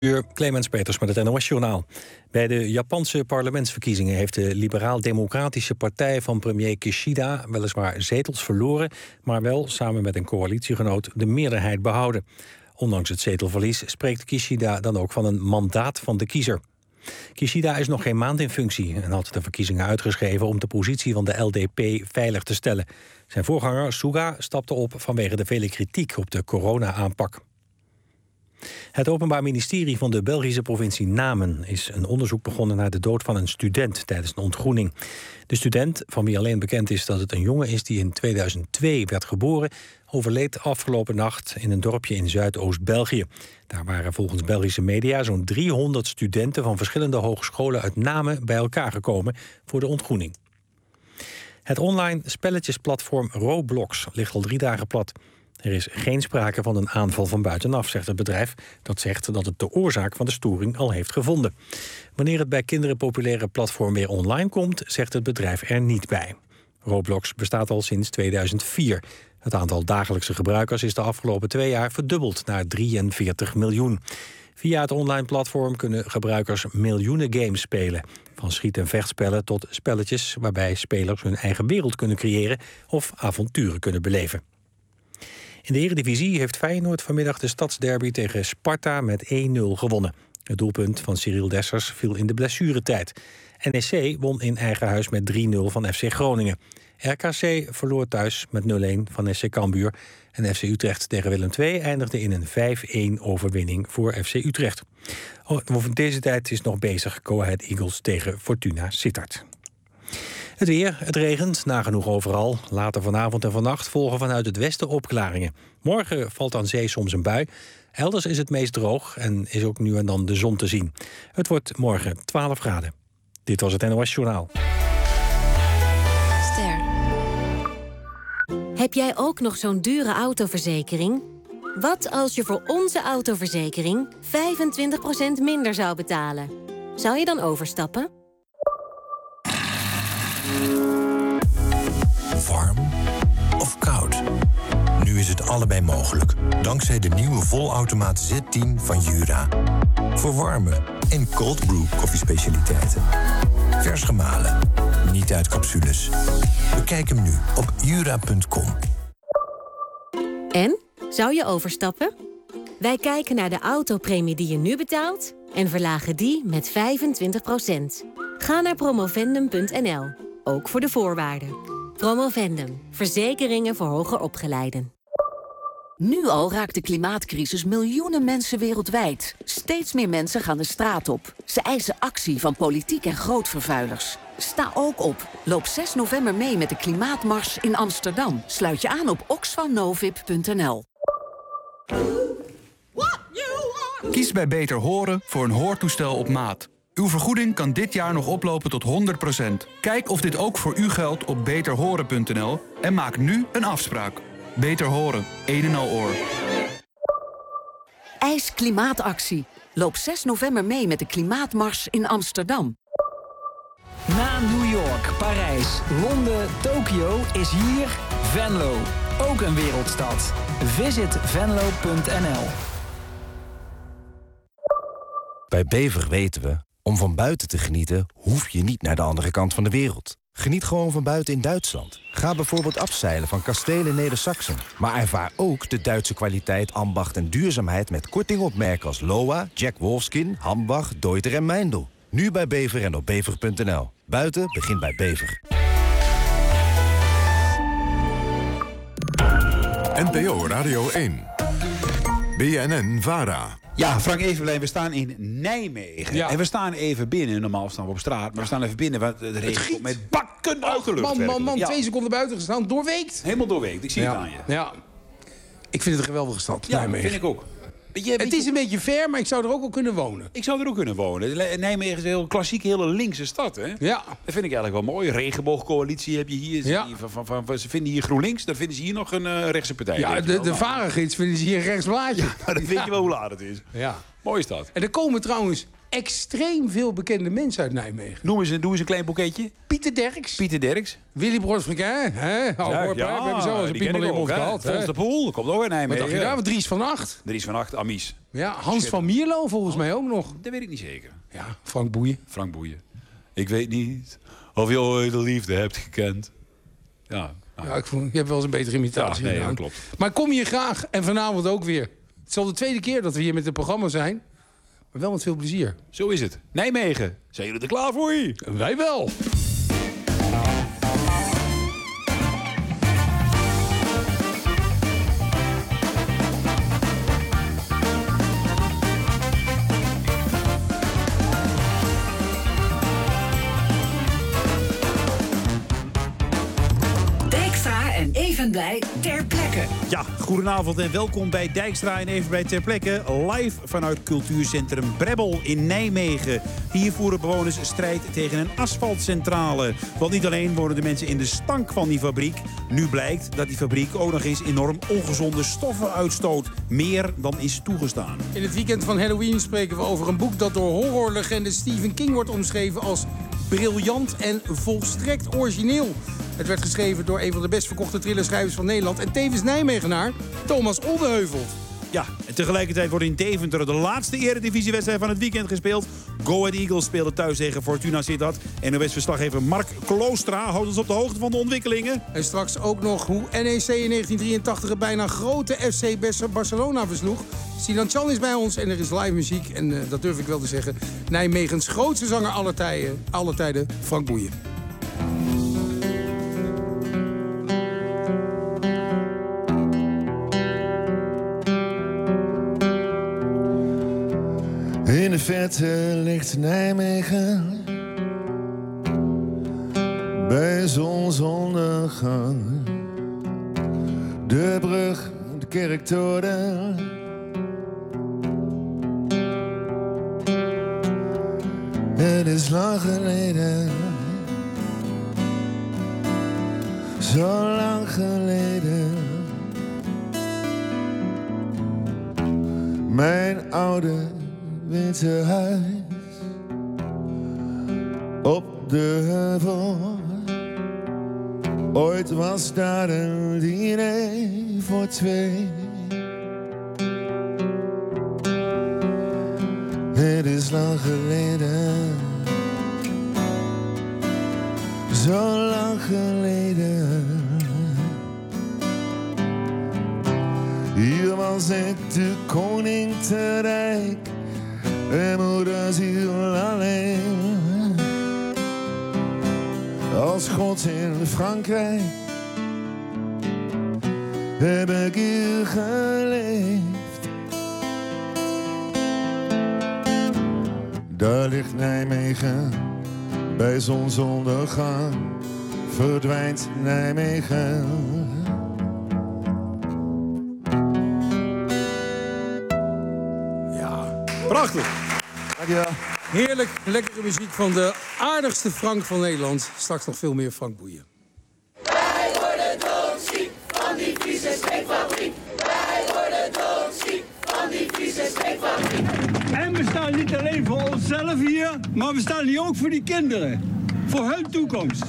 Clemens Peters met het NOS-journaal. Bij de Japanse parlementsverkiezingen heeft de liberaal-democratische partij van premier Kishida weliswaar zetels verloren, maar wel samen met een coalitiegenoot de meerderheid behouden. Ondanks het zetelverlies spreekt Kishida dan ook van een mandaat van de kiezer. Kishida is nog geen maand in functie en had de verkiezingen uitgeschreven om de positie van de LDP veilig te stellen. Zijn voorganger Suga stapte op vanwege de vele kritiek op de corona-aanpak. Het Openbaar Ministerie van de Belgische provincie Namen is een onderzoek begonnen naar de dood van een student tijdens een ontgroening. De student, van wie alleen bekend is dat het een jongen is die in 2002 werd geboren, overleed afgelopen nacht in een dorpje in Zuidoost-België. Daar waren volgens Belgische media zo'n 300 studenten van verschillende hogescholen uit Namen bij elkaar gekomen voor de ontgroening. Het online spelletjesplatform Roblox ligt al 3 dagen plat. Er is geen sprake van een aanval van buitenaf, zegt het bedrijf. Dat zegt dat het de oorzaak van de storing al heeft gevonden. Wanneer het bij kinderen populaire platform weer online komt, zegt het bedrijf er niet bij. Roblox bestaat al sinds 2004. Het aantal dagelijkse gebruikers is de afgelopen 2 jaar verdubbeld naar 43 miljoen. Via het online platform kunnen gebruikers miljoenen games spelen. Van schiet- en vechtspellen tot spelletjes waarbij spelers hun eigen wereld kunnen creëren of avonturen kunnen beleven. In de Eredivisie heeft Feyenoord vanmiddag de stadsderby tegen Sparta met 1-0 gewonnen. Het doelpunt van Cyril Dessers viel in de blessuretijd. NEC won in eigen huis met 3-0 van FC Groningen. RKC verloor thuis met 0-1 van SC Cambuur. En FC Utrecht tegen Willem II eindigde in een 5-1 overwinning voor FC Utrecht. Over deze tijd is nog bezig Go Ahead Eagles tegen Fortuna Sittard. Het weer, het regent, nagenoeg overal. Later vanavond en vannacht volgen vanuit het westen opklaringen. Morgen valt aan zee soms een bui. Elders is het meest droog en is ook nu en dan de zon te zien. Het wordt morgen 12 graden. Dit was het NOS Journaal. Ster. Heb jij ook nog zo'n dure autoverzekering? Wat als je voor onze autoverzekering 25% minder zou betalen? Zou je dan overstappen? Warm of koud? Nu is het allebei mogelijk, dankzij de nieuwe volautomaat Z10 van Jura. Voor warme en cold brew koffiespecialiteiten. Vers gemalen, niet uit capsules. Bekijk hem nu op jura.com. En? Zou je overstappen? Wij kijken naar de autopremie die je nu betaalt en verlagen die met 25%. Ga naar promovendum.nl, ook voor de voorwaarden. Promovendum, verzekeringen voor hoger opgeleiden. Nu al raakt de klimaatcrisis miljoenen mensen wereldwijd. Steeds meer mensen gaan de straat op. Ze eisen actie van politiek en grootvervuilers. Sta ook op. Loop 6 november mee met de Klimaatmars in Amsterdam. Sluit je aan op oxfamnovip.nl. Kies bij Beter Horen voor een hoortoestel op maat. Uw vergoeding kan dit jaar nog oplopen tot 100%. Kijk of dit ook voor u geldt op beterhoren.nl en maak nu een afspraak. Beter Horen, een en al oor. Eis klimaatactie. Loop 6 november mee met de Klimaatmars in Amsterdam. Na New York, Parijs, Londen, Tokio is hier Venlo. Ook een wereldstad. Visit venlo.nl. Bij Bever weten we, om van buiten te genieten hoef je niet naar de andere kant van de wereld. Geniet gewoon van buiten in Duitsland. Ga bijvoorbeeld afzeilen van kastelen Neder-Saxen. Maar ervaar ook de Duitse kwaliteit, ambacht en duurzaamheid met korting op merken als Loa, Jack Wolfskin, Hambach, Deuter en Meindl. Nu bij Bever en op bever.nl. Buiten begint bij Bever. NPO Radio 1. BNN-VARA. Ja, Frank Evenblij, we staan in Nijmegen. Ja. En we staan even binnen. Normaal staan we op straat, maar we staan even binnen. Want de regen komt met bakken uit de lucht. Man, 2 seconden buiten gestaan, doorweekt. Helemaal doorweekt, ik zie het aan je. Ja. Ik vind het een geweldige stad, Ja, Nijmegen. vind ik ook. Het is een beetje ver, maar ik zou er ook wel kunnen wonen. Ik zou er ook kunnen wonen. Nijmegen is een heel klassieke, hele linkse stad, hè? Ja. Dat vind ik eigenlijk wel mooi. Regenboogcoalitie heb je hier. Ja. Ze vinden hier GroenLinks, dan vinden ze hier nog een rechtse partij. Ja, de VARA-gids vinden ze hier rechtsblaadje. Ja, maar dan weet je wel hoe laat het is. Ja. Mooi stad. En er komen trouwens extreem veel bekende mensen uit Nijmegen. Doe eens een klein boeketje. Pieter Derks. Willy Broodfricain. Hebben we zo als een piemel in ons gehad. Volgens de Poel, komt ook in Nijmegen. Wat dacht je daar? Dries van Acht. Dries van Acht, Amies. Ja, Hans van Mierlo volgens mij ook nog. Dat weet ik niet zeker. Ja, Frank Boeien. Ik weet niet of je ooit de liefde hebt gekend. Ja. Ja, je hebt wel eens een betere imitatie gedaan. Dat klopt. Maar kom hier graag en vanavond ook weer. Het is al de tweede keer dat we hier met het programma zijn. Maar wel met veel plezier. Zo is het. Nijmegen. Zijn jullie er klaar voor? Wij wel. Evenblij ter plekke. Ja, goedenavond en welkom bij Dijkstra en Evenblij ter plekke. Live vanuit cultuurcentrum Brebbel in Nijmegen. Hier voeren bewoners strijd tegen een asfaltcentrale. Want niet alleen wonen de mensen in de stank van die fabriek. Nu blijkt dat die fabriek ook nog eens enorm ongezonde stoffen uitstoot. Meer dan is toegestaan. In het weekend van Halloween spreken we over een boek dat door horrorlegende Stephen King wordt omschreven als briljant en volstrekt origineel. Het werd geschreven door een van de best verkochte thrillerschrijvers van Nederland en tevens Nijmegenaar, Thomas Oldeheuvelt. Ja, en tegelijkertijd wordt in Deventer de laatste eredivisiewedstrijd van het weekend gespeeld. Go Ahead Eagles speelde thuis tegen Fortuna Sittard. NOS-verslaggever Mark Kloostra houdt ons op de hoogte van de ontwikkelingen. En straks ook nog hoe NEC in 1983 het bijna grote FC Barcelona versloeg. Sinan Chan is bij ons en er is live muziek. En dat durf ik wel te zeggen. Nijmegens grootste zanger aller tijden, Frank Boeien. In de verte ligt Nijmegen, bij zonsondergang. De brug, de kerktoren. Het is lang geleden, zo lang geleden. Mijn oude witte huis op de heuvel. Ooit was daar een diner voor twee. Het is lang geleden, zo lang geleden. Hier was ik de koning te rijk en moederziel alleen. Als God in Frankrijk heb ik hier geleefd. Daar ligt Nijmegen, bij zonsondergang verdwijnt Nijmegen. Ja, prachtig. Dankjewel. Heerlijk, lekkere muziek van de aardigste Frank van Nederland. Straks nog veel meer Frank Boeien. Wij worden doodziek van die vieze steekfabriek. Wij worden doodziek van die vieze steekfabriek. En we staan niet alleen voor onszelf hier, maar we staan hier ook voor die kinderen. Voor hun toekomst.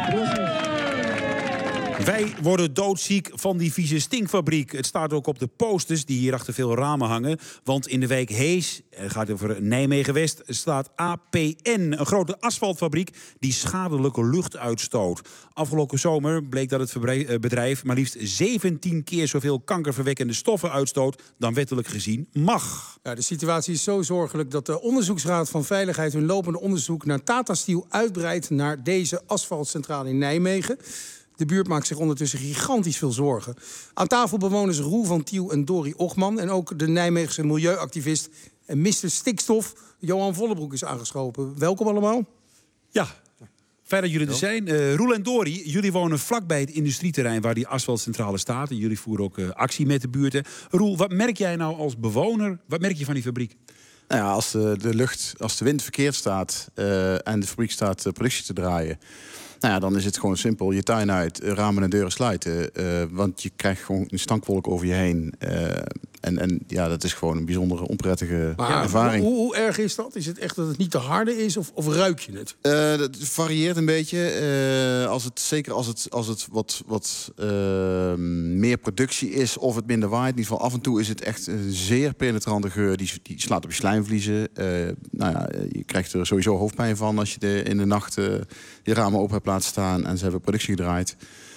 Wij worden doodziek van die vieze stinkfabriek. Het staat ook op de posters die hier achter veel ramen hangen. Want in de wijk Hees, het gaat over Nijmegen-West, staat APN. Een grote asfaltfabriek die schadelijke lucht uitstoot. Afgelopen zomer bleek dat het bedrijf maar liefst 17 keer zoveel kankerverwekkende stoffen uitstoot dan wettelijk gezien mag. Ja, de situatie is zo zorgelijk dat de Onderzoeksraad van Veiligheid hun lopende onderzoek naar Tata Steel uitbreidt naar deze asfaltcentrale in Nijmegen. De buurt maakt zich ondertussen gigantisch veel zorgen. Aan tafel bewoners Roel van Tiel en Dori Ochman. En ook de Nijmeegse milieuactivist en Mr. Stikstof Johan Vollebroek is aangeschoven. Welkom allemaal. Ja, fijn dat jullie er zijn. Roel en Dori, jullie wonen vlakbij het industrieterrein waar die asfaltcentrale staat. En jullie voeren ook actie met de buurt. Roel, wat merk jij nou als bewoner? Wat merk je van die fabriek? Nou ja, als de wind verkeerd staat en de fabriek staat productie te draaien, Nou ja, dan is het gewoon simpel. Je tuin uit, ramen en deuren sluiten. Want je krijgt gewoon een stankwolk over je heen. En ja, dat is gewoon een bijzondere, onprettige ervaring. Hoe erg is dat? Is het echt dat het niet te harde is of ruik je het? Het varieert een beetje. Zeker als het wat meer productie is of het minder waait. In ieder geval af en toe is het echt een zeer penetrante geur. Die slaat op je slijmvliezen. Je krijgt er sowieso hoofdpijn van als je in de nacht je ramen open hebt laten staan en ze hebben productie gedraaid.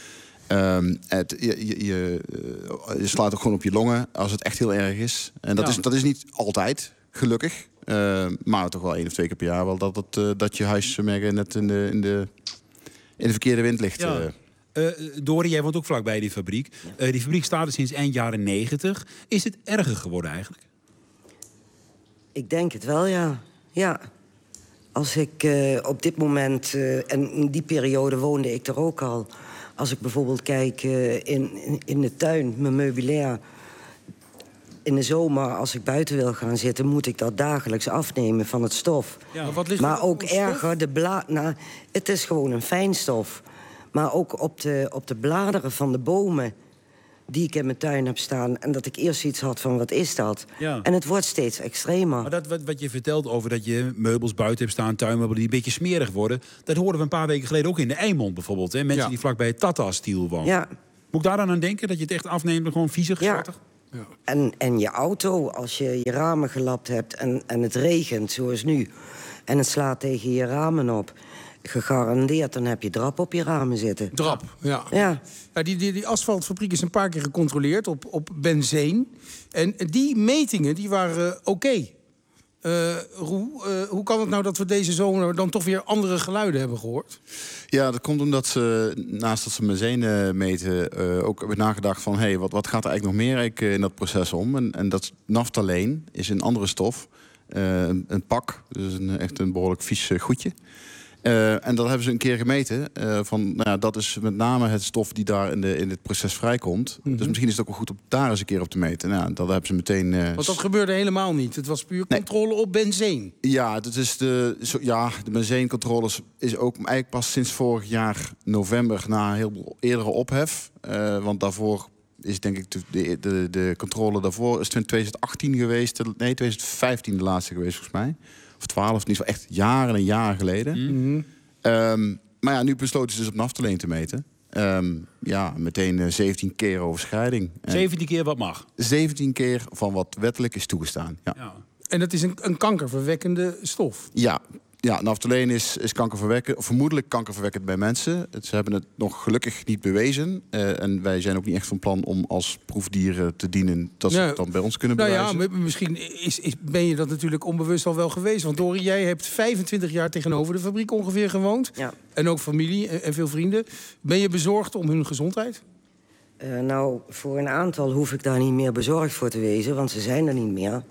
Je slaat ook gewoon op je longen als het echt heel erg is. En dat is niet altijd, gelukkig. Maar toch wel 1 of 2 keer per jaar wel dat je huismerken net in de verkeerde wind ligt. Ja. Dori, jij woont ook vlakbij die fabriek. Die fabriek staat er sinds eind jaren 90. Is het erger geworden eigenlijk? Ik denk het wel, ja. Als ik op dit moment, en in die periode woonde ik er ook al. Als ik bijvoorbeeld kijk in de tuin, mijn meubilair. In de zomer, als ik buiten wil gaan zitten, moet ik dat dagelijks afnemen van het stof. Ja, wat maar ook erger, het is gewoon een fijnstof. Maar ook op de bladeren van de bomen die ik in mijn tuin heb staan. En dat ik eerst iets had van, wat is dat? Ja. En het wordt steeds extremer. Maar wat je vertelt over dat je meubels buiten hebt staan, tuinmeubelen die een beetje smerig worden, dat hoorden we een paar weken geleden ook in de Eimond bijvoorbeeld. Hè? Mensen die vlakbij het Tata-stiel wonen. Ja. Moet ik daar dan aan denken, dat je het echt afneemt en gewoon viezig, zwattig? Ja. En je auto, als je je ramen gelapt hebt en het regent, zoals nu, en het slaat tegen je ramen op, gegarandeerd, dan heb je drap op je ramen zitten. Drap, ja. Die asfaltfabriek is een paar keer gecontroleerd op benzeen. En die metingen die waren oké. Hoe kan het nou dat we deze zomer dan toch weer andere geluiden hebben gehoord? Ja, dat komt omdat ze, naast dat ze benzine meten, ook hebben nagedacht van, wat gaat er eigenlijk nog meer in dat proces om? En dat naftaleen is een andere stof. Een pak, dus echt een behoorlijk vies goedje. En dat hebben ze een keer gemeten. Dat is met name het stof die daar in het proces vrijkomt. Mm-hmm. Dus misschien is het ook wel goed om daar eens een keer op te meten. Nou, dat hebben ze meteen. Want dat gebeurde helemaal niet. Het was puur controle op benzine. Ja, dat is de benzeencontroles is ook eigenlijk pas sinds vorig jaar november na een heel eerdere ophef. Want daarvoor is denk ik de controle daarvoor is 2018 geweest. Nee, 2015 de laatste geweest volgens mij. Of 12, in ieder geval echt jaren en jaren geleden. Mm-hmm. Maar ja, nu besloten ze dus op naftaleen te meten. Meteen 17 keer overschrijding. 17 keer wat mag? 17 keer van wat wettelijk is toegestaan. Ja. En dat is een kankerverwekkende stof? Ja, naftaleen is kankerverwekkend, of vermoedelijk kankerverwekkend bij mensen. Ze hebben het nog gelukkig niet bewezen. En wij zijn ook niet echt van plan om als proefdieren te dienen dat ze het dan bij ons kunnen bewijzen. Ja, misschien ben je dat natuurlijk onbewust al wel geweest. Want Dori, jij hebt 25 jaar tegenover de fabriek ongeveer gewoond. Ja. En ook familie en veel vrienden. Ben je bezorgd om hun gezondheid? Voor een aantal hoef ik daar niet meer bezorgd voor te wezen, want ze zijn er niet meer.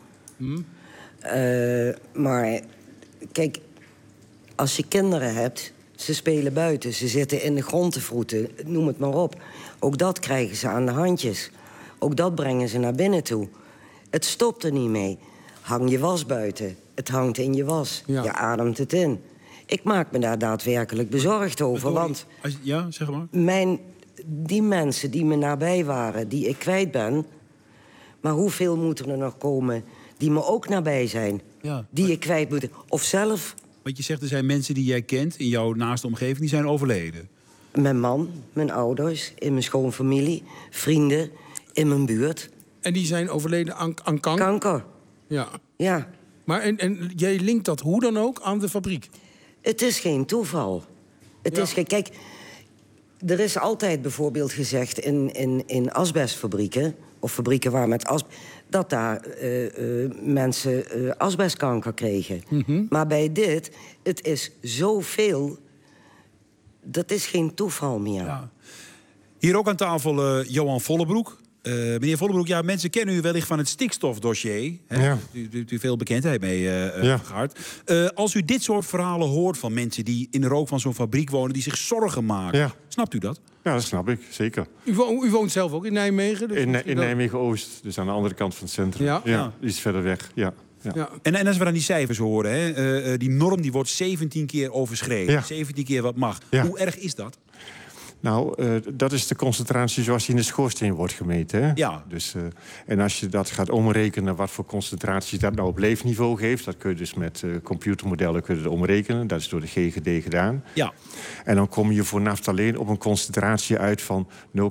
Maar kijk, als je kinderen hebt, ze spelen buiten, ze zitten in de grond te vroeten, noem het maar op. Ook dat krijgen ze aan de handjes. Ook dat brengen ze naar binnen toe. Het stopt er niet mee. Hang je was buiten, het hangt in je was. Ja. Je ademt het in. Ik maak me daar daadwerkelijk bezorgd over, want ja, zeg maar. Die mensen die me nabij waren, die ik kwijt ben, maar hoeveel moeten er nog komen die me ook nabij zijn, die ik kwijt moet, of zelf. Want je zegt, er zijn mensen die jij kent in jouw naaste omgeving, die zijn overleden. Mijn man, mijn ouders, in mijn schoonfamilie, vrienden, in mijn buurt. En die zijn overleden aan kanker? Kanker. Ja. Maar en jij linkt dat hoe dan ook aan de fabriek? Het is geen toeval. Kijk, er is altijd bijvoorbeeld gezegd in asbestfabrieken, of fabrieken waar met asbest, dat daar mensen asbestkanker kregen. Mm-hmm. Maar bij dit, het is zoveel, dat is geen toeval meer. Ja. Hier ook aan tafel Johan Vollebroek. Meneer Vollebroek, mensen kennen u wellicht van het stikstofdossier. Hè? U heeft u veel bekendheid mee gehad. Als u dit soort verhalen hoort van mensen die in de rook van zo'n fabriek wonen, die zich zorgen maken, snapt u dat? Ja, dat snap ik, zeker. U woont zelf ook in Nijmegen? Dus in Nijmegen-Oost, dus aan de andere kant van het centrum. Ja, iets verder weg, ja. Ja. En als we dan die cijfers horen, hè, die norm die wordt 17 keer overschreden. Ja. 17 keer wat mag. Ja. Hoe erg is dat? Nou, dat is de concentratie zoals die in de schoorsteen wordt gemeten. Hè? Ja. Dus, en als je dat gaat omrekenen, wat voor concentratie dat nou op leefniveau geeft, dat kun je dus met computermodellen omrekenen. Dat is door de GGD gedaan. Ja. En dan kom je voor naftaleen op een concentratie uit van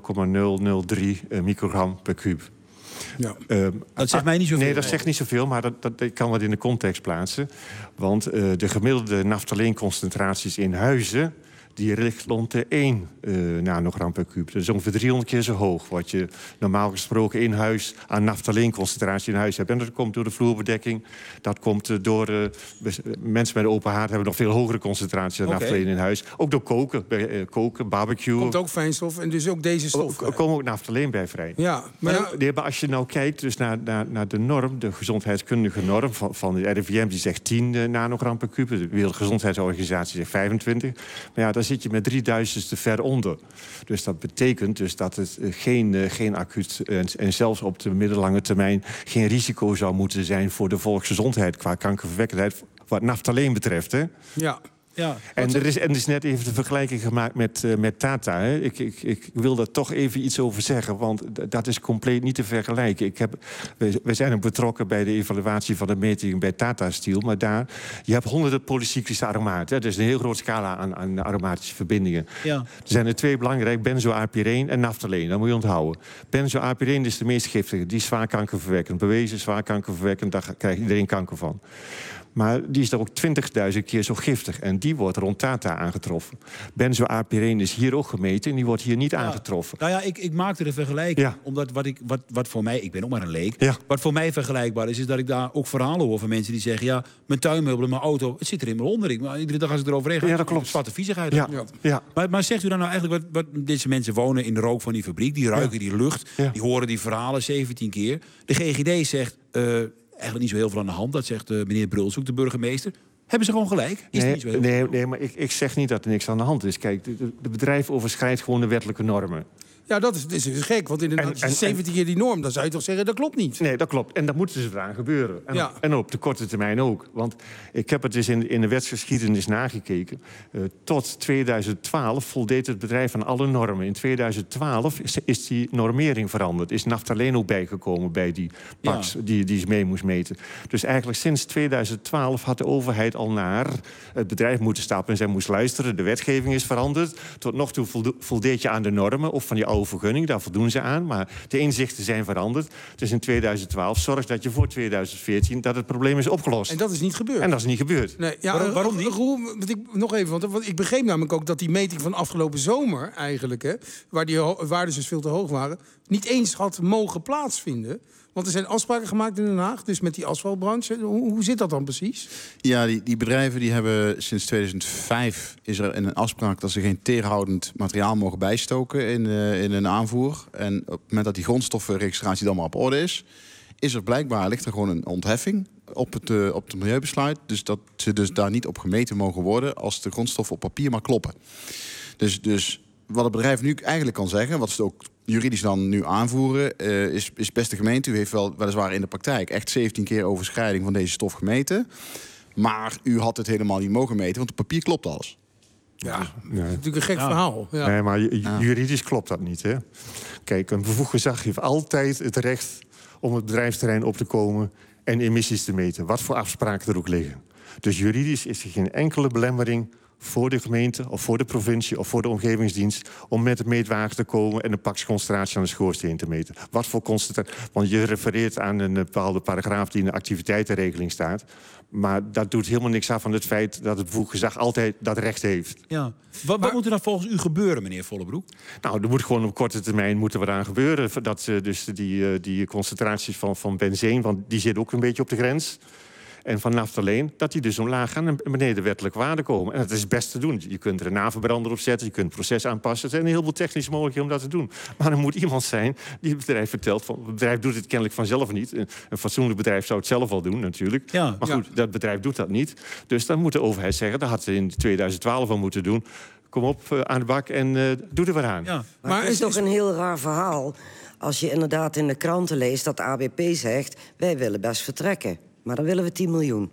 0,003 microgram per kuub. Ja. Dat zegt mij niet zoveel. Nee, dat zegt niet zoveel, maar ik kan wat in de context plaatsen. Want de gemiddelde naftaleenconcentraties in huizen, die ligt rond de 1 nanogram per kuub. Dat is ongeveer 300 keer zo hoog. Wat je normaal gesproken in huis aan naftaleenconcentratie in huis hebt. En dat komt door de vloerbedekking. Dat komt door mensen met een open haard hebben nog veel hogere concentraties aan naftaleen in huis. Ook door koken, barbecue. Komt ook fijnstof en dus ook deze stof. Er komen ook naftaleen bij vrij. Ja, maar als je nou kijkt dus naar de norm, de gezondheidskundige norm van de RIVM, die zegt 10 nanogram per kuub. De Wereldgezondheidsorganisatie zegt 25. Maar ja, daar zit je met 3000ste ver onder. Dus dat betekent dus dat het geen acuut en zelfs op de middellange termijn geen risico zou moeten zijn voor de volksgezondheid qua kankerverwekkendheid, wat naftaleen betreft. Hè? Ja. Ja, en er is net even de vergelijking gemaakt met Tata. Hè. Ik wil daar toch even iets over zeggen, want dat is compleet niet te vergelijken. We zijn ook betrokken bij de evaluatie van de metingen bij Tata Steel, maar je hebt honderden polycyclische aromaten. Hè. Dat is een heel groot scala aan aromatische verbindingen. Ja. Er zijn er 2 belangrijk, benzoapyreen en naftaleen. Dat moet je onthouden. Benzoapyreen is de meest giftige, die is zwaar kankerverwekkend. Bewezen zwaar kankerverwekkend, daar krijgt iedereen kanker van. Maar die is er ook 20.000 keer zo giftig. En die wordt rond Tata aangetroffen. Benzoapyreen is hier ook gemeten en die wordt hier niet aangetroffen. Nou ja, ik maakte de vergelijking. Ja. Omdat wat voor mij, ik ben ook maar een leek. Ja. Wat voor mij vergelijkbaar is dat ik daar ook verhalen hoor van mensen die zeggen, ja, mijn tuinmeubelen, mijn auto, het zit er in mijn onder. Maar iedere dag als ik eroverheen ga, ja, dat klopt. Het spat de viezigheid. Ja. Ja. Maar zegt u dan nou eigenlijk, wat deze mensen wonen in de rook van die fabriek, die ruiken die lucht, die horen die verhalen 17 keer. De GGD zegt, eigenlijk niet zo heel veel aan de hand. Dat zegt meneer Brulshoek, de burgemeester. Hebben ze gewoon gelijk? Nee, maar ik zeg niet dat er niks aan de hand is. Kijk, de bedrijf overschrijdt gewoon de wettelijke normen. Ja, dat is dus gek, want inderdaad, 17 keer die norm, dan zou je toch zeggen, dat klopt niet. Nee, dat klopt. En dat moet dus eraan gebeuren. En op de korte termijn ook. Want ik heb het dus in de wetsgeschiedenis nagekeken. Tot 2012 voldeed het bedrijf aan alle normen. In 2012 is die normering veranderd. Is naftaleen ook bijgekomen bij die PAX die mee moest meten. Dus eigenlijk sinds 2012 had de overheid al naar het bedrijf moeten stappen. En zij moest luisteren. De wetgeving is veranderd. Tot nog toe voldeed je aan de normen of van die oude vergunning, daar voldoen ze aan, maar de inzichten zijn veranderd. Dus in 2012 zorg dat je voor 2014 dat het probleem is opgelost. En dat is niet gebeurd. En dat is niet gebeurd. Nee, ja, waarom niet? Nog even, want ik begreep namelijk ook dat die meting van afgelopen zomer eigenlijk, hè, waar die waarden dus veel te hoog waren, niet eens had mogen plaatsvinden. Want er zijn afspraken gemaakt in Den Haag, dus met die asfaltbranche. Hoe zit dat dan precies? Ja, die bedrijven die hebben sinds 2005 is er een afspraak dat ze geen teerhoudend materiaal mogen bijstoken in een aanvoer. En op het moment dat die grondstoffenregistratie dan maar op orde is er blijkbaar ligt er gewoon een ontheffing op het milieubesluit. Dus dat ze dus daar niet op gemeten mogen worden als de grondstoffen op papier maar kloppen. Dus wat het bedrijf nu eigenlijk kan zeggen, wat ze ook juridisch dan nu aanvoeren, is beste gemeente, u heeft weliswaar in de praktijk echt 17 keer overschrijding van deze stof gemeten. Maar u had het helemaal niet mogen meten, want op papier klopt alles. Ja, dat is natuurlijk een gek verhaal. Ja. Nee, maar juridisch klopt dat niet. Hè? Kijk, een bevoegd gezag heeft altijd het recht om het bedrijfsterrein op te komen en emissies te meten. Wat voor afspraken er ook liggen. Dus juridisch is er geen enkele belemmering voor de gemeente of voor de provincie of voor de omgevingsdienst om met het meetwagen te komen en een paksconcentratie aan de schoorsteen te meten. Wat voor concentratie? Want je refereert aan een bepaalde paragraaf die in de activiteitenregeling staat. Maar dat doet helemaal niks af van het feit dat het bevoegd gezag altijd dat recht heeft. Ja. Wat moet er dan volgens u gebeuren, meneer Vollebroek? Nou, er moet gewoon op korte termijn wat aan gebeuren. Dat dus die concentraties van benzeen, want die zit ook een beetje op de grens. En van naftaleen, dat die dus omlaag gaan en beneden wettelijke waarde komen. En dat is best te doen. Je kunt er een navelbrander op zetten, je kunt het proces aanpassen. Er zijn heel veel technische mogelijkheden om dat te doen. Maar er moet iemand zijn die het bedrijf vertelt van, het bedrijf doet het kennelijk vanzelf niet. Een fatsoenlijk bedrijf zou het zelf al doen natuurlijk. Ja, maar goed, dat bedrijf doet dat niet. Dus dan moet de overheid zeggen, dat had ze in 2012 al moeten doen. Kom op aan de bak en doe er weer aan. Ja. Maar het is toch een heel raar verhaal als je inderdaad in de kranten leest dat ABP zegt, wij willen best vertrekken. Maar dan willen we 10 miljoen.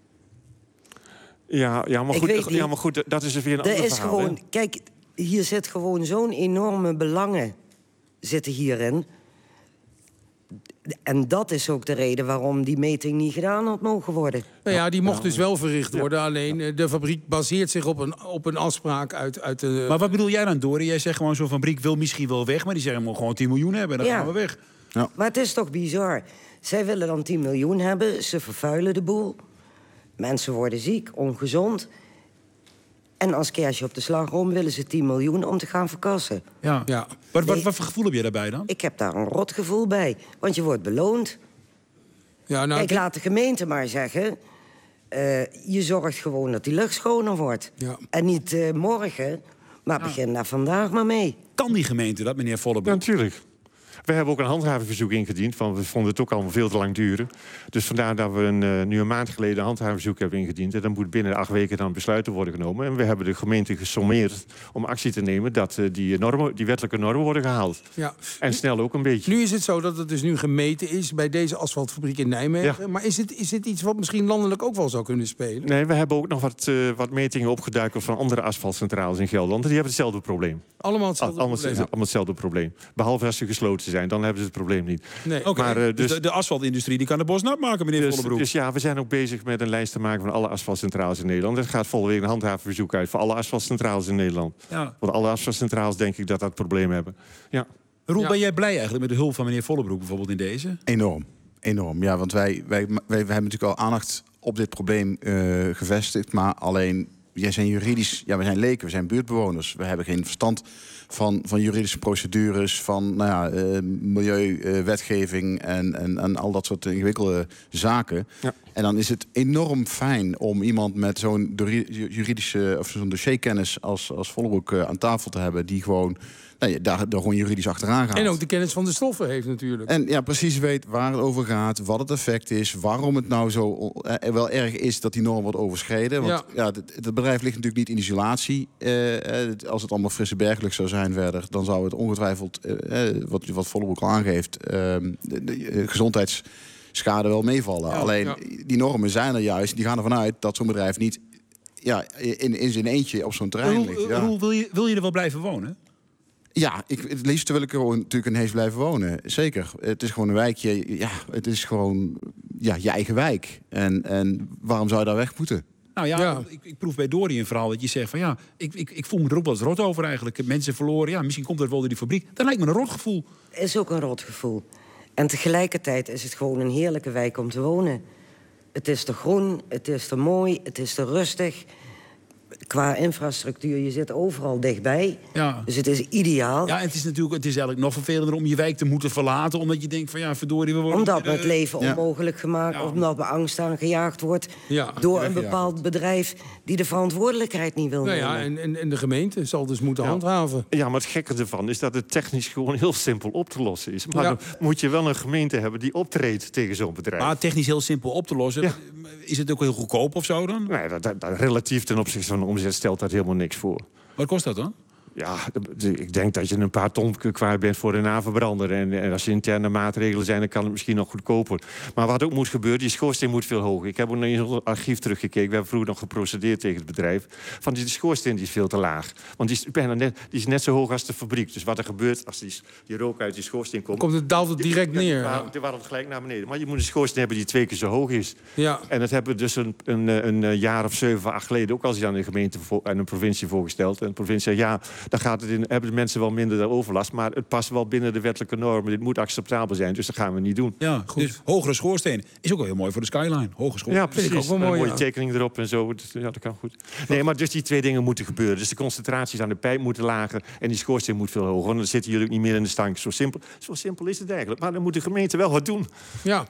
Ja, maar goed, dat is weer een ander verhaal. Gewoon, kijk, hier zit gewoon zo'n enorme belangen zitten hierin. En dat is ook de reden waarom die meting niet gedaan had mogen worden. Nou ja, die mocht dus wel verricht worden. Alleen de fabriek baseert zich op een afspraak uit de... Maar wat bedoel jij dan, Dori? Jij zegt gewoon, zo'n fabriek wil misschien wel weg... maar die zeggen, we moeten gewoon 10 miljoen hebben en dan gaan we weg. Ja. Maar het is toch bizar. Zij willen dan 10 miljoen hebben, ze vervuilen de boel. Mensen worden ziek, ongezond. En als kerstje op de slagroom willen ze 10 miljoen om te gaan verkassen. Ja. Wat voor gevoel heb je daarbij dan? Ik heb daar een rot gevoel bij, want je wordt beloond. Ja, nou, Kijk, laat de gemeente maar zeggen... je zorgt gewoon dat die lucht schoner wordt. Ja. En niet morgen, maar begin daar vandaag maar mee. Kan die gemeente dat, meneer Vollebroek? Ja, natuurlijk. We hebben ook een handhavingsverzoek ingediend. Want we vonden het ook al veel te lang duren. Dus vandaar dat we nu een maand geleden een handhavingsverzoek hebben ingediend. En dan moet binnen 8 weken dan besluiten worden genomen. En we hebben de gemeente gesommeerd om actie te nemen... dat die wettelijke normen worden gehaald. Ja. En snel ook een beetje. Nu is het zo dat het dus nu gemeten is bij deze asfaltfabriek in Nijmegen. Ja. Maar is het iets wat misschien landelijk ook wel zou kunnen spelen? Nee, we hebben ook nog wat metingen opgeduikeld van andere asfaltcentrales in Gelderland. Die hebben hetzelfde probleem. Allemaal hetzelfde probleem? Allemaal hetzelfde probleem. Behalve als ze gesloten zijn, dan hebben ze het probleem niet. Nee. Okay. Maar, dus de asfaltindustrie die kan de bos nat maken, meneer Vollebroek. Dus ja, we zijn ook bezig met een lijst te maken van alle asfaltcentrales in Nederland. Er gaat volgende week een handhavingsverzoek uit voor alle asfaltcentrales in Nederland. Ja. Want alle asfaltcentrales denk ik dat dat probleem hebben. Ja. Roel, ben jij blij eigenlijk met de hulp van meneer Vollebroek bijvoorbeeld in deze? Enorm. Ja, want wij hebben natuurlijk al aandacht op dit probleem gevestigd. Maar alleen, wij zijn juridisch... Ja, we zijn leken, we zijn buurtbewoners. We hebben geen verstand van juridische procedures, van milieuwetgeving en al dat soort ingewikkelde zaken. Ja. En dan is het enorm fijn om iemand met zo'n juridische of zo'n dossierkennis als Vollebroek aan tafel te hebben, die gewoon daar gewoon juridisch achteraan gaat. En ook de kennis van de stoffen heeft natuurlijk. En ja, precies weet waar het over gaat, wat het effect is, waarom het nou zo wel erg is dat die norm wordt overschreden. Want het bedrijf ligt natuurlijk niet in isolatie. Als het allemaal frisse bergelijk zou zijn verder, dan zou het ongetwijfeld, wat Vollebroek al aangeeft, de gezondheidsschade wel meevallen. Ja, alleen die normen zijn er juist, die gaan ervan uit dat zo'n bedrijf niet in zijn eentje op zo'n terrein ligt. Ja. Roel, wil je er wel blijven wonen? Ja, het liefst wil ik er gewoon natuurlijk een Hees blijven wonen. Zeker. Het is gewoon een wijkje. Ja, het is gewoon je eigen wijk. En waarom zou je daar weg moeten? Nou ja, ik proef bij Dori een verhaal dat je zegt van ik voel me er ook wel eens rot over eigenlijk. Ik heb mensen verloren. Ja, misschien komt dat wel door die fabriek. Dat lijkt me een rotgevoel. Is ook een rotgevoel. En tegelijkertijd is het gewoon een heerlijke wijk om te wonen. Het is te groen, het is te mooi, het is te rustig. Qua infrastructuur, je zit overal dichtbij. Ja. Dus het is ideaal. Ja, en het is eigenlijk nog vervelender om je wijk te moeten verlaten, omdat je denkt van verdorie, we worden... Omdat het leven onmogelijk gemaakt, omdat er angst aan gejaagd wordt door een bepaald bedrijf die de verantwoordelijkheid niet wil nemen. Ja, en de gemeente zal dus moeten handhaven. Ja, maar het gekke ervan is dat het technisch gewoon heel simpel op te lossen is. Maar dan moet je wel een gemeente hebben die optreedt tegen zo'n bedrijf. Maar technisch heel simpel op te lossen, is het ook heel goedkoop of zo dan? Nee, dat relatief ten opzichte van de omzet stelt dat helemaal niks voor. Wat kost dat dan? Ja, ik denk dat je een paar ton kwijt bent voor de naverbrander. En als je interne maatregelen zijn, dan kan het misschien nog goedkoper. Maar wat ook moet gebeuren, die schoorsteen moet veel hoger. Ik heb ook naar het archief teruggekeken. We hebben vroeger nog geprocedeerd tegen het bedrijf. Van die schoorsteen die is veel te laag. Want die is net zo hoog als de fabriek. Dus wat er gebeurt als die rook uit die schoorsteen komt... daalt het direct neer. Die warmt gelijk naar beneden. Maar je moet een schoorsteen hebben die 2 keer zo hoog is. Ja. En dat hebben we dus een jaar of 7, 8 geleden ook al eens aan de gemeente en de provincie voorgesteld. En de provincie zei dan hebben de mensen wel minder overlast, maar het past wel binnen de wettelijke normen. Dit moet acceptabel zijn, dus dat gaan we niet doen. Ja, goed. Dus hogere schoorsteen is ook wel heel mooi voor de skyline. Hoge schoorsteen. Ja, precies. Ook wel mooi, een mooie tekening erop en zo. Ja, dat kan goed. Nee, maar dus die 2 dingen moeten gebeuren. Dus de concentraties aan de pijp moeten lager en die schoorsteen moet veel hoger. Want dan zitten jullie ook niet meer in de stank. Zo simpel is het eigenlijk. Maar dan moet de gemeente wel wat doen. Ja.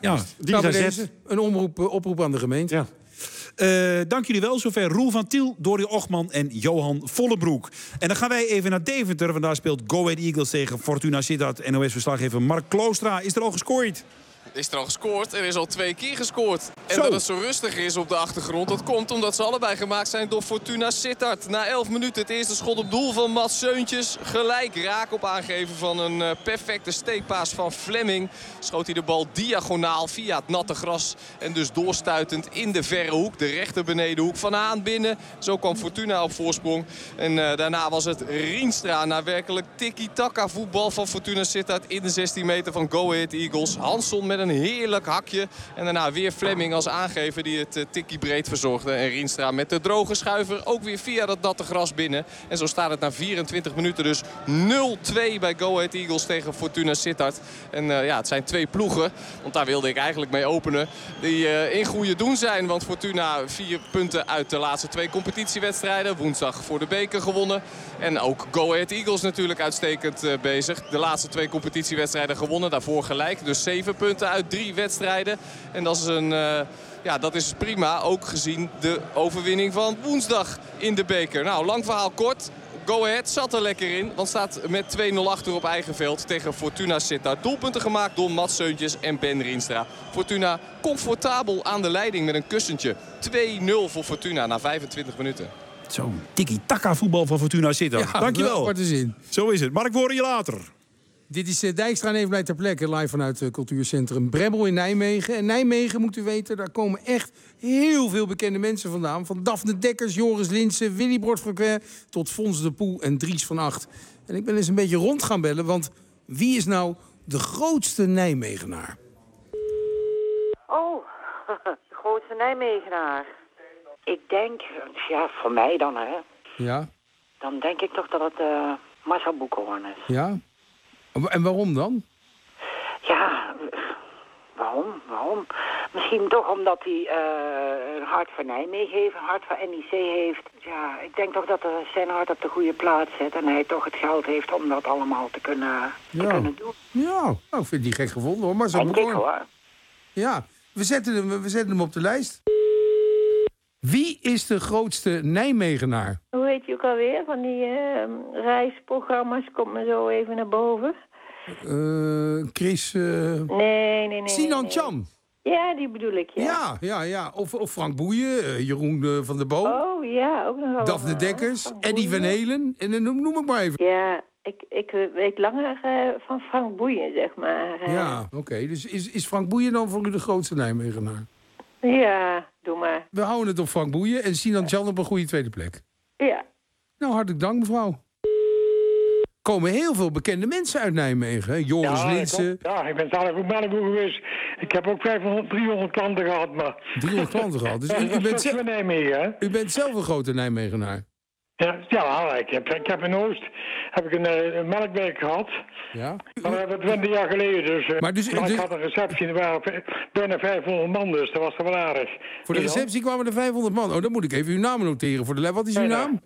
Een oproep aan de gemeente. Ja. Dank jullie wel. Zover Roel van Tiel, Dori Ochman en Johan Vollebroek. En dan gaan wij even naar Deventer. Want daar speelt Go Ahead Eagles tegen Fortuna Sittard. NOS-verslaggever Mark Kloostra is er al gescoord. Is er al gescoord? Er is al 2 keer gescoord. En dat het zo rustig is op de achtergrond, dat komt omdat ze allebei gemaakt zijn door Fortuna Sittard. Na 11 minuten het eerste schot op doel van Mats Seuntjes. Gelijk raak op aangeven van een perfecte steekpaas van Flemming. Schoot hij de bal diagonaal via het natte gras. En dus doorstuitend in de verre hoek. De rechter benedenhoek van Haan binnen. Zo kwam Fortuna op voorsprong. En daarna was het Rienstra naar werkelijk tiki-taka voetbal van Fortuna Sittard in de 16 meter van Go Ahead Eagles. Hansson met een heerlijk hakje. En daarna weer Flemming als aangever die het tikkie breed verzorgde. En Rienstra met de droge schuiver ook weer via dat natte gras binnen. En zo staat het na 24 minuten dus 0-2 bij Go Ahead Eagles tegen Fortuna Sittard. En het zijn 2 ploegen, want daar wilde ik eigenlijk mee openen, die in goede doen zijn. Want Fortuna 4 punten uit de laatste 2 competitiewedstrijden. Woensdag voor de beker gewonnen. En ook Go Ahead Eagles natuurlijk uitstekend bezig. De laatste 2 competitiewedstrijden gewonnen, daarvoor gelijk. Dus 7 punten uit 3 wedstrijden. En dat is dat is prima, ook gezien de overwinning van woensdag in de beker. Nou, lang verhaal kort. Go Ahead zat er lekker in, want staat met 2-0 achter op eigen veld tegen Fortuna Sittard. Doelpunten gemaakt door Mats Seuntjes en Ben Rienstra. Fortuna comfortabel aan de leiding met een kussentje. 2-0 voor Fortuna na 25 minuten. Zo'n tiki-taka voetbal van Fortuna Sittard. Ja, dankjewel. Korte zin. Zo is het. Mark, we horen je later. Dit is Dijkstra en Evenblij ter plekke, live vanuit het cultuurcentrum Brebbel in Nijmegen. En Nijmegen, moet u weten, daar komen echt heel veel bekende mensen vandaan. Van Daphne Dekkers, Joris Linssen, Willy Bordfrequet tot Fons de Poel en Dries van Acht. En ik ben eens een beetje rond gaan bellen, want wie is nou de grootste Nijmegenaar? Oh, de grootste Nijmegenaar. Ik denk, voor mij dan, hè. Ja? Dan denk ik toch dat het Marcel Boekhorn is. Ja? En waarom dan? Ja, waarom? Misschien toch omdat hij een hart voor Nijmegen heeft, een hart voor NEC heeft. Ja, ik denk toch dat zijn hart op de goede plaats zit en hij toch het geld heeft om dat allemaal te kunnen doen. Ja, nou, ik vind die gek gevonden hoor. Maar zo hoor. Ja, we zetten hem op de lijst. Wie is de grootste Nijmegenaar? Hoe heet je ook alweer? Van die reisprogramma's komt me zo even naar boven. Chris... Nee. Sinan Cham. Ja, die bedoel ik, ja. Ja. Of Frank Boeien, Jeroen van der Boom. Oh, ja, ook nog wel. Daphne Dekkers, Eddie Van Helen. En noem ik maar even. Ja, ik weet langer van Frank Boeien, zeg maar. Ja, oké. Dus is Frank Boeien dan voor u de grootste Nijmegenaar? Ja, doe maar. We houden het op Frank Boeien en Sinan Cham op een goede tweede plek. Ja. Nou, hartelijk dank, mevrouw. Er komen heel veel bekende mensen uit Nijmegen. Hè? Joris Linssen. Ik ben zelf ook Melkboer geweest. Ik heb ook 300 klanten gehad. Maar... 300 klanten gehad? Dus u bent zelf een grote Nijmegenaar? Ja, ik heb in Oost een melkwerk gehad. Ja? Maar dat hebben we 20 jaar geleden. Dus ik had een receptie, er waren bijna 500 man, dus dat was toch wel aardig. Voor de receptie kwamen er 500 man. Oh, dan moet ik even uw naam noteren voor de Wat is uw naam?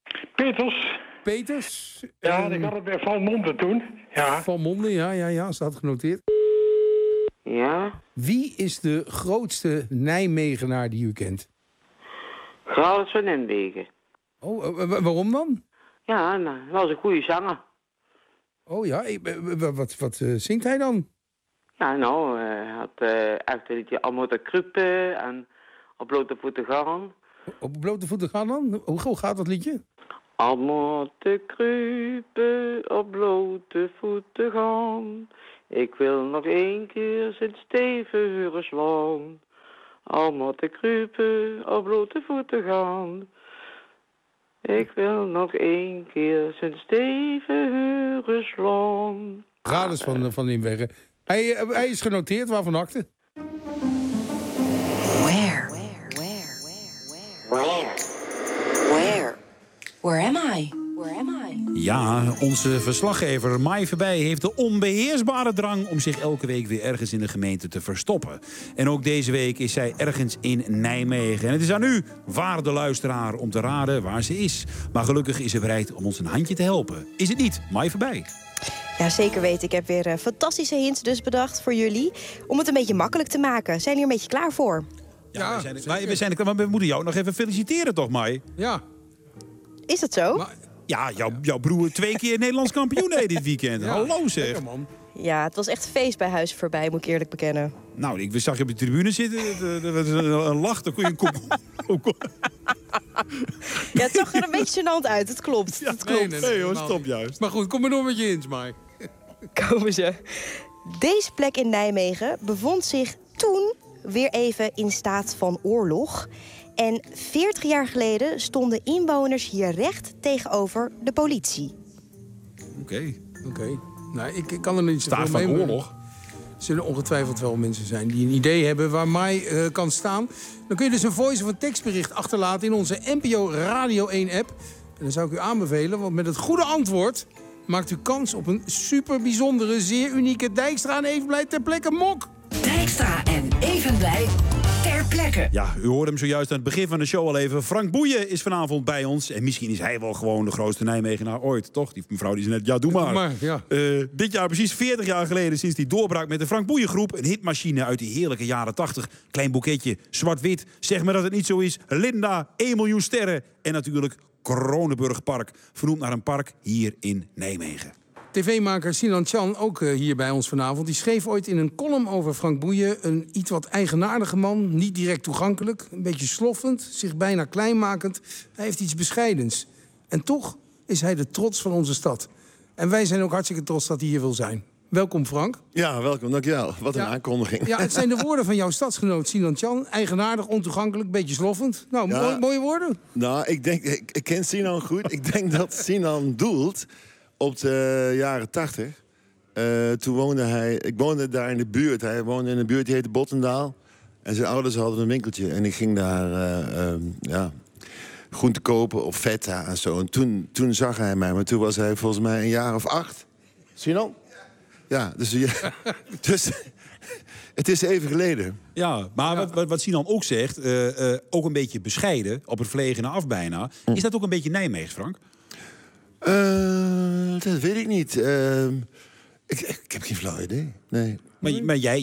Peters? Ja, ik had het bij Van Monden toen. Ja. Van Monden, ja, staat genoteerd. Ja? Wie is de grootste Nijmegenaar die u kent? Gralis van Nijmegen. Oh, waarom dan? Ja, nou, dat was een goede zanger. Oh ja, wat zingt hij dan? Ja, nou, hij had echt een liedje allemaal te kruipen en op blote voeten gaan. Op blote voeten gaan dan? Hoe gaat dat liedje? Allemaal te kruipen, op blote voeten gaan. Ik wil nog 1 keer zijn stevige slaan. Allemaal te kruipen, op blote voeten gaan. Ik wil nog 1 keer zijn stevige slaan. Raders van Nimwegen. Hij is genoteerd, waarvan akte? Where am I? Ja, onze verslaggever Mai Verbij heeft de onbeheersbare drang om zich elke week weer ergens in de gemeente te verstoppen. En ook deze week is zij ergens in Nijmegen. En het is aan u, waarde luisteraar, om te raden waar ze is. Maar gelukkig is ze bereid om ons een handje te helpen. Is het niet, Mai Verbij? Ja, zeker weten. Ik heb weer fantastische hints dus bedacht voor jullie. Om het een beetje makkelijk te maken. Zijn jullie een beetje klaar voor? Ja, we zijn er klaar. Maar we moeten jou nog even feliciteren toch, Mai? Ja. Is dat zo? Ja, jouw broer 2 keer Nederlands kampioen dit weekend. Ja, hallo zeg. Lekker, man. Ja, het was echt feest bij Huis Voorbij, moet ik eerlijk bekennen. Nou, ik zag je op de tribune zitten. Er was een lach. Dan kon je Ja, het zag er een beetje gênant uit. Het klopt. Ja, het klopt. nee hoor, stop juist. Maar goed, kom maar door met je Insmaai. Komen ze. Deze plek in Nijmegen bevond zich toen weer even in staat van oorlog. En 40 jaar geleden stonden inwoners hier recht tegenover de politie. Oké. Nou, ik kan er niet zoveel Staat van mee. oorlog? Er zullen ongetwijfeld wel mensen zijn die een idee hebben waar Mai kan staan. Dan kun je dus een voice of een tekstbericht achterlaten in onze NPO Radio 1 app. En dan zou ik u aanbevelen, want met het goede antwoord maakt u kans op een super bijzondere, zeer unieke Dijkstra en Evenblij ter plekke mok. Dijkstra en Evenblij ter plekke. Ja, u hoorde hem zojuist aan het begin van de show al even. Frank Boeien is vanavond bij ons. En misschien is hij wel gewoon de grootste Nijmegenaar ooit, toch? Die mevrouw die is net, ja, doe maar. Ja. Dit jaar precies 40 jaar geleden sinds die doorbraak met de Frank Boeien groep. Een hitmachine uit die heerlijke jaren 80. Klein boeketje, zwart-wit. Zeg maar dat het niet zo is. Linda, 1 miljoen sterren. En natuurlijk Kronenburgpark. Vernoemd naar een park hier in Nijmegen. TV-maker Sinan Chan, ook hier bij ons vanavond, die schreef ooit in een column over Frank Boeien een iets wat eigenaardige man, niet direct toegankelijk, een beetje sloffend, zich bijna kleinmakend. Hij heeft iets bescheidens. En toch is hij de trots van onze stad. En wij zijn ook hartstikke trots dat hij hier wil zijn. Welkom, Frank. Ja, welkom. Dankjewel. Wat een aankondiging. Ja, het zijn de woorden van jouw stadsgenoot Sinan Chan. Eigenaardig, ontoegankelijk, beetje sloffend. Nou, Ja. mooie woorden. Nou, ik ken Sinan goed. Ik denk dat Sinan doelt op de jaren 80. Toen woonde hij... Ik woonde daar in de buurt. Hij woonde in een buurt die heette Bottendaal. En zijn ouders hadden een winkeltje. En ik ging daar groente kopen of feta en zo. En toen zag hij mij. Maar toen was hij volgens mij een jaar of 8. Sinan? Ja, dus het is even geleden. Ja, maar wat Sinan ook zegt, ook een beetje bescheiden, op het verlegene af bijna. Is dat ook een beetje Nijmeegs, Frank? Dat weet ik niet. Ik heb geen flauw idee. Nee. Maar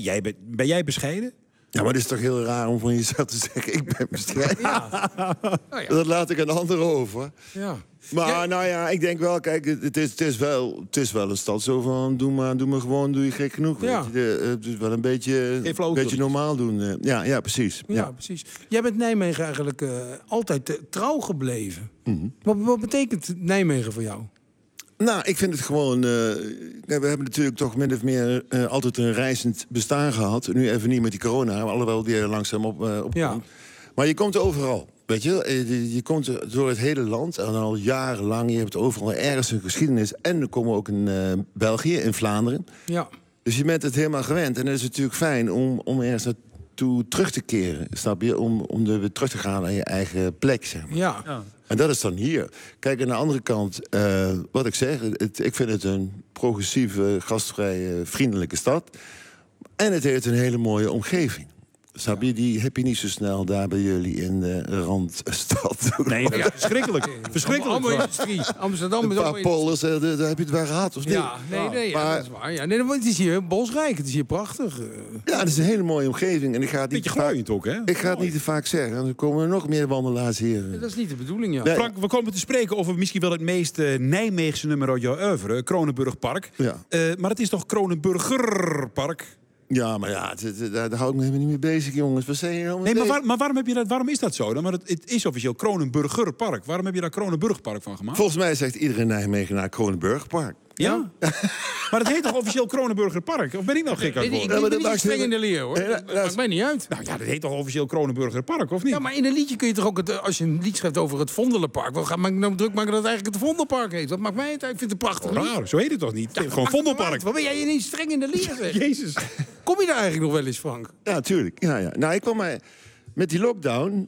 ben jij bescheiden? Ja, maar het is toch heel raar om van jezelf te zeggen, ik ben bescheiden. Ja. Dat laat ik aan anderen over. Ja. Maar nou ja, ik denk wel, kijk, het is wel een stad zo van, doe maar gewoon, doe je gek genoeg. Ja. Weet je. Het is wel een beetje normaal doen. Ja, precies. Ja, precies. Jij bent Nijmegen eigenlijk altijd trouw gebleven. Mm-hmm. Wat betekent Nijmegen voor jou? Nou, ik vind het gewoon... we hebben natuurlijk toch min of meer altijd een reizend bestaan gehad. Nu even niet met die corona, alhoewel die er langzaam op Ja. Maar je komt overal, weet je. Je komt door het hele land, en al jarenlang. Je hebt overal ergens een geschiedenis. En dan komen we ook in België, in Vlaanderen. Ja. Dus je bent het helemaal gewend. En het is natuurlijk fijn om ergens naartoe terug te keren, snap je? Om weer terug te gaan naar je eigen plek, zeg maar. Ja. En dat is dan hier. Kijk, aan de andere kant, wat ik zeg... ik vind het een progressieve, gastvrije, vriendelijke stad. En het heeft een hele mooie omgeving. Snap je? Die heb je niet zo snel daar bij jullie in de Randstad. Nee, dat is verschrikkelijk. Verschrikkelijk. Allemaal industrie. Amsterdam Een paar polders, daar heb je het wel gehad, of niet? Ja, nee, dat is waar. Ja, nee, het is hier bosrijk, het is hier prachtig. Ja, het is een hele mooie omgeving. En ik ga het niet beetje glooiend ook, hè? Ik ga het niet te vaak zeggen. Dan komen er nog meer wandelaars hier. Dat is niet de bedoeling, ja. Nee. Frank, we komen te spreken over misschien wel het meest Nijmeegse nummer uit jouw oeuvre, Kronenburgpark. Ja. Maar het is toch Kronenburgerpark? Ja, maar ja, daar hou ik me helemaal niet mee bezig, jongens. Wat zijn je nou mee bezig? Maar waarom is dat zo dan? Maar het is officieel Kronenburgerpark. Waarom heb je daar Kronenburgpark van gemaakt? Volgens mij zegt iedere Nijmegenaar Kronenburgpark. Ja? Maar het heet toch officieel Kronenburgerpark? Of ben ik nou gek aan het worden? Ik ben niet streng in de leer, hoor. Dat maakt mij niet uit. Nou ja, dat heet toch officieel Kronenburgerpark, of niet? Ja, maar in een liedje kun je toch ook, als je een lied schrijft over het Vondelenpark... wat maak ik nou druk maken dat het eigenlijk het Vondelpark heet? Dat maakt mij uit. Ik vind het een prachtig lied. Raar, zo heet het toch niet? Het heet gewoon Vondelpark. Wat ben jij ineens streng in de leer, zeg? Jezus. Kom je daar eigenlijk nog wel eens, Frank? Ja, tuurlijk. Ja. Nou, ik kwam met die lockdown,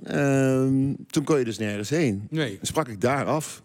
toen kon je dus nergens heen. Nee. Dan sprak ik daar af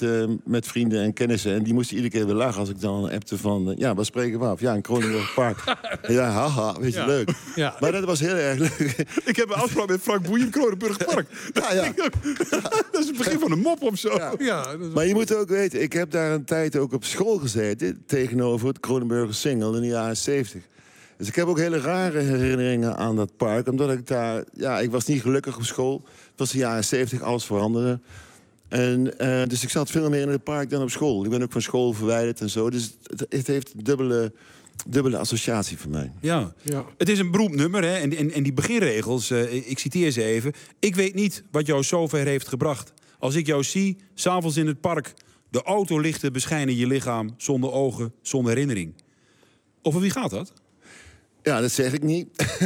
met vrienden en kennissen. En die moesten iedere keer weer lachen als ik dan appte van... wat spreken we af? Ja, een Kronenburgpark. Ja, haha, weet je, leuk. Ja. Maar dat was heel erg leuk. Ik heb een afspraak met Frank Boeien, Kronenburgpark. Ja. Dat is het begin van een mop of zo. Ja, Maar je moet ook weten, ik heb daar een tijd ook op school gezeten... tegenover het Kronenburger Singel in de jaren 70. Dus ik heb ook hele rare herinneringen aan dat park. Omdat ik daar... Ja, ik was niet gelukkig op school. Het was de jaren 70, alles veranderde. En, dus ik zat veel meer in het park dan op school. Ik ben ook van school verwijderd en zo. Dus het heeft dubbele dubbele associatie voor mij. Ja. Het is een beroemd hè? En die beginregels, ik citeer ze even. Ik weet niet wat jou zover heeft gebracht. Als ik jou zie, 's avonds in het park. De autolichten beschijnen je lichaam, zonder ogen, zonder herinnering. Over wie gaat dat? Ja, dat zeg ik niet.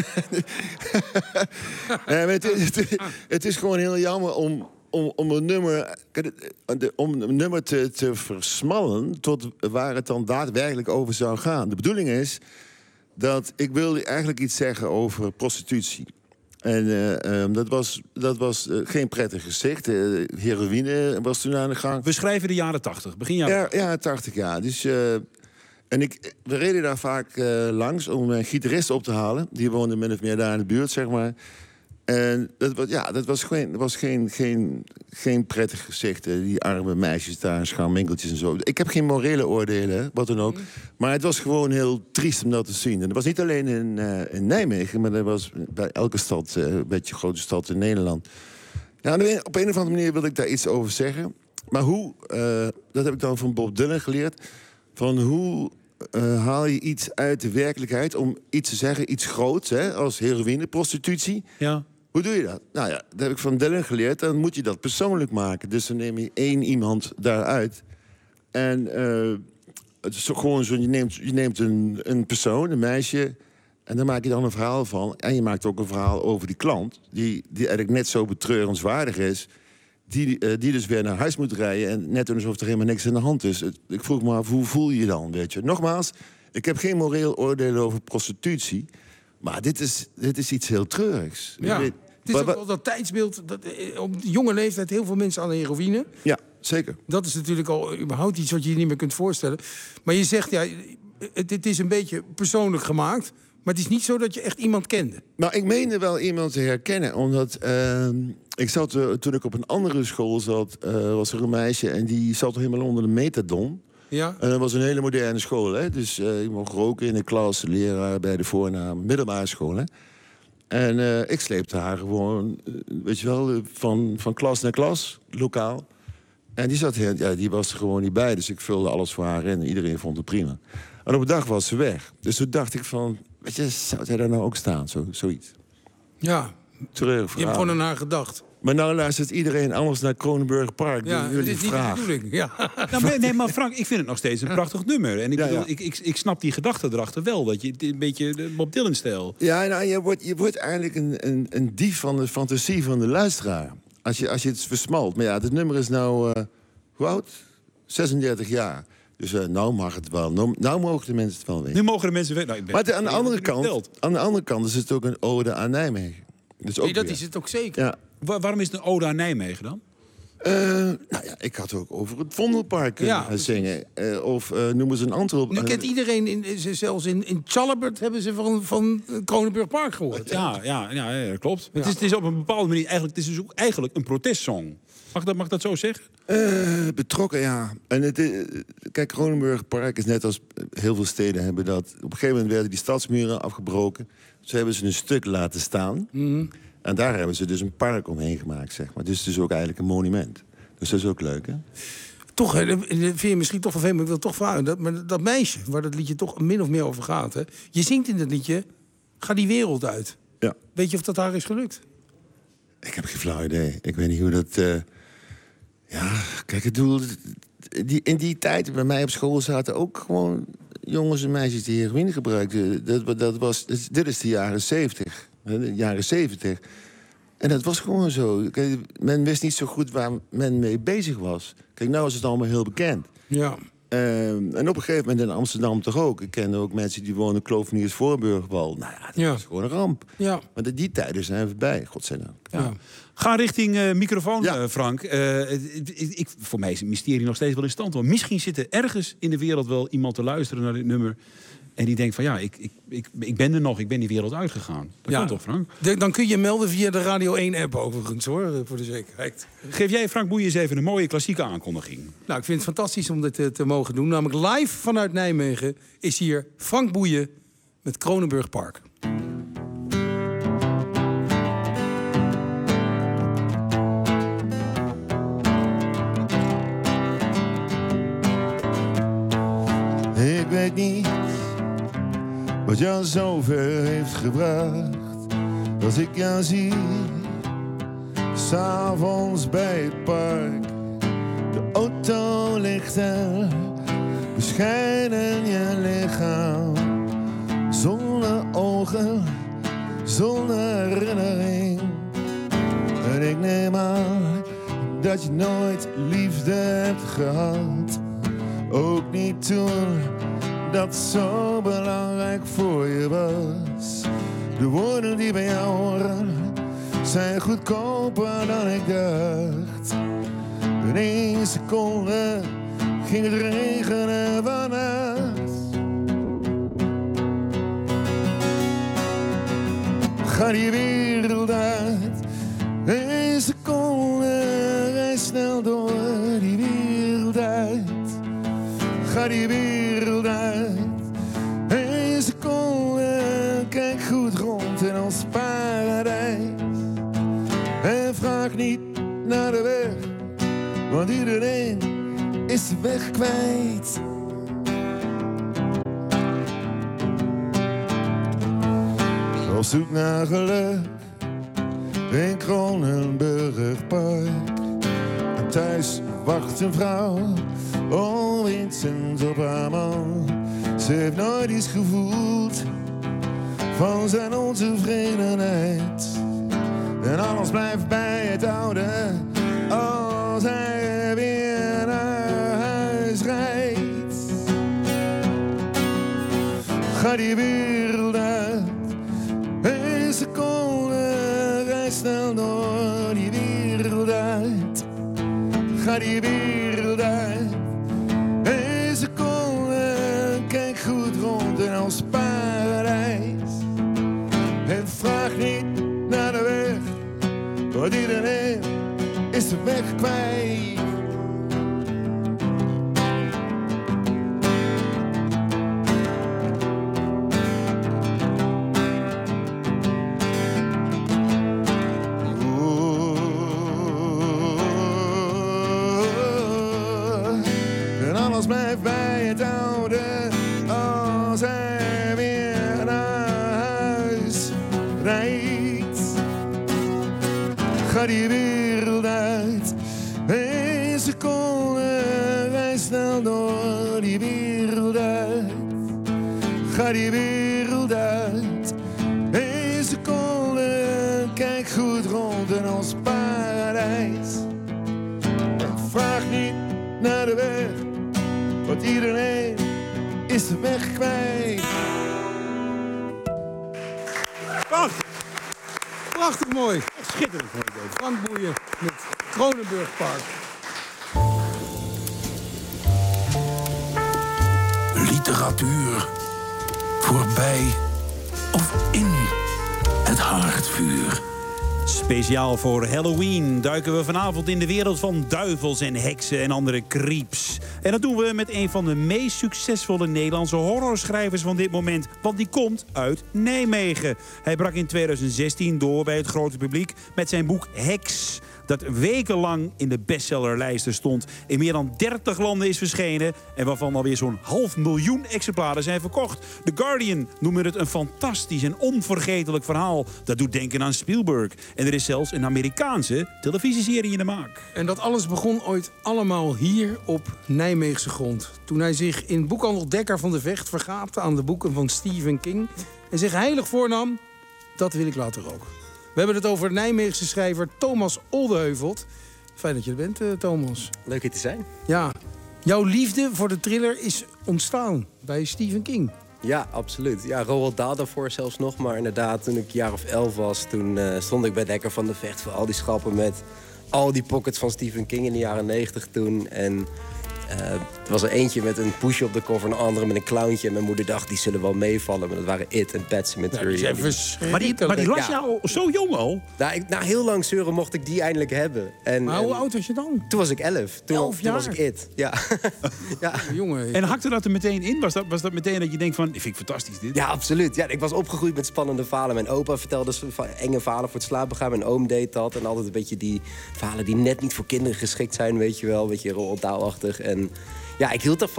Het is gewoon heel jammer om een nummer te versmallen tot waar het dan daadwerkelijk over zou gaan. De bedoeling is dat ik wilde eigenlijk iets zeggen over prostitutie. En dat was geen prettig gezicht. Heroïne was toen aan de gang. We schrijven de jaren 80, begin jaren 80. Ja, 80 jaar. Dus, we reden daar vaak langs om een gitarist op te halen. Die woonde min of meer daar in de buurt, zeg maar. En dat was geen prettig gezicht. Die arme meisjes daar in schaamwinkeltjes en zo. Ik heb geen morele oordelen, wat dan ook. Maar het was gewoon heel triest om dat te zien. En dat was niet alleen in Nijmegen, maar dat was bij elke stad, een beetje grote stad in Nederland. Ja, op een of andere manier wil ik daar iets over zeggen. Maar hoe, dat heb ik dan van Bob Dylan geleerd. Van hoe haal je iets uit de werkelijkheid om iets te zeggen, iets groots, hè, als heroïne, prostitutie. Ja. Hoe doe je dat? Nou ja, dat heb ik van Dylan geleerd. Dan moet je dat persoonlijk maken. Dus dan neem je 1 iemand daaruit. En het is gewoon zo, je neemt een persoon, een meisje, en daar maak je dan een verhaal van. En je maakt ook een verhaal over die klant, die eigenlijk net zo betreurenswaardig is, die dus weer naar huis moet rijden en net doen alsof er helemaal niks aan de hand is. Ik vroeg me af, hoe voel je je dan, weet je? Nogmaals, ik heb geen moreel oordeel over prostitutie, maar dit is iets heel treurigs. Ja, het is ook wel dat tijdsbeeld, dat op jonge leeftijd heel veel mensen aan de heroïne. Ja, zeker. Dat is natuurlijk al überhaupt iets wat je je niet meer kunt voorstellen. Maar je zegt, ja, het is een beetje persoonlijk gemaakt. Maar het is niet zo dat je echt iemand kende. Nou, ik meende wel iemand te herkennen. Omdat ik zat, toen ik op een andere school zat, was er een meisje en die zat helemaal onder de metadon. Ja. En dat was een hele moderne school, hè. Dus je mocht roken in de klas, leraar bij de voornaam, middelbare school, hè. En ik sleepte haar gewoon, weet je wel, van klas naar klas, lokaal. En die was er gewoon niet bij, dus ik vulde alles voor haar in. Iedereen vond het prima. En op een dag was ze weg. Dus toen dacht ik van, weet je, zou zij daar nou ook staan, zoiets? Ja, treurig verhaal. Je hebt gewoon aan haar gedacht. Maar nou luistert iedereen anders naar Kronenburger Park. Ja, dat is niet de bedoeling. Ja. Nou, nee, maar Frank, ik vind het nog steeds een prachtig nummer. En ik snap die gedachte erachter wel. Dat je een beetje de Bob Dylan-stijl. Ja, nou, je wordt eigenlijk een dief van de fantasie van de luisteraar. Als je het versmalt. Maar ja, het nummer is nou, hoe oud? 36 jaar. Dus nou mag het wel. Nou mogen de mensen het wel weten. Nu mogen de mensen weten. Nou, maar aan de andere kant is het ook een ode aan Nijmegen. Dus ook dat is het ook zeker. Ja. Waarom is het een ode aan Nijmegen dan? Nou ja, ik had ook over het Vondelpark zingen. Of noemen ze een Antwerp. Nu kent iedereen, zelfs in Tjallebert hebben ze van Kronenburg Park gehoord. Ja, klopt. Ja. Het is op een bepaalde manier eigenlijk een protestsong. Mag dat zo zeggen? Betrokken, ja. En kijk, Kronenburg Park is net als heel veel steden hebben dat. Op een gegeven moment werden die stadsmuren afgebroken. Ze hebben ze een stuk laten staan. Mm. En daar hebben ze dus een park omheen gemaakt, zeg maar. Dus het is ook eigenlijk een monument. Dus dat is ook leuk, hè? Toch, vind je misschien toch vervelend, maar ik wil toch vragen. Dat meisje, waar dat liedje toch min of meer over gaat, hè? Je zingt in dat liedje, ga die wereld uit. Ja. Weet je of dat haar is gelukt? Ik heb geen flauw idee. Ik weet niet hoe dat... Ja, kijk, ik bedoel... In die tijd bij mij op school zaten ook gewoon jongens en meisjes die heroïne gebruikten. Dit is de jaren 70. De jaren 70. En dat was gewoon zo. Kijk, men wist niet zo goed waar men mee bezig was. Kijk, nou is het allemaal heel bekend. Ja. En op een gegeven moment in Amsterdam toch ook. Ik kende ook mensen die wonen Kloveniers Voorburgwal. Nou ja, dat is gewoon een ramp. Ja. Maar die tijden zijn voorbij, godzijdank. Ja. Ga richting microfoon, Frank. Voor mij is het mysterie nog steeds wel in stand. Want misschien zit er ergens in de wereld wel iemand te luisteren naar dit nummer. En die denkt van ja, ik ben er nog, ik ben die wereld uitgegaan. Dat kan toch, Frank? Dan kun je melden via de Radio 1-app overigens, hoor, voor de zekerheid. Geef jij Frank Boeien eens even een mooie klassieke aankondiging. Nou, ik vind het fantastisch om dit te mogen doen. Namelijk live vanuit Nijmegen is hier Frank Boeien met Kronenburg Park. Ik weet niet wat jou zo ver heeft gebracht. Als ik jou zie, 's'avonds bij het park. De auto ligt er, bescheiden je lichaam. Zonder ogen, zonder herinnering. En ik neem aan dat je nooit liefde hebt gehad. Ook niet toen dat zo belangrijk voor je was. De woorden die bij jou horen zijn goedkoper dan ik dacht. In 1 seconde ging het regenen vannacht. Ga die wereld uit, 1 seconde, rij snel door die wereld uit. Ga die wereld uit, 1 seconde, kijk goed rond in ons paradijs. En vraag niet naar de weg, want iedereen is de weg kwijt. Op zoek naar geluk in Kronenburger Park. En thuis wacht een vrouw, onwetend op haar man. Ze heeft nooit iets gevoeld van zijn ontevredenheid. En alles blijft bij het oude als hij weer naar huis rijdt. Ga die wereld uit, 1 seconde, rij snel door die wereld uit. Ga die wereld uit, 1 seconde, kijk goed rond in ons paradijs. En vraag niet naar de weg, want iedereen is de weg kwijt. En alles blijft bij het oude als hij weer naar huis rijdt. Ga die wereld uit, 1 seconde, rij snel door die wereld uit. Ga die wereld uit, 1 seconde, kijk goed rond in ons paradijs. En vraag niet naar de weg, want iedereen is de weg kwijt. Prachtig. Prachtig mooi. Schitterend mooi. Frank Boeien met Kronenburg Park. Literatuur. Voorbij of in het haardvuur. Speciaal voor Halloween duiken we vanavond in de wereld van duivels en heksen en andere creeps. En dat doen we met een van de meest succesvolle Nederlandse horrorschrijvers van dit moment. Want die komt uit Nijmegen. Hij brak in 2016 door bij het grote publiek met zijn boek Heks. Dat wekenlang in de bestsellerlijsten stond. In meer dan 30 landen is verschenen. En waarvan alweer zo'n 500.000 exemplaren zijn verkocht. The Guardian noemde het een fantastisch en onvergetelijk verhaal. Dat doet denken aan Spielberg. En er is zelfs een Amerikaanse televisieserie in de maak. En dat alles begon ooit allemaal hier op Nijmeegse grond. Toen hij zich in boekhandel Dekker van de Vecht vergaapte aan de boeken van Stephen King. En zich heilig voornam, dat wil ik later ook. We hebben het over Nijmeegse schrijver Thomas Oldeheuvelt. Fijn dat je er bent, Thomas. Leuk hier te zijn. Ja, jouw liefde voor de thriller is ontstaan bij Stephen King. Ja, absoluut. Ja, Roald Dahl daarvoor zelfs nog. Maar inderdaad, toen ik een jaar of 11 was... toen stond ik bij Dekker van de Vecht voor al die schappen... met al die pockets van Stephen King in de jaren 90 toen. En er was er eentje met een poesje op de cover... en een andere met een clowntje. En mijn moeder dacht, die zullen wel meevallen. Maar dat waren It en Pet Sematary. Ja, maar die las je al zo jong al? Na heel lang zeuren mocht ik die eindelijk hebben. Maar hoe oud was je dan? Toen was ik 11. Toen was ik It. Ja. Ja. Jongen. En hakte dat er meteen in? Was dat meteen dat je denkt van, ik vind het fantastisch dit? Ja, absoluut. Ja, ik was opgegroeid met spannende verhalen. Mijn opa vertelde enge verhalen voor het slapen gaan. Mijn oom deed dat. En altijd een beetje die verhalen die net niet voor kinderen geschikt zijn, weet je wel. Een beetje Roald Dahl-achtig. En ja, ik hield daarvan.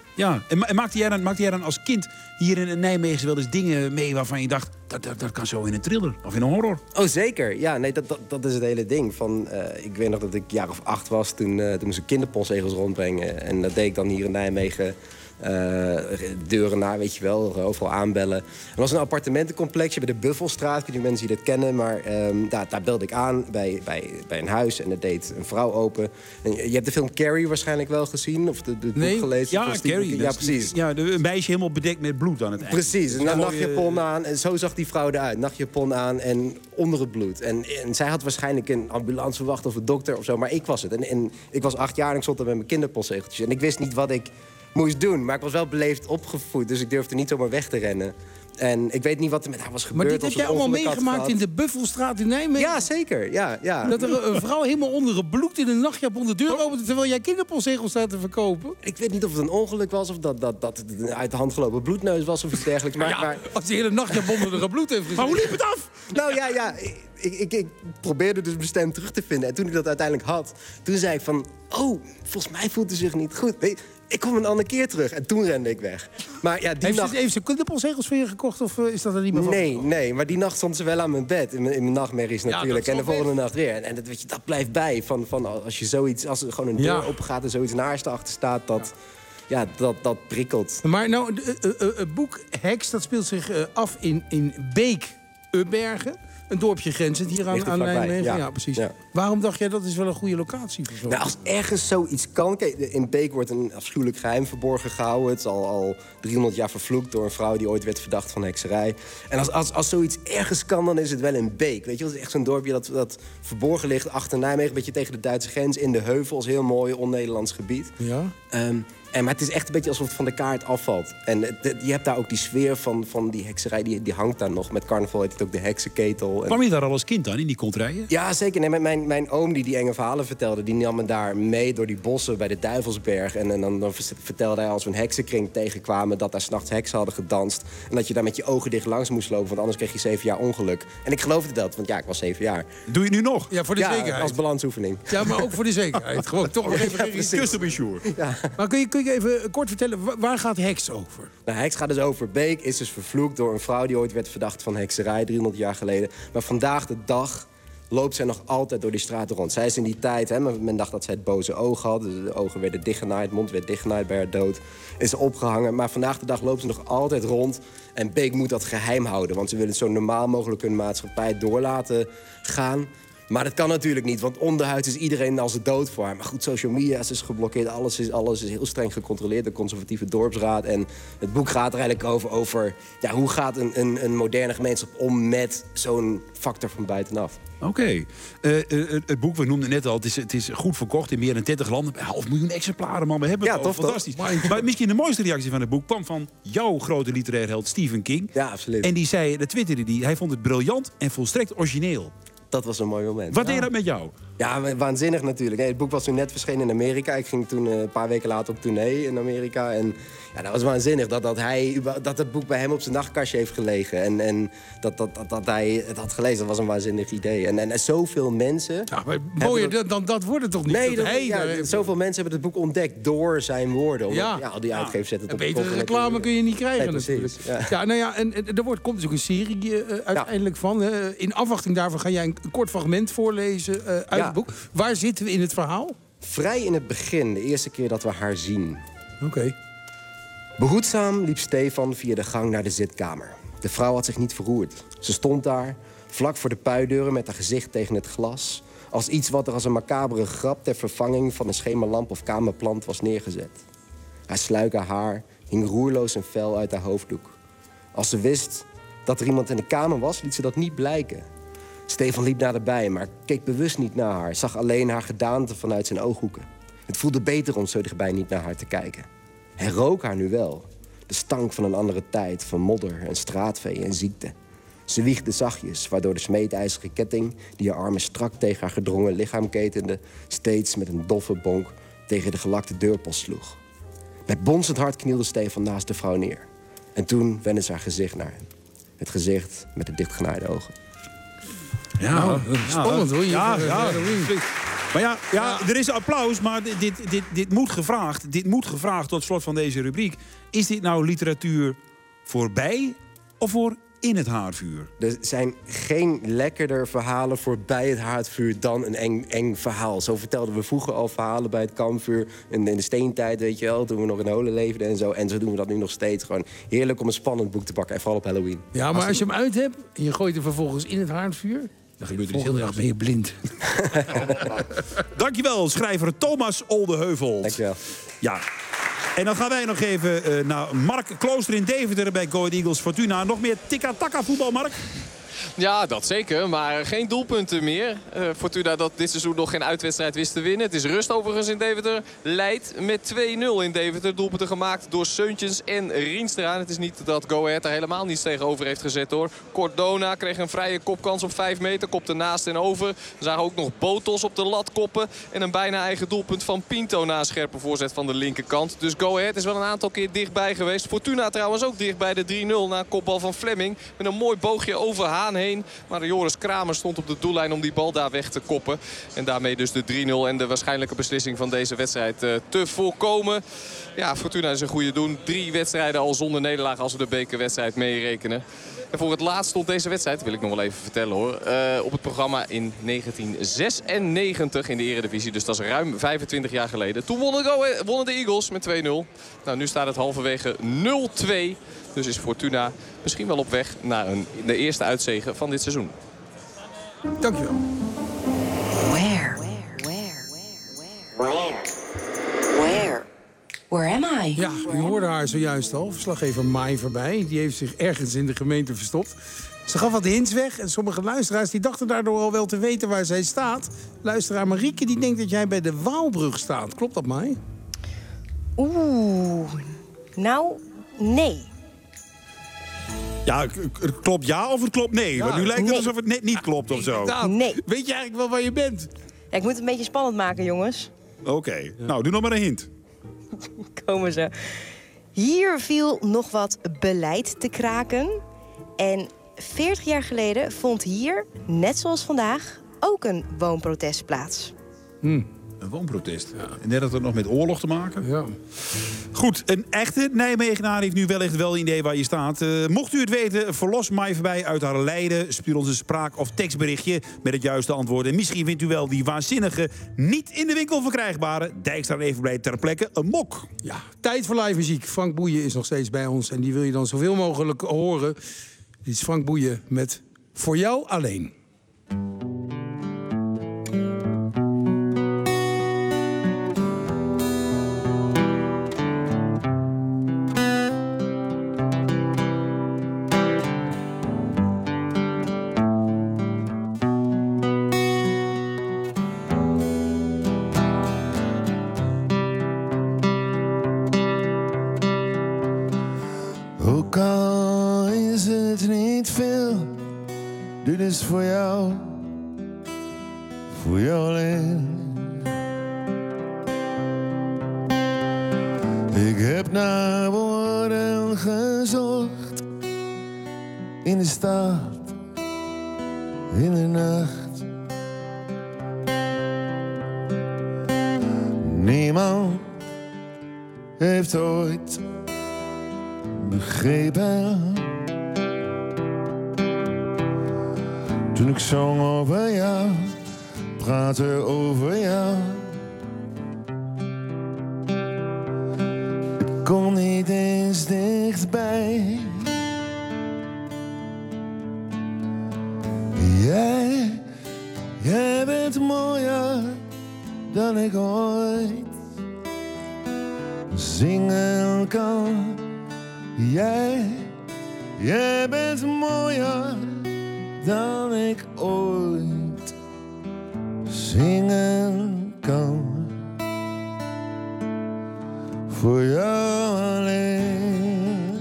Ja, en maakte jij dan als kind hier in Nijmegen wel eens dingen mee waarvan je dacht, dat kan zo in een thriller of in een horror? Oh, zeker. Ja, nee, dat is het hele ding. Ik weet nog dat ik jaar of 8 was, toen moest ik kinderpostzegels rondbrengen. En dat deed ik dan hier in Nijmegen. Deuren naar, weet je wel, overal aanbellen. Er was een appartementencomplexje bij de Buffelstraat. Ik weet niet of mensen die dat kennen, maar daar belde ik aan bij een huis en dat deed een vrouw open. En je hebt de film Carrie waarschijnlijk wel gezien, of de boek gelezen. Ja, Carrie. Ja, precies. Ja, een meisje helemaal bedekt met bloed aan het eind. Precies, een nachtjapon aan en zo zag die vrouw eruit. Nachtjapon aan en onder het bloed. En zij had waarschijnlijk een ambulance verwacht of een dokter of zo, maar ik was het. En ik was 8 jaar en ik stond er met mijn kinderpostzegeltjes. En ik wist niet wat ik moest doen, maar ik was wel beleefd opgevoed, dus ik durfde niet zomaar weg te rennen. En ik weet niet wat er met haar was gebeurd. Maar dit heb jij allemaal meegemaakt in de Buffelstraat in Nijmegen? Ja, zeker. Ja. Dat er een vrouw helemaal onder het bloed in een nachtjapon de deur opende terwijl jij kinderpostzegels staat te verkopen? Ik weet niet of het een ongeluk was of dat het een uit de hand gelopen bloedneus was of iets dergelijks. Maar als die hele nachtjapon onder het bloed heeft gezien. Maar hoe liep het af? Nou ja. Ik probeerde dus mijn stem terug te vinden. En toen ik dat uiteindelijk had, toen zei ik van, oh, volgens mij voelt hij zich niet goed. Ik kom een andere keer terug. En toen rende ik weg. Maar ja, heeft ze kinderpostzegels voor je gekocht of is dat er niet meer van? Nee, maar die nacht stond ze wel aan mijn bed. In mijn nachtmerries natuurlijk. En de volgende nacht weer. En dat blijft bij. Van als je zoiets, als er gewoon een deur opgaat en zoiets naast achter staat, dat prikkelt. Maar nou, het boek Heks, dat speelt zich af in Beek, Ubbergen. Een dorpje grenzend hier aan Nijmegen. Ja, precies. Ja. Waarom dacht jij dat is wel een goede locatie voor zo? Nou, als ergens zoiets kan... Kijk, in Beek wordt een afschuwelijk geheim verborgen gehouden. Het is al 300 jaar vervloekt door een vrouw die ooit werd verdacht van hekserij. En als zoiets ergens kan, dan is het wel in Beek. Weet je, dat is echt zo'n dorpje dat verborgen ligt achter Nijmegen. Een beetje tegen de Duitse grens, in de heuvels. Heel mooi, on-Nederlands gebied. Ja. Maar het is echt een beetje alsof het van de kaart afvalt. En je hebt daar ook die sfeer van die hekserij, die hangt daar nog. Met carnaval heet het ook de heksenketel. Kwam je daar al als kind dan, in die kontrijen? Ja, zeker. Nee, mijn oom die enge verhalen vertelde, die nam me daar mee door die bossen bij de Duivelsberg. En dan vertelde hij als we een heksenkring tegenkwamen dat daar 's nachts heksen hadden gedanst. En dat je daar met je ogen dicht langs moest lopen, want anders kreeg je 7 jaar ongeluk. En ik geloofde dat, want ik was 7 jaar. Doe je nu nog? Ja, voor de zekerheid. Als balansoefening. Ja, maar ook voor de zekerheid. Gewoon toch nog even just to be sure. Ja. Maar kun je even kort vertellen, waar gaat Heks over? Nou, Heks gaat dus over. Beek is dus vervloekt door een vrouw die ooit werd verdacht van hekserij, 300 jaar geleden. Maar vandaag de dag loopt zij nog altijd door die straten rond. Zij is in die tijd, men dacht dat zij het boze oog had. Dus de ogen werden dichtgenaaid, de mond werd dichtgenaaid bij haar dood. Is ze opgehangen. Maar vandaag de dag loopt ze nog altijd rond. En Beek moet dat geheim houden. Want ze willen het zo normaal mogelijk hun maatschappij door laten gaan. Maar dat kan natuurlijk niet, want onderhuid is iedereen als de dood voor haar. Maar goed, social media is geblokkeerd. Alles is heel streng gecontroleerd, de conservatieve dorpsraad. En het boek gaat er eigenlijk over hoe gaat een moderne gemeenschap om met zo'n factor van buitenaf. Oké. Het boek, we noemden het net al, het is goed verkocht in meer dan 30 landen. 500.000 exemplaren, man. We hebben het al. Fantastisch. Maar misschien de mooiste reactie van het boek kwam van jouw grote literair held Stephen King. Ja, absoluut. En die zei, dat twitterde die, hij vond het briljant en volstrekt origineel. Dat was een mooi moment. Wat deed dat met jou? Ja, waanzinnig natuurlijk. Nee, het boek was toen net verschenen in Amerika. Ik ging toen een paar weken later op tournee in Amerika. En ja, dat was waanzinnig dat het boek bij hem op zijn nachtkastje heeft gelegen. En dat hij het had gelezen. Dat was een waanzinnig idee. En zoveel mensen... Ja, maar mooier dan dat wordt het toch niet? Nee, zoveel mensen hebben het boek ontdekt door zijn woorden. Omdat, al die uitgevers zetten het op de kop. Betere reclame kun je niet krijgen natuurlijk. Ja, nou ja, en er komt dus ook een serie uiteindelijk van. In afwachting daarvan ga jij een kort fragment voorlezen uit het boek. Waar zitten we in het verhaal? Vrij in het begin, de eerste keer dat we haar zien. Oké. Behoedzaam liep Stefan via de gang naar de zitkamer. De vrouw had zich niet verroerd. Ze stond daar, vlak voor de puideuren met haar gezicht tegen het glas, als iets wat er als een macabere grap ter vervanging van een schemerlamp of kamerplant was neergezet. Haar sluike haar hing roerloos en fel uit haar hoofddoek. Als ze wist dat er iemand in de kamer was, liet ze dat niet blijken. Stefan liep naderbij, maar keek bewust niet naar haar. Zag alleen haar gedaante vanuit zijn ooghoeken. Het voelde beter om zo dichtbij niet naar haar te kijken. Hij rook haar nu wel. De stank van een andere tijd, van modder en straatvee en ziekte. Ze wiegde zachtjes, waardoor de smeedijzeren ketting die haar armen strak tegen haar gedrongen lichaam ketende, steeds met een doffe bonk tegen de gelakte deurpost sloeg. Met bonzend hart knielde Stefan naast de vrouw neer. En toen wendde ze haar gezicht naar hem. Het gezicht met de dichtgenaaide ogen. Ja, spannend hoor. Ja. Maar ja, er is applaus, maar dit moet gevraagd. Dit moet gevraagd tot slot van deze rubriek. Is dit nou literatuur voorbij of voor in het haardvuur? Er zijn geen lekkerder verhalen voorbij het haardvuur dan een eng verhaal. Zo vertelden we vroeger al verhalen bij het kampvuur. In de steentijd, weet je wel, toen we nog in Holen leefden en zo. En zo doen we dat nu nog steeds. Gewoon heerlijk om een spannend boek te pakken. En vooral op Halloween. Ja, maar als je hem uit hebt en je gooit hem vervolgens in het haardvuur... dan gebeurt er heel erg ben je blind. Dankjewel, schrijver Thomas Oldeheuvel. Dankjewel. Ja. En dan gaan wij nog even naar Mark Klooster in Deventer bij Go Ahead Eagles Fortuna. Nog meer tikka-taka voetbal, Mark? Ja, dat zeker. Maar geen doelpunten meer. Fortuna dat dit seizoen nog geen uitwedstrijd wist te winnen. Het is rust overigens in Deventer. Leidt met 2-0 in Deventer. Doelpunten gemaakt door Seuntjens en Rienstra. Het is niet dat Go Ahead er helemaal niets tegenover heeft gezet hoor. Cordona kreeg een vrije kopkans op 5 meter. Kopte naast en over. We zagen ook nog Botos op de lat koppen. En een bijna eigen doelpunt van Pinto na een scherpe voorzet van de linkerkant. Dus Go Ahead is wel een aantal keer dichtbij geweest. Fortuna trouwens ook dicht bij de 3-0 na een kopbal van Fleming. Met een mooi boogje over Haan heen. Maar Joris Kramer stond op de doellijn om die bal daar weg te koppen. En daarmee dus de 3-0 en de waarschijnlijke beslissing van deze wedstrijd te voorkomen. Ja, Fortuna is een goede doen. 3 wedstrijden al zonder nederlaag als we de bekerwedstrijd meerekenen. En voor het laatst stond deze wedstrijd, wil ik nog wel even vertellen hoor, op het programma in 1996 in de Eredivisie. Dus dat is ruim 25 jaar geleden. Toen wonnen de Eagles met 2-0. Nou, nu staat het halverwege 0-2. Dus is Fortuna misschien wel op weg naar de eerste uitzege van dit seizoen. Dankjewel. Where am I? Ja, u hoorde haar zojuist al. Verslaggever Mai voorbij. Die heeft zich ergens in de gemeente verstopt. Ze gaf wat hints weg en sommige luisteraars die dachten daardoor al wel te weten waar zij staat. Luisteraar Marieke die denkt dat jij bij de Waalbrug staat. Klopt dat, Mai? Nou, nee. Ja, het klopt ja of het klopt nee? Ja, want nu lijkt het alsof het net niet klopt of zo. Nee. Weet je eigenlijk wel waar je bent? Ja, ik moet het een beetje spannend maken, jongens. Oké. Nou, doe nog maar een hint. Komen ze. Hier viel nog wat beleid te kraken. En 40 jaar geleden vond hier, net zoals vandaag, ook een woonprotest plaats. Een woonprotest. Ja. En net had het nog met oorlog te maken? Ja. Goed, een echte Nijmegenaar heeft nu wellicht wel een idee waar je staat. Mocht u het weten, verlos Mai voorbij uit haar lijden. Stuur ons een spraak- of tekstberichtje met het juiste antwoord. En misschien vindt u wel die waanzinnige, niet in de winkel verkrijgbare, Dijkstra Evenblij ter plekke, een mok. Ja, tijd voor live muziek. Frank Boeien is nog steeds bij ons en die wil je dan zoveel mogelijk horen. Dit is Frank Boeien met Voor jou alleen. Ook al is het niet veel, dit is voor jou alleen. Ik heb naar woorden gezocht, in de stad, in de nacht. Niemand heeft ooit begrepen toen ik zong over jou, praatte over jou. Ik kom niet eens dichtbij. Jij bent mooier dan ik ooit zingen kan. Jij bent mooier dan ik ooit zingen kan. Voor jou alleen.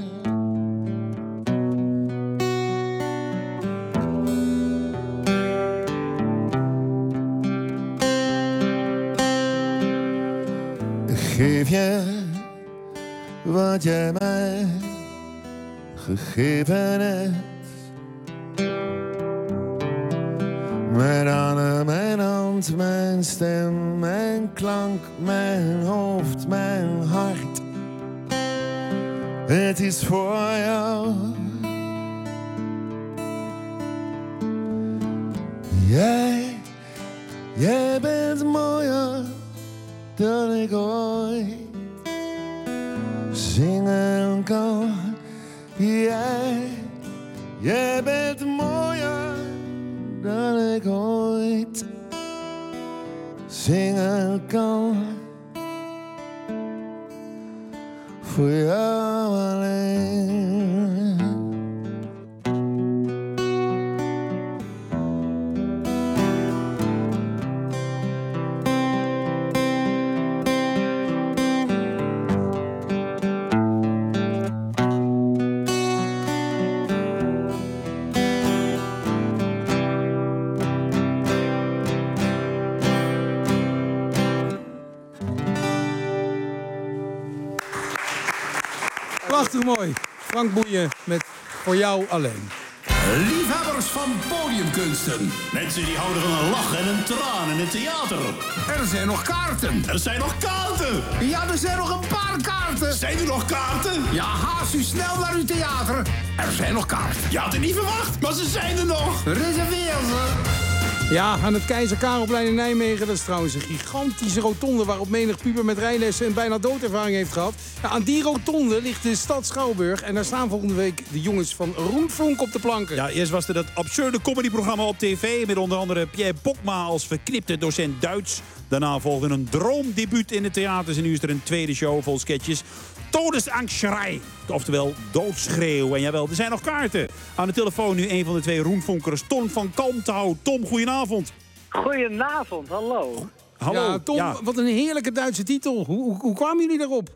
Ik geef je wat jij mij gegeven hebt. Met alle mijn handen hand, mijn stem, mijn klank, mijn hoofd, mijn hart. Het is voor jou. Jij bent mooier dan ik ooit zingen kan. Jij bent mooier dan ik ooit zingen kan. Voor jou alleen. Prachtig mooi. Frank Boeien met Voor jou alleen. Liefhebbers van podiumkunsten. Mensen die houden van een lach en een traan in het theater. Er zijn nog kaarten. Er zijn nog kaarten. Ja, er zijn nog een paar kaarten. Zijn er nog kaarten? Ja, haast u snel naar uw theater. Er zijn nog kaarten. Je had het niet verwacht, maar ze zijn er nog. Reserveer ze. Ja, aan het Keizer Karelplein in Nijmegen. Dat is trouwens een gigantische rotonde waarop menig puber met rijlessen een bijna doodervaring heeft gehad. Ja, aan die rotonde ligt de stad Schouwburg. En daar staan volgende week de jongens van Roenvonk op de planken. Ja, eerst was er dat absurde comedyprogramma op tv met onder andere Pierre Bokma als verknipte docent Duits. Daarna volgde een droomdebuut in de theaters en nu is er een tweede show vol sketches. Todesangstschrei, oftewel doodschreeuw. En jawel, er zijn nog kaarten. Aan de telefoon nu een van de twee Roenvonkers, Tom van Kalmthout. Tom, goedenavond. Goedenavond, hallo. Hallo. Ja, Tom, wat een heerlijke Duitse titel. Hoe kwamen jullie daarop?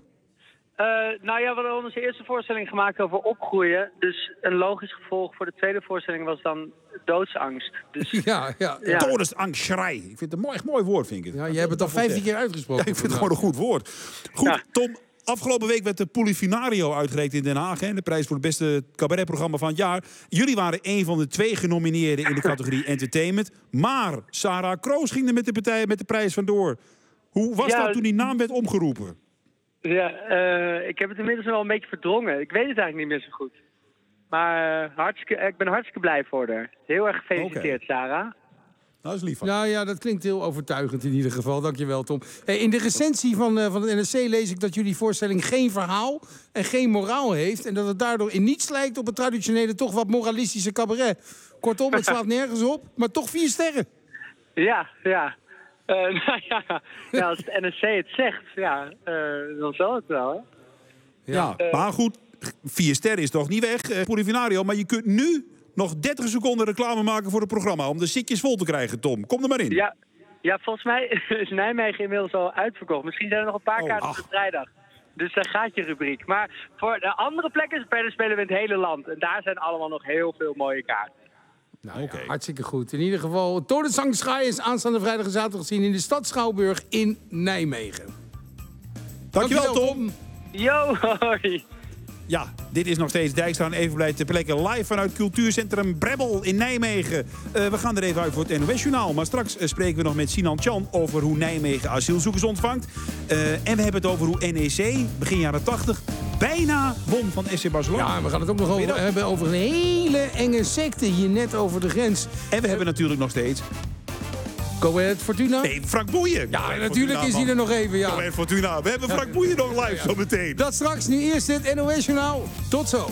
Nou ja, we hadden onze eerste voorstelling gemaakt over opgroeien. Dus een logisch gevolg voor de tweede voorstelling was dan doodsangst. Dus, ja. Todesangstschrei. Ik vind het een echt mooi woord, vind ik. Ja, je hebt het al 15 keer uitgesproken. Ja, ik vind het gewoon een goed woord. Goed, ja. Tom, afgelopen week werd de Polifinario uitgereikt in Den Haag. Hè, de prijs voor het beste cabaretprogramma van het jaar. Jullie waren een van de 2 genomineerden in de categorie entertainment. Maar Sarah Kroos ging er met de prijs vandoor. Hoe was dat toen die naam werd omgeroepen? Ja, ik heb het inmiddels wel een beetje verdrongen. Ik weet het eigenlijk niet meer zo goed. Maar ik ben hartstikke blij voor haar. Heel erg gefeliciteerd, Sarah. Dat is lief van. Ja, dat klinkt heel overtuigend in ieder geval. Dankjewel, Tom. In de recensie van het NRC lees ik dat jullie voorstelling geen verhaal en geen moraal heeft. En dat het daardoor in niets lijkt op het traditionele, toch wat moralistische cabaret. Kortom, het slaat nergens op, maar toch 4 sterren. Ja. Als het NRC het zegt, dan zal het wel, hè? Ja, maar goed, 4 sterren is toch niet weg, Polifinario. Maar je kunt nu nog 30 seconden reclame maken voor het programma om de zitjes vol te krijgen, Tom. Kom er maar in. Ja, volgens mij is Nijmegen inmiddels al uitverkocht. Misschien zijn er nog een paar kaarten op de vrijdag. Dus daar gaat je rubriek. Maar voor de andere plekken spelen we in het hele land. En daar zijn allemaal nog heel veel mooie kaarten. Nou, hartstikke goed. In ieder geval, Todesangstschrei is aanstaande vrijdag en zaterdag gezien in de stad Schouwburg in Nijmegen. Dankjewel, Tom. Yo, hoi. Ja, dit is nog steeds Dijkstra en Evenblij ter plekke live vanuit Cultuurcentrum Brebbel in Nijmegen. We gaan er even uit voor het NOS-journaal. Maar straks spreken we nog met Sinan Chan over hoe Nijmegen asielzoekers ontvangt. En we hebben het over hoe NEC begin jaren 80 bijna won van SC Barcelona. Ja, we gaan het ook nog hebben over een hele enge secte hier net over de grens. En we hebben natuurlijk nog steeds Go Ahead Fortuna? Nee, Frank Boeien. Ja, natuurlijk is hij er nog even, ja. Go Ahead Fortuna. We hebben Frank Boeien nog live zo meteen. Dat straks, nu eerst het NOS-journaal. Tot zo.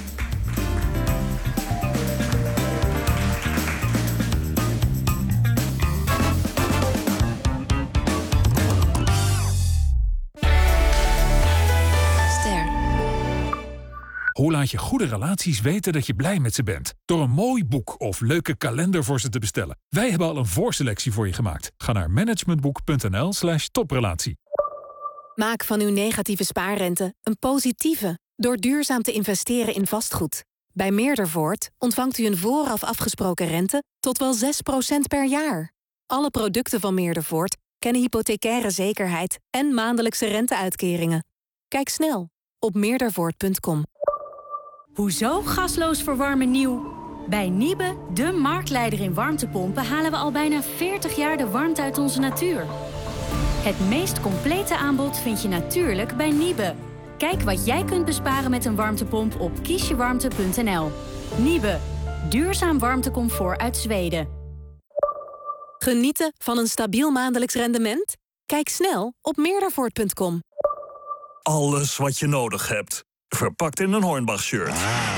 Hoe laat je goede relaties weten dat je blij met ze bent? Door een mooi boek of leuke kalender voor ze te bestellen. Wij hebben al een voorselectie voor je gemaakt. Ga naar managementboek.nl/toprelatie. Maak van uw negatieve spaarrente een positieve door duurzaam te investeren in vastgoed. Bij Meerdervoort ontvangt u een vooraf afgesproken rente tot wel 6% per jaar. Alle producten van Meerdervoort kennen hypothecaire zekerheid en maandelijkse renteuitkeringen. Kijk snel op meerdervoort.com. Hoezo gasloos verwarmen nieuw? Bij Niebe, de marktleider in warmtepompen, halen we al bijna 40 jaar de warmte uit onze natuur. Het meest complete aanbod vind je natuurlijk bij Niebe. Kijk wat jij kunt besparen met een warmtepomp op kiesjewarmte.nl. Niebe, duurzaam warmtecomfort uit Zweden. Genieten van een stabiel maandelijks rendement? Kijk snel op meerdervoort.com. Alles wat je nodig hebt. Verpakt in een Hornbach-shirt.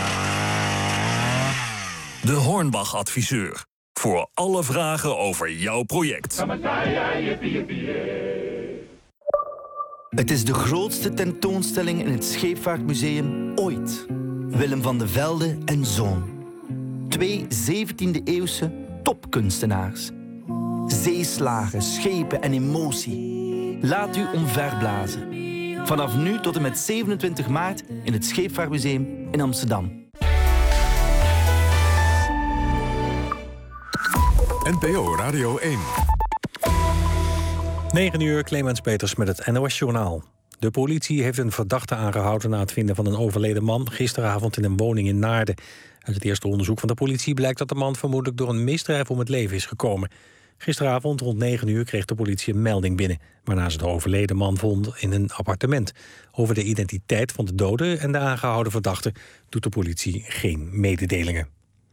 De Hornbach-adviseur. Voor alle vragen over jouw project. Het is de grootste tentoonstelling in het Scheepvaartmuseum ooit. Willem van de Velde en Zoon. 2 17e-eeuwse topkunstenaars. Zeeslagen, schepen en emotie. Laat u omverblazen. Vanaf nu tot en met 27 maart in het Scheepvaartmuseum in Amsterdam. NPO Radio 1. 9 uur, Clemens Peters met het NOS-journaal. De politie heeft een verdachte aangehouden na het vinden van een overleden man gisteravond in een woning in Naarden. Uit het eerste onderzoek van de politie blijkt dat de man vermoedelijk door een misdrijf om het leven is gekomen. Gisteravond rond 9 uur kreeg de politie een melding binnen, waarna ze de overleden man vond in een appartement. Over de identiteit van de dode en de aangehouden verdachte doet de politie geen mededelingen.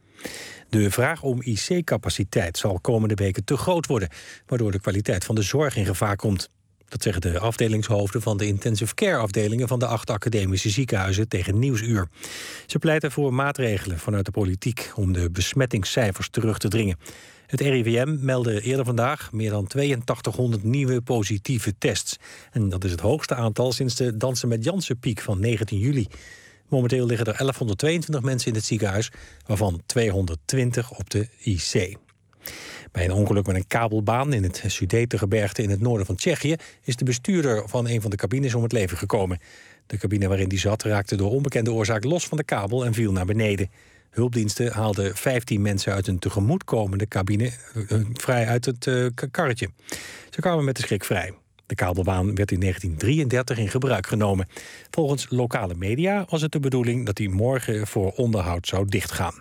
De vraag om IC-capaciteit zal komende weken te groot worden, waardoor de kwaliteit van de zorg in gevaar komt. Dat zeggen de afdelingshoofden van de intensive care afdelingen van de 8 academische ziekenhuizen tegen Nieuwsuur. Ze pleiten voor maatregelen vanuit de politiek om de besmettingscijfers terug te dringen. Het RIVM meldde eerder vandaag meer dan 8200 nieuwe positieve tests. En dat is het hoogste aantal sinds de Dansen met Jansen-piek van 19 juli. Momenteel liggen er 1122 mensen in het ziekenhuis, waarvan 220 op de IC. Bij een ongeluk met een kabelbaan in het Sudetengebergte in het noorden van Tsjechië is de bestuurder van een van de cabines om het leven gekomen. De cabine waarin die zat raakte door onbekende oorzaak los van de kabel en viel naar beneden. Hulpdiensten haalden 15 mensen uit een tegemoetkomende cabine vrij uit het karretje. Ze kwamen met de schrik vrij. De kabelbaan werd in 1933 in gebruik genomen. Volgens lokale media was het de bedoeling dat die morgen voor onderhoud zou dichtgaan.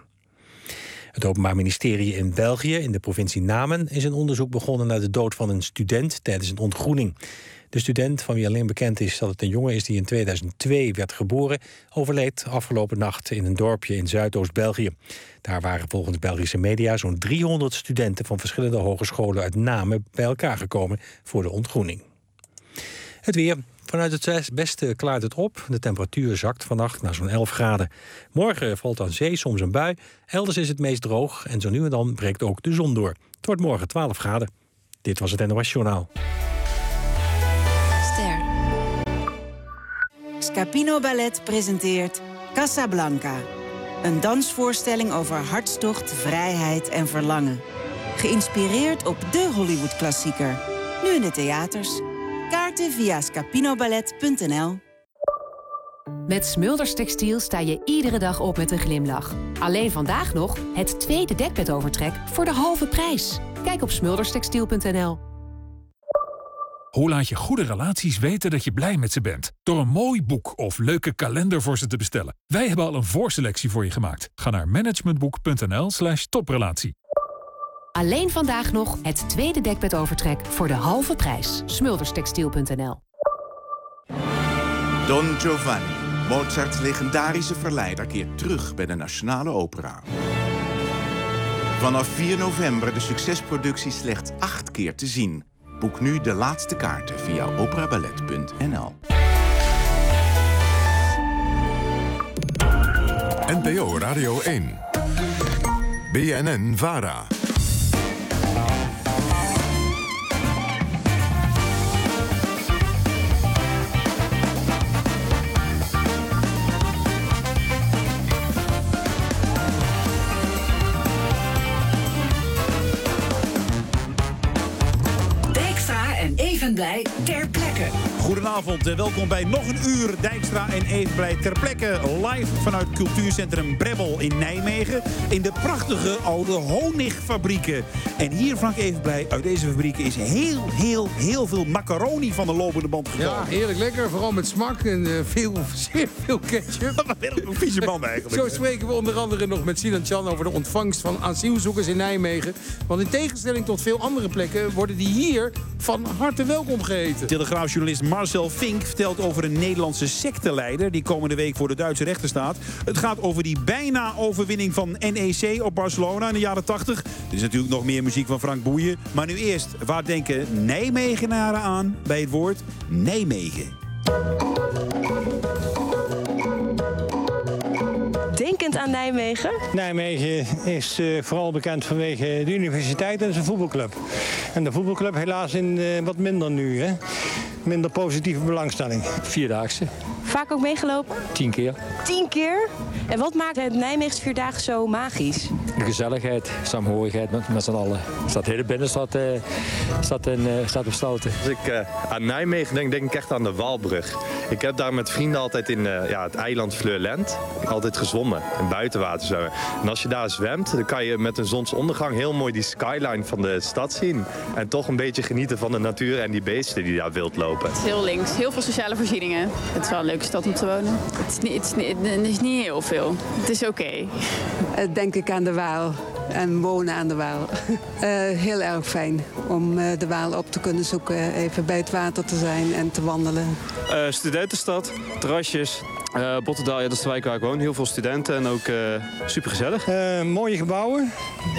Het Openbaar Ministerie in België, in de provincie Namen, is een onderzoek begonnen naar de dood van een student tijdens een ontgroening. De student, van wie alleen bekend is dat het een jongen is die in 2002 werd geboren, overleed afgelopen nacht in een dorpje in Zuidoost-België. Daar waren volgens Belgische media zo'n 300 studenten van verschillende hogescholen uit Namen bij elkaar gekomen voor de ontgroening. Het weer. Vanuit het westen klaart het op. De temperatuur zakt vannacht naar zo'n 11 graden. Morgen valt aan zee soms een bui. Elders is het meest droog en zo nu en dan breekt ook de zon door. Het wordt morgen 12 graden. Dit was het NOS Journaal. Ster. Scapino Ballet presenteert Casablanca. Een dansvoorstelling over hartstocht, vrijheid en verlangen. Geïnspireerd op de Hollywood-klassieker. Nu in de theaters. Kaarten via scapinoballet.nl. Met Smulders Textiel sta je iedere dag op met een glimlach. Alleen vandaag nog het tweede dekbedovertrek voor de halve prijs. Kijk op smulderstextiel.nl. Hoe laat je goede relaties weten dat je blij met ze bent? Door een mooi boek of leuke kalender voor ze te bestellen. Wij hebben al een voorselectie voor je gemaakt. Ga naar managementboek.nl/toprelatie. Alleen vandaag nog het tweede dekbedovertrek voor de halve prijs. Smulderstextiel.nl. Don Giovanni, Mozarts legendarische verleider, keert terug bij de Nationale Opera. Vanaf 4 november de succesproductie slechts 8 keer te zien. Boek nu de laatste kaarten via operaballet.nl. NPO Radio 1. BNN-VARA. Dijkstra en Even even blij ter plekke. Goedenavond en welkom bij nog een uur Dijkstra en Evenblij ter plekke. Live vanuit Cultuurcentrum Brebbel in Nijmegen. In de prachtige oude honigfabrieken. En hier, Frank Evenblij, uit deze fabrieken is heel veel macaroni van de lopende band gekomen. Ja, heerlijk lekker. Vooral met smak en zeer veel ketchup. Een vieze man eigenlijk. Zo spreken we onder andere nog met Sinan Chan over de ontvangst van asielzoekers in Nijmegen. Want in tegenstelling tot veel andere plekken worden die hier van harte welkom geheten. Telegraafjournalist Marcel Fink vertelt over een Nederlandse secteleider die komende week voor de Duitse rechter staat. Het gaat over die bijna overwinning van NEC op Barcelona in de jaren 80. Er is natuurlijk nog meer muziek van Frank Boeien. Maar nu eerst, waar denken Nijmegenaren aan bij het woord Nijmegen? Denkend aan Nijmegen? Nijmegen is vooral bekend vanwege de universiteit en zijn voetbalclub. En de voetbalclub helaas wat minder nu, hè? Minder positieve belangstelling. Vierdaagse. Vaak ook meegelopen? 10 keer. 10 keer? En wat maakt het Nijmeegse Vierdaagse zo magisch? De gezelligheid, saamhorigheid met z'n allen. De hele binnenstad staat op stoten. Als ik aan Nijmegen denk ik echt aan de Waalbrug. Ik heb daar met vrienden altijd in het eiland Fleurland altijd gezwommen. In buitenwater zo. En als je daar zwemt, dan kan je met een zonsondergang heel mooi die skyline van de stad zien. En toch een beetje genieten van de natuur en die beesten die daar wild lopen. Het is heel links, heel veel sociale voorzieningen. Het is wel een leuke stad om te wonen. Het is niet heel veel. Het is oké. Denk ik aan de Waal en wonen aan de Waal. Heel erg fijn om de Waal op te kunnen zoeken, even bij het water te zijn en te wandelen. Studentenstad, terrasjes. Bottendaal, ja, dat is de wijk waar ik woon. Heel veel studenten en ook supergezellig. Mooie gebouwen.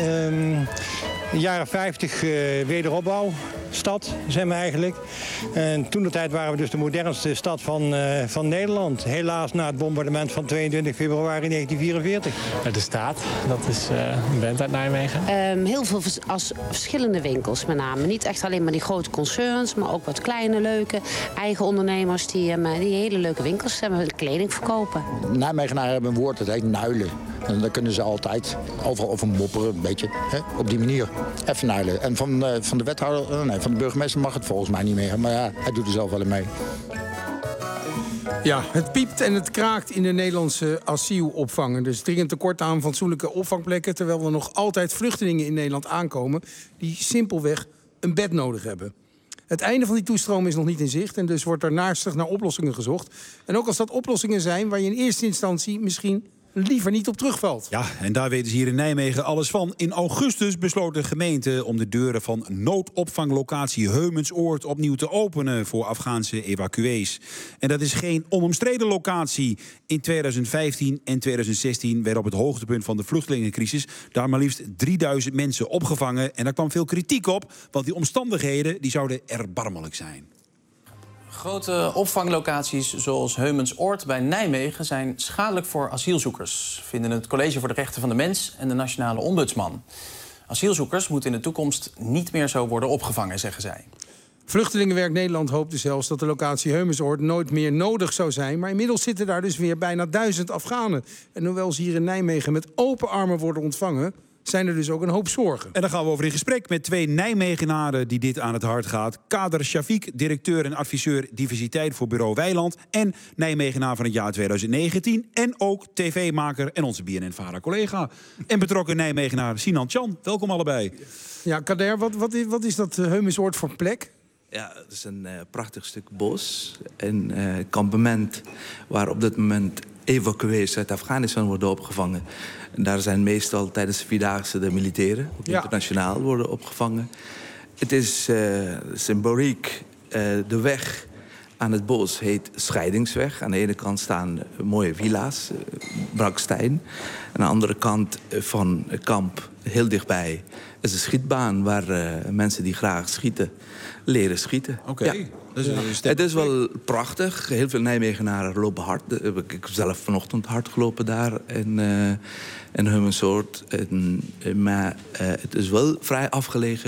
Jaren 50 wederopbouwstad zijn we eigenlijk. En toentertijd waren we dus de modernste stad van Nederland. Helaas na het bombardement van 22 februari 1944. De Staat, dat is een band uit Nijmegen. Heel veel verschillende winkels met name. Niet echt alleen maar die grote concerns, maar ook wat kleine leuke eigen ondernemers die hele leuke winkels hebben, kleding verkopen. Nijmegenaren hebben een woord, dat heet nuilen. En dan kunnen ze altijd overal over mopperen, een beetje, hè, op die manier. Even nuilen. En van de wethouder, nee, van de burgemeester mag het volgens mij niet meer. Maar ja, hij doet er zelf wel in mee. Ja, het piept en het kraakt in de Nederlandse asielopvang. Er is dringend tekort aan fatsoenlijke opvangplekken, terwijl er nog altijd vluchtelingen in Nederland aankomen die simpelweg een bed nodig hebben. Het einde van die toestroom is nog niet in zicht en dus wordt er naastig naar oplossingen gezocht. En ook als dat oplossingen zijn waar je in eerste instantie misschien liever niet op terugvalt. Ja, en daar weten ze hier in Nijmegen alles van. In augustus besloot de gemeente om de deuren van noodopvanglocatie Heumensoord opnieuw te openen voor Afghaanse evacuees. En dat is geen onomstreden locatie. In 2015 en 2016 werden op het hoogtepunt van de vluchtelingencrisis daar maar liefst 3000 mensen opgevangen. En daar kwam veel kritiek op, want die omstandigheden die zouden erbarmelijk zijn. Grote opvanglocaties zoals Heumensoord bij Nijmegen zijn schadelijk voor asielzoekers, vinden het College voor de Rechten van de Mens en de Nationale Ombudsman. Asielzoekers moeten in de toekomst niet meer zo worden opgevangen, zeggen zij. Vluchtelingenwerk Nederland hoopte zelfs dat de locatie Heumensoord nooit meer nodig zou zijn. Maar inmiddels zitten daar dus weer bijna 1000 Afghanen. En hoewel ze hier in Nijmegen met open armen worden ontvangen, zijn er dus ook een hoop zorgen. En dan gaan we over in gesprek met 2 Nijmegenaren die dit aan het hart gaat. Kader Shafiq, directeur en adviseur diversiteit voor Bureau Weiland en Nijmegenaar van het jaar 2019. En ook tv-maker en onze BNN-Vara-collega. En betrokken Nijmegenaar Sinan Chan. Welkom allebei. Ja, Kader, wat is dat Heumensoord voor plek? Ja, het is een prachtig stuk bos. Een kampement waar op dit moment evacuees uit Afghanistan worden opgevangen. En daar zijn meestal tijdens de Vierdaagse de militairen, ook internationaal, worden opgevangen. Het is symboliek. De weg aan het bos heet Scheidingsweg. Aan de ene kant staan mooie villa's, Brakstein. Aan de andere kant van het kamp, heel dichtbij, is een schietbaan waar mensen die graag schieten, leren schieten. Oké. Ja. Het is wel prachtig. Heel veel Nijmegenaren lopen hard. Ik heb zelf vanochtend hard gelopen daar in Heumensoord. Maar het is wel vrij afgelegen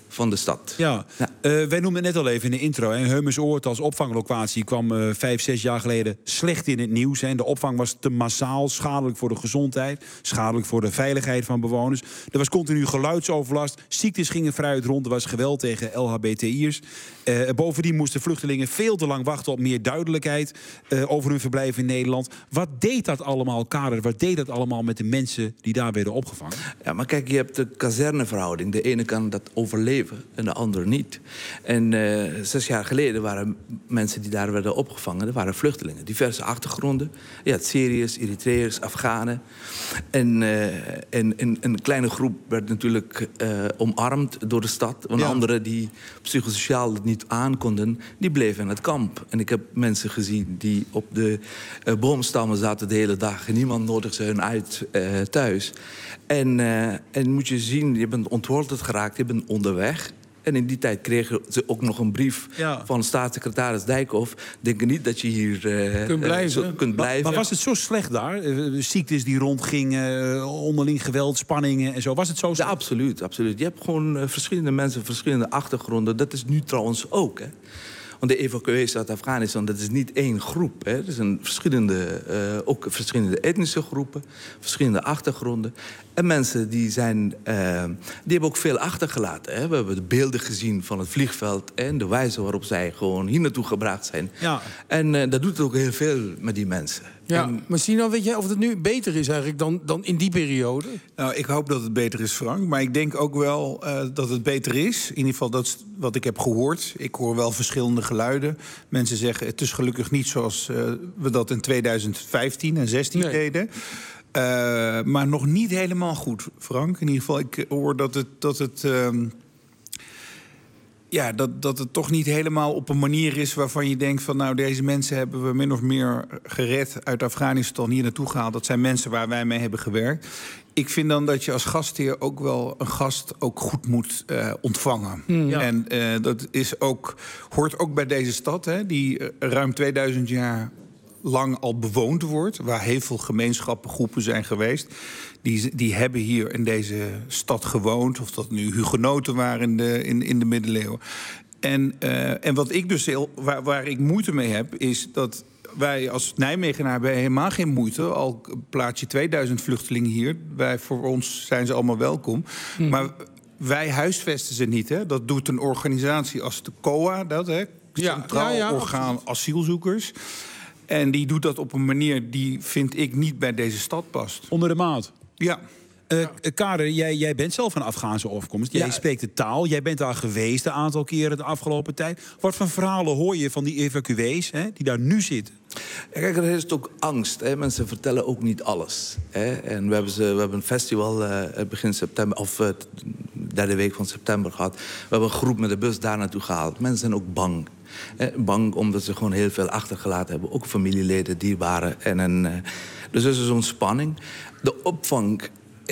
van de stad. Ja, wij noemden het net al even in de intro. Heumensoord als opvanglocatie kwam 5, 6 jaar geleden slecht in het nieuws. De opvang was te massaal, schadelijk voor de gezondheid, schadelijk voor de veiligheid van bewoners. Er was continu geluidsoverlast, ziektes gingen vrijuit rond, er was geweld tegen LHBTI'ers. Bovendien moesten vluchtelingen veel te lang wachten op meer duidelijkheid over hun verblijf in Nederland. Wat deed dat allemaal, Kader? Wat deed dat allemaal met de mensen die daar werden opgevangen? Ja, maar kijk, je hebt de kazerneverhouding. De ene kan dat overleven en de andere niet. En 6 jaar geleden waren mensen die daar werden opgevangen, dat waren vluchtelingen. Diverse achtergronden. Je had Syriërs, Eritreërs, Afghanen. En een kleine groep werd natuurlijk omarmd door de stad. Want anderen die psychosociaal het niet aankonden, die bleven in het kamp. En ik heb mensen gezien die op de boomstammen zaten de hele dag. En niemand nodigde hun uit thuis. En moet je zien, je bent ontworteld geraakt, je bent onderweg. En in die tijd kregen ze ook nog een brief van staatssecretaris Dijkhoff. Denk niet dat je hier kunt blijven. Maar was het zo slecht daar? Ziektes die rondgingen, onderling geweld, spanningen en zo. Was het zo slecht? Ja, absoluut, absoluut. Je hebt gewoon verschillende mensen, verschillende achtergronden. Dat is nu trouwens ook, hè. Want de evacuees uit Afghanistan, dat is niet één groep. Hè. Er zijn ook verschillende etnische groepen, verschillende achtergronden. En mensen die hebben ook veel achtergelaten. Hè. We hebben de beelden gezien van het vliegveld en de wijze waarop zij gewoon hier naartoe gebracht zijn. Ja. En dat doet ook heel veel met die mensen. Ja, maar Sinan, weet jij of het nu beter is eigenlijk dan in die periode? Nou, ik hoop dat het beter is, Frank. Maar ik denk ook wel dat het beter is. In ieder geval, dat is wat ik heb gehoord. Ik hoor wel verschillende geluiden. Mensen zeggen, het is gelukkig niet zoals we dat in 2015 en 16 deden. Maar nog niet helemaal goed, Frank. In ieder geval, ik hoor dat het toch niet helemaal op een manier is waarvan je denkt van, nou, deze mensen hebben we min of meer gered uit Afghanistan hier naartoe gehaald. Dat zijn mensen waar wij mee hebben gewerkt. Ik vind dan dat je als gastheer ook wel een gast ook goed moet ontvangen. Ja. En dat hoort ook bij deze stad, hè, die ruim 2000 jaar lang al bewoond wordt, waar heel veel gemeenschappen, groepen zijn geweest. Die hebben hier in deze stad gewoond, of dat nu hugenoten waren in de middeleeuwen. En wat ik dus waar ik moeite mee heb, is dat wij als Nijmegenaar hebben helemaal geen moeite. Al plaats je 2000 vluchtelingen hier. Voor ons zijn ze allemaal welkom. Maar wij huisvesten ze niet. Hè? Dat doet een organisatie als de COA, Centraal Orgaan Asielzoekers. En die doet dat op een manier die, vind ik, niet bij deze stad past. Onder de maat? Ja. Kader, jij bent zelf van Afghaanse afkomst. Jij spreekt de taal. Jij bent daar geweest een aantal keren de afgelopen tijd. Wat voor verhalen hoor je van die evacuees die daar nu zitten? Kijk, er is ook angst. Hè. Mensen vertellen ook niet alles. Hè. En we hebben een festival begin september, of de derde week van september gehad. We hebben een groep met de bus daar naartoe gehaald. Mensen zijn ook bang. Bang omdat ze gewoon heel veel achtergelaten hebben. Ook familieleden, dierbaren. Dus er is zo'n spanning. De opvang,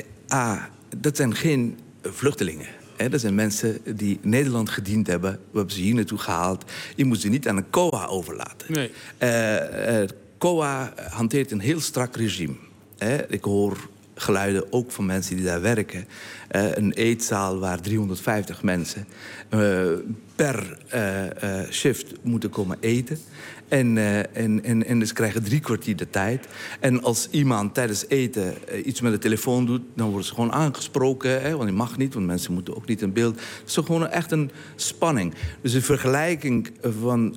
dat zijn geen vluchtelingen. Dat zijn mensen die Nederland gediend hebben. We hebben ze hier naartoe gehaald. Je moet ze niet aan een COA overlaten. Nee. COA hanteert een heel strak regime. Ik hoor geluiden ook van mensen die daar werken. Een eetzaal waar 350 mensen per shift moeten komen eten. En dus krijgen 3 kwartier de tijd. En als iemand tijdens eten iets met de telefoon doet, dan worden ze gewoon aangesproken. Want je mag niet, want mensen moeten ook niet in beeld. Het is gewoon echt een spanning. Dus de vergelijking van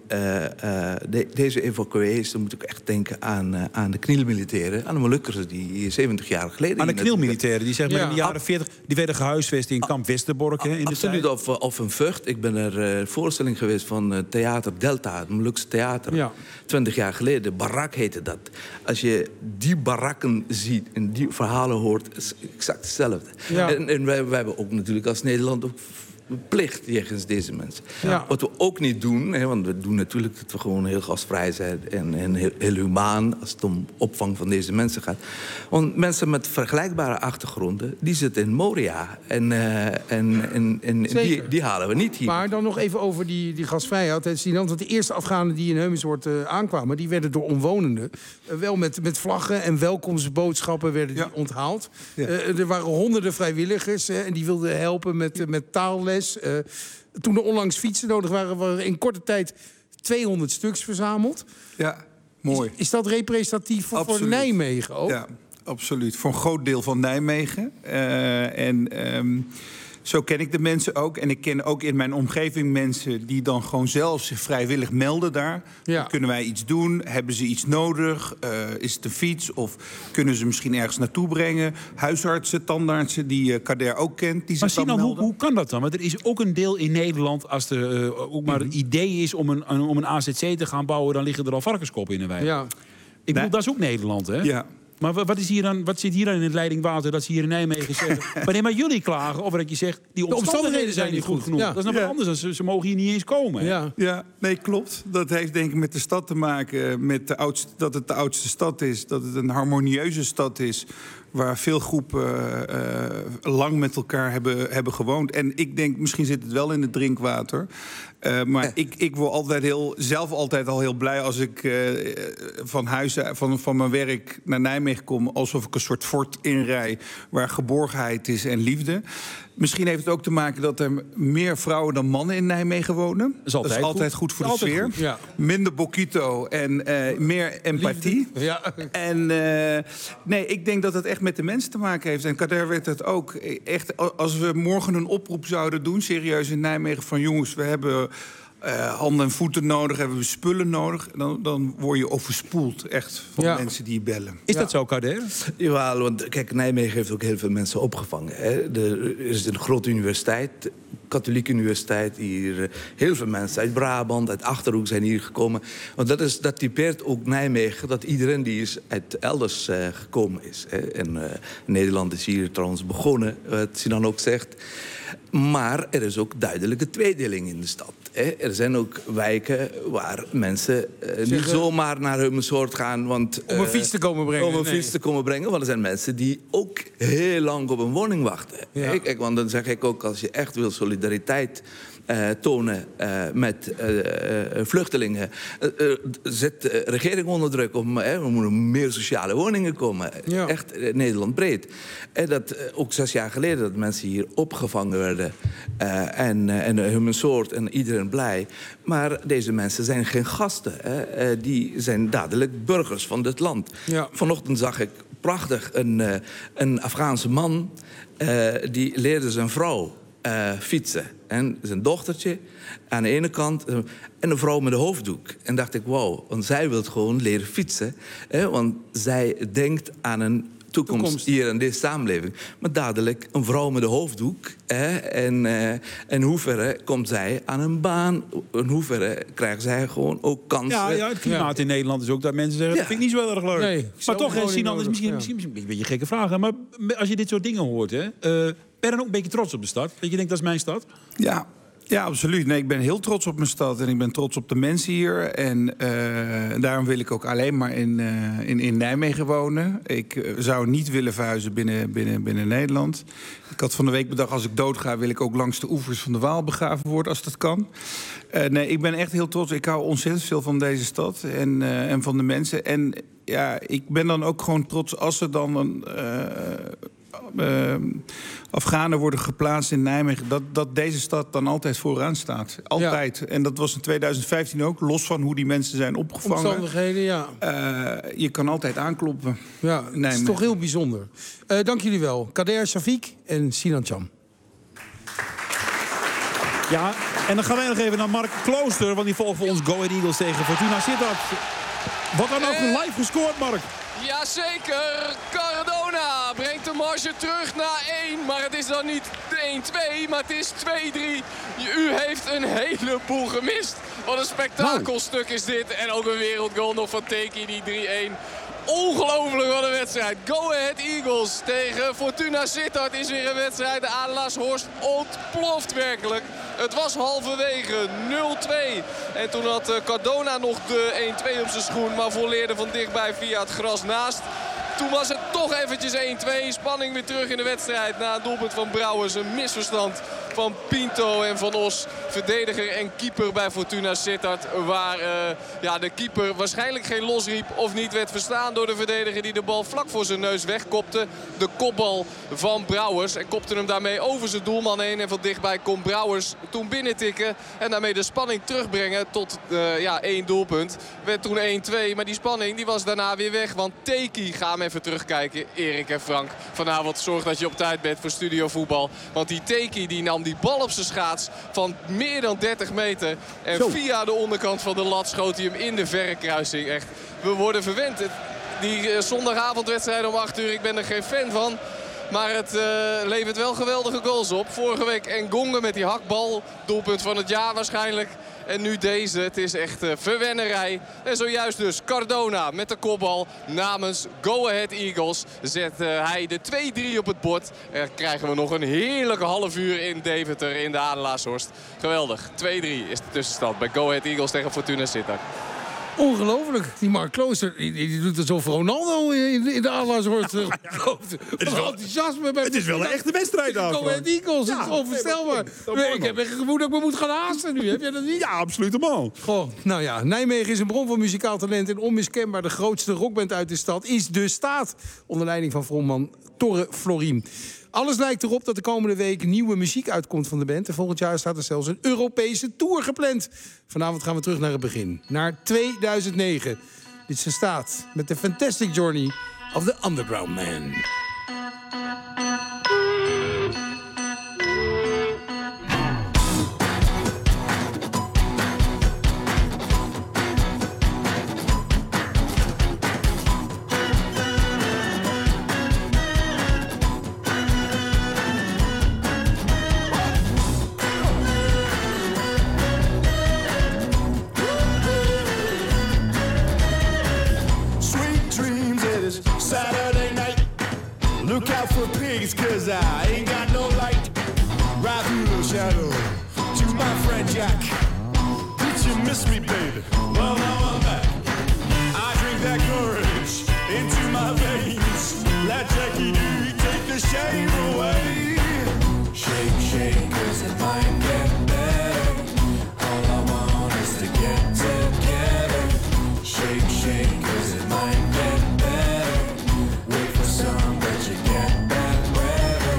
deze evacuees, dan moet ik echt denken aan de knielmilitairen, aan de Molukkers die 70 jaar geleden. Aan de knielmilitairen, die zeg maar in de jaren 40, die werden gehuisvest in kamp Westerbork. In absoluut, of een Vught. Ik ben er voorstelling geweest van Theater Delta, het Molukse theater. Ja. 20 jaar geleden, Barak heette dat. Als je die barakken ziet en die verhalen hoort, is exact hetzelfde. Ja. En wij hebben ook natuurlijk als Nederland ook plicht jegens deze mensen. Ja. Wat we ook niet doen, want we doen natuurlijk dat we gewoon heel gastvrij zijn en heel humaan als het om opvang van deze mensen gaat. Want mensen met vergelijkbare achtergronden, die zitten in Moria. En die halen we niet hier. Maar dan nog even over die gasvrijheid. Want de eerste Afghanen die in Heumensoord aankwamen, die werden door omwonenden wel met vlaggen en welkomstboodschappen werden die onthaald. Ja. Er waren honderden vrijwilligers en die wilden helpen met taalles. NOS. Toen er onlangs fietsen nodig waren in korte tijd 200 stuks verzameld. Ja, mooi. Is dat representatief voor Nijmegen ook? Ja, absoluut. Voor een groot deel van Nijmegen. Zo ken ik de mensen ook. En ik ken ook in mijn omgeving mensen die dan gewoon zelf zich vrijwillig melden daar. Ja. Kunnen wij iets doen? Hebben ze iets nodig? Is het een fiets? Of kunnen ze misschien ergens naartoe brengen? Huisartsen, tandartsen, die Kader ook kent. Die maar Sinan, hoe kan dat dan? Want er is ook een deel in Nederland, als er ook maar het idee is om een AZC te gaan bouwen, dan liggen er al varkenskoppen in de wei. Ja. Ik bedoel, dat is ook Nederland, hè? Ja. Maar wat zit hier dan in het leidingwater dat ze hier in Nijmegen zeggen? Wanneer maar jullie klagen of dat je zegt, die omstandigheden zijn niet goed genoeg. Ja. Dat is nog wat anders. Ze mogen hier niet eens komen. Ja, nee, klopt. Dat heeft denk ik met de stad te maken. Met dat het de oudste stad is. Dat het een harmonieuze stad is. Waar veel groepen lang met elkaar hebben gewoond. En ik denk, misschien zit het wel in het drinkwater. Maar ik word zelf altijd al heel blij als ik van huis van mijn werk naar Nijmegen kom. Alsof ik een soort fort inrij waar geborgenheid is en liefde. Misschien heeft het ook te maken dat er meer vrouwen dan mannen in Nijmegen wonen. Dat is altijd goed voor de sfeer. Goed, ja. Minder bokito en meer empathie. Ja. En nee, ik denk dat het echt met de mensen te maken heeft. En Kader weet het ook. Echt, als we morgen een oproep zouden doen, serieus in Nijmegen, van jongens, we hebben handen en voeten nodig, hebben we spullen nodig, dan word je overspoeld echt van mensen die je bellen. Is dat zo, Kader? Jawel, want kijk, Nijmegen heeft ook heel veel mensen opgevangen. Hè. Er is een grote universiteit, katholieke universiteit, hier heel veel mensen uit Brabant, uit Achterhoek zijn hier gekomen. Want dat typeert ook Nijmegen, dat iedereen die is uit elders gekomen is. Hè. En Nederland is hier trouwens begonnen, wat Sinan ook zegt. Maar er is ook duidelijke tweedeling in de stad. Er zijn ook wijken waar mensen niet zomaar naar Hummensoort gaan. Want, om een fiets te komen brengen. Fiets te komen brengen, want er zijn mensen die ook heel lang op een woning wachten. Ja. Kijk, want dan zeg ik ook, als je echt wil solidariteit tonen met vluchtelingen, zet de regering onder druk. Er moeten meer sociale woningen komen. Ja. Echt Nederland breed. Dat ook 6 jaar geleden dat mensen hier opgevangen werden. En hun soort en iedereen blij. Maar deze mensen zijn geen gasten. Die zijn dadelijk burgers van dit land. Ja. Vanochtend zag ik prachtig een Afghaanse man. Die leerde zijn vrouw fietsen. En zijn dochtertje aan de ene kant en een vrouw met een hoofddoek. En dacht ik, wauw, want zij wil gewoon leren fietsen. Want zij denkt aan een toekomst hier in deze samenleving. Maar dadelijk een vrouw met een hoofddoek. En hoeverre komt zij aan een baan? In hoeverre krijgen zij gewoon ook kansen? Ja, het klimaat in Nederland is ook dat mensen zeggen, dat vind ik niet zo heel erg leuk. Nee, maar toch, Sinan, is misschien een beetje gekke vraag. Maar als je dit soort dingen hoort, ben je dan ook een beetje trots op de stad? Dat je denkt, dat is mijn stad? Ja, absoluut. Nee, ik ben heel trots op mijn stad en ik ben trots op de mensen hier. En daarom wil ik ook alleen maar in Nijmegen wonen. Ik zou niet willen verhuizen binnen Nederland. Ik had van de week bedacht, als ik doodga, wil ik ook langs de oevers van de Waal begraven worden, als dat kan. Nee, ik ben echt heel trots. Ik hou ontzettend veel van deze stad en van de mensen. En ja, ik ben dan ook gewoon trots als er dan Afghanen worden geplaatst in Nijmegen, dat deze stad dan altijd vooraan staat. Altijd. Ja. En dat was in 2015 ook, los van hoe die mensen zijn opgevangen. Omstandigheden, ja. Je kan altijd aankloppen. Ja, het is toch heel bijzonder. Dank jullie wel. Kader Shafiq en Sinan Cham. Ja, en dan gaan wij nog even naar Mark Klooster, want die volgt voor ons Go Ahead Eagles tegen Fortuna Sittard. Wat dan ook live gescoord, Mark? Jazeker, Cardona brengt de marge terug naar 1. Maar het is dan niet 1-2, maar het is 2-3. U heeft een heleboel gemist. Wat een spektakelstuk is dit. En ook een wereldgoal nog van Teki, die 3-1. Ongelooflijk wat een wedstrijd. Go Ahead Eagles tegen Fortuna Sittard is weer een wedstrijd. De Adelaarshorst ontploft werkelijk. Het was halverwege 0-2. En toen had Cardona nog de 1-2 op zijn schoen. Maar volleerde van dichtbij via het gras naast. Toen was het toch eventjes 1-2. Spanning weer terug in de wedstrijd na een doelpunt van Brouwers. Een misverstand van Pinto en Van Os. Verdediger en keeper bij Fortuna Sittard. Waar de keeper waarschijnlijk geen losriep of niet werd verstaan door de verdediger die de bal vlak voor zijn neus wegkopte. De kopbal van Brouwers. En kopte hem daarmee over zijn doelman heen. En van dichtbij kon Brouwers toen binnentikken. En daarmee de spanning terugbrengen tot 1 doelpunt. Werd toen 1-2. Maar die spanning die was daarna weer weg. Want Teki, ga hem even terugkijken. Erik en Frank. Vanavond zorg dat je op tijd bent voor Studio Voetbal. Want die Teki die nam die bal op zijn schaats van meer dan 30 meter. En via de onderkant van de lat schoot hij hem in de verre kruising. Echt, we worden verwend. Die zondagavondwedstrijd om 8 uur, ik ben er geen fan van. Maar het levert wel geweldige goals op. Vorige week Ngonge met die hakbal. Doelpunt van het jaar waarschijnlijk. En nu deze. Het is echt verwennerij. En zojuist dus Cardona met de kopbal namens Go Ahead Eagles. Zet hij de 2-3 op het bord. En krijgen we nog een heerlijke half uur in Deventer in de Adelaarshorst. Geweldig. 2-3 is de tussenstand bij Go Ahead Eagles tegen Fortuna Sittard. Ongelooflijk. Die Mark Klooster, die doet het zo voor Ronaldo in de Adelaarshorst. Het is wel enthousiasme. Het is wel een echte wedstrijd. Go Ahead Eagles, het is onvoorstelbaar. Ik heb echt het gevoel dat ik me moet gaan haasten nu. Heb jij dat niet? Ja, absoluut helemaal. Goh, nou ja, Nijmegen is een bron van muzikaal talent. En onmiskenbaar de grootste rockband uit de stad is De Staat. Onder leiding van frontman Torre Florien. Alles lijkt erop dat de komende week nieuwe muziek uitkomt van de band. En volgend jaar staat er zelfs een Europese tour gepland. Vanavond gaan we terug naar het begin. Naar 2009. Dit is De Staat met The Fantastic Journey of the Underground Man. Saturday night, look out for pigs, cause I ain't got no light. Ride through the shadow to my friend Jack. Did you miss me, baby? Well, now I'm back. I drink that courage into my veins. Let Jackie D take the shame away. Shake, shake, cause it might get better. All I want is to get together. Shake, shake, cause it might get better. Wait for some, but you get bad weather.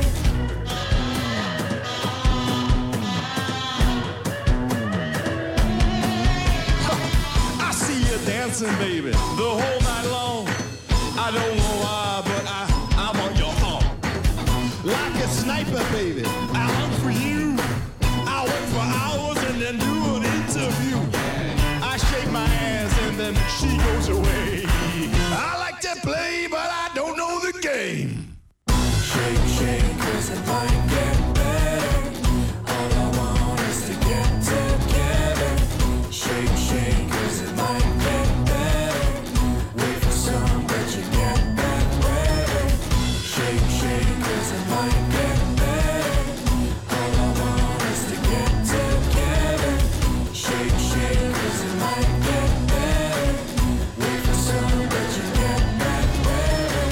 I see you dancing, baby, the whole night long. I don't know why, but I'm on your arm. Like a sniper, baby, I hunt for you. I wait for hours and then do an interview. I shake my ass and then she goes away. I like to play, but I don't know the game. Shake, shake, cause it might get better. All I want is to get together. Shake, shake, cause it might get better. Wait for some, but you get bad weather. Shake, shake, cause it might get better. All I want is to get together. Shake, shake, cause it might get better. Wait for some, but you get bad weather.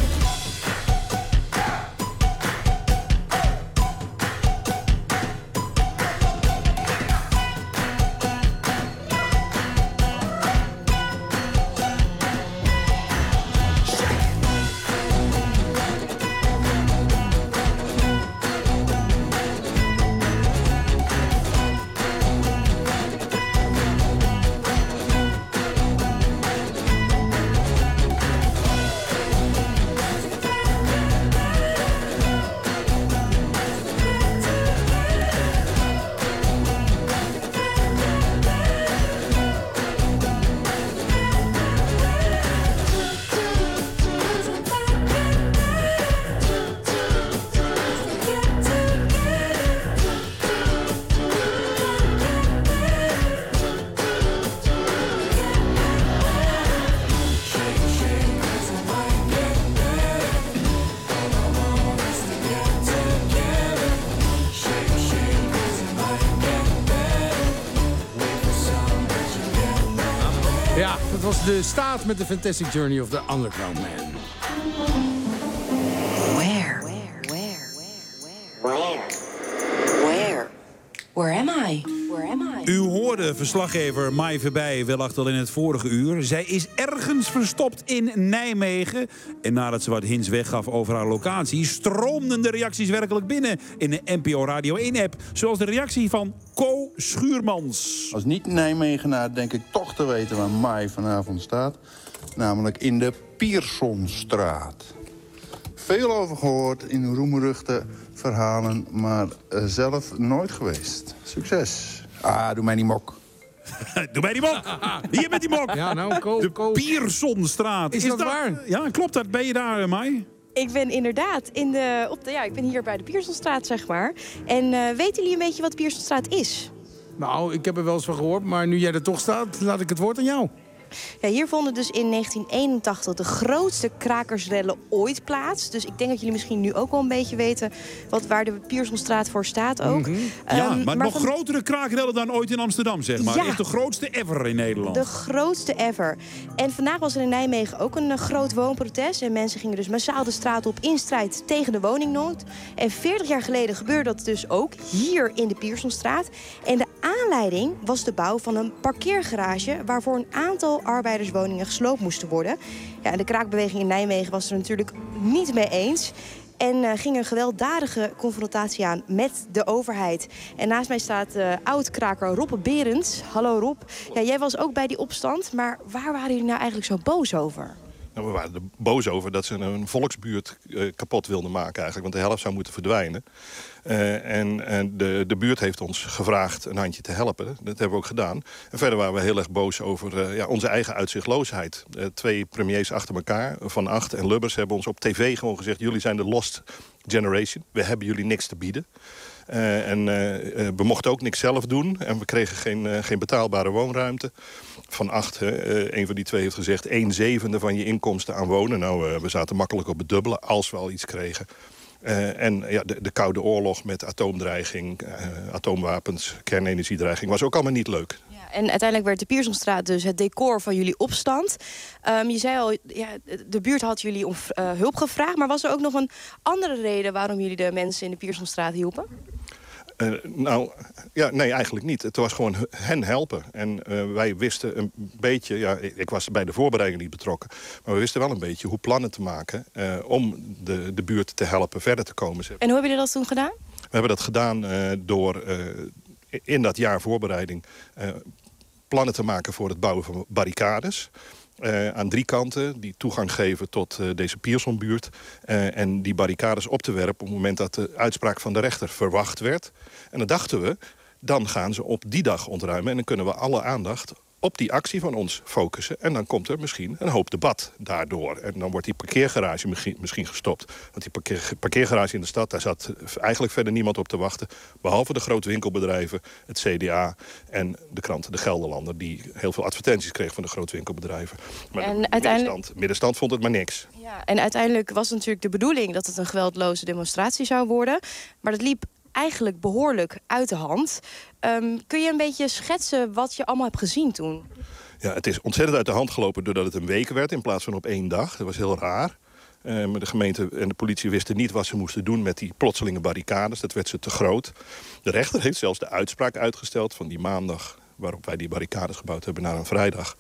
Ja, dat was De Staat met The Fantastic Journey of the Underground Man. Where? Where am I? Where am I? U hoorde verslaggever Mai Verbij wellicht al in het vorige uur. Zij is ergens verstopt in Nijmegen. En nadat ze wat hints weggaf over haar locatie, stroomden de reacties werkelijk binnen in de NPO Radio 1-app. Zoals de reactie van Co Schuurmans. Als niet-Nijmegenaar denk ik toch te weten waar Mai vanavond staat. Namelijk in de Piersonstraat. Veel over gehoord in roemruchte verhalen, maar zelf nooit geweest. Succes. Doe mij die mok. Doe mij die mok. Hier met die mok. Ja, nou, de Piersonstraat. Is dat waar? Ja, klopt dat? Ben je daar, Mai? Ik ben inderdaad ik ben hier bij de Piersonstraat, zeg maar. En weten jullie een beetje wat de Piersonstraat is? Nou, ik heb er wel eens van gehoord, maar nu jij er toch staat, laat ik het woord aan jou. Ja, hier vonden dus in 1981 de grootste krakersrellen ooit plaats. Dus ik denk dat jullie misschien nu ook wel een beetje weten waar de Piersonstraat voor staat ook. Ja, maar nog grotere kraakrellen dan ooit in Amsterdam, zeg maar. Ja. Echt de grootste ever in Nederland. De grootste ever. En vandaag was er in Nijmegen ook een groot woonprotest. En mensen gingen dus massaal de straat op in strijd tegen de woningnood. En 40 jaar geleden gebeurde dat dus ook hier in de Piersonstraat. En de aanleiding was de bouw van een parkeergarage waarvoor een aantal arbeiderswoningen gesloopt moesten worden. Ja, en de kraakbeweging in Nijmegen was er natuurlijk niet mee eens. En ging een gewelddadige confrontatie aan met de overheid. En naast mij staat oud-kraker Rob Berends. Hallo Rob. Ja, jij was ook bij die opstand, maar waar waren jullie nou eigenlijk zo boos over? Nou, we waren er boos over dat ze een volksbuurt kapot wilden maken eigenlijk. Want de helft zou moeten verdwijnen. En de buurt heeft ons gevraagd een handje te helpen. Dat hebben we ook gedaan. En verder waren we heel erg boos over onze eigen uitzichtloosheid. 2 premiers achter elkaar, Van Agt en Lubbers, hebben ons op tv gewoon gezegd: jullie zijn de lost generation. We hebben jullie niks te bieden. We mochten ook niks zelf doen. En we kregen geen betaalbare woonruimte. Van Agt, een van die 2 heeft gezegd 1/7 van je inkomsten aan wonen. Nou, we zaten makkelijk op het dubbele als we al iets kregen. De Koude Oorlog met atoomdreiging, atoomwapens, kernenergiedreiging was ook allemaal niet leuk. Ja, en uiteindelijk werd de Piersonstraat dus het decor van jullie opstand. Je zei al, de buurt had jullie om hulp gevraagd. Maar was er ook nog een andere reden waarom jullie de mensen in de Piersonstraat hielpen? Nee, eigenlijk niet. Het was gewoon hen helpen. En wij wisten een beetje, ik was bij de voorbereiding niet betrokken, maar we wisten wel een beetje hoe plannen te maken om de buurt te helpen verder te komen. En hoe hebben jullie dat toen gedaan? We hebben dat gedaan door in dat jaar voorbereiding plannen te maken voor het bouwen van barricades. Aan 3 kanten die toegang geven tot deze Piersonbuurt. En die barricades op te werpen op het moment dat de uitspraak van de rechter verwacht werd. En dan dachten we, dan gaan ze op die dag ontruimen. En dan kunnen we alle aandacht op die actie van ons focussen. En dan komt er misschien een hoop debat daardoor. En dan wordt die parkeergarage misschien gestopt. Want die parkeergarage in de stad, daar zat eigenlijk verder niemand op te wachten. Behalve de grote winkelbedrijven, het CDA en de krant De Gelderlander, die heel veel advertenties kreeg van de grote winkelbedrijven. Maar en de middenstand vond het maar niks. Ja, en uiteindelijk was natuurlijk de bedoeling dat het een geweldloze demonstratie zou worden. Maar dat liep eigenlijk behoorlijk uit de hand. Kun je een beetje schetsen wat je allemaal hebt gezien toen? Ja, het is ontzettend uit de hand gelopen doordat het een week werd in plaats van op 1 dag. Dat was heel raar. Maar de gemeente en de politie wisten niet wat ze moesten doen met die plotselinge barricades. Dat werd ze te groot. De rechter heeft zelfs de uitspraak uitgesteld van die maandag waarop wij die barricades gebouwd hebben naar een vrijdag.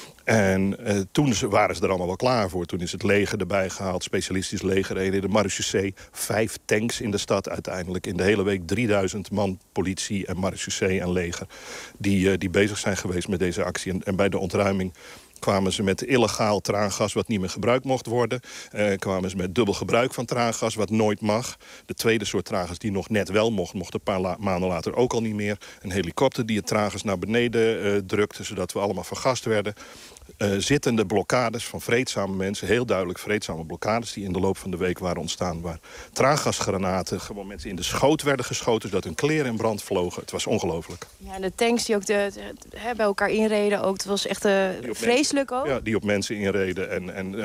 En toen waren ze er allemaal wel klaar voor. Toen is het leger erbij gehaald, specialistisch legerheden, de marechaussee. 5 tanks in de stad uiteindelijk. In de hele week 3000 man politie en marechaussee en leger die bezig zijn geweest met deze actie. En bij de ontruiming kwamen ze met illegaal traangas wat niet meer gebruikt mocht worden. Kwamen ze met dubbel gebruik van traangas wat nooit mag. De tweede soort traangas die nog net wel mocht een paar maanden later ook al niet meer. Een helikopter die het traangas naar beneden drukte, zodat we allemaal vergast werden. Zittende blokkades van vreedzame mensen, heel duidelijk vreedzame blokkades die in de loop van de week waren ontstaan, waar traangasgranaten gewoon mensen in de schoot werden geschoten, zodat hun kleren in brand vlogen. Het was ongelooflijk. Ja, en de tanks die ook bij elkaar inreden ook, het was echt vreselijk ook. Ja, die op mensen inreden en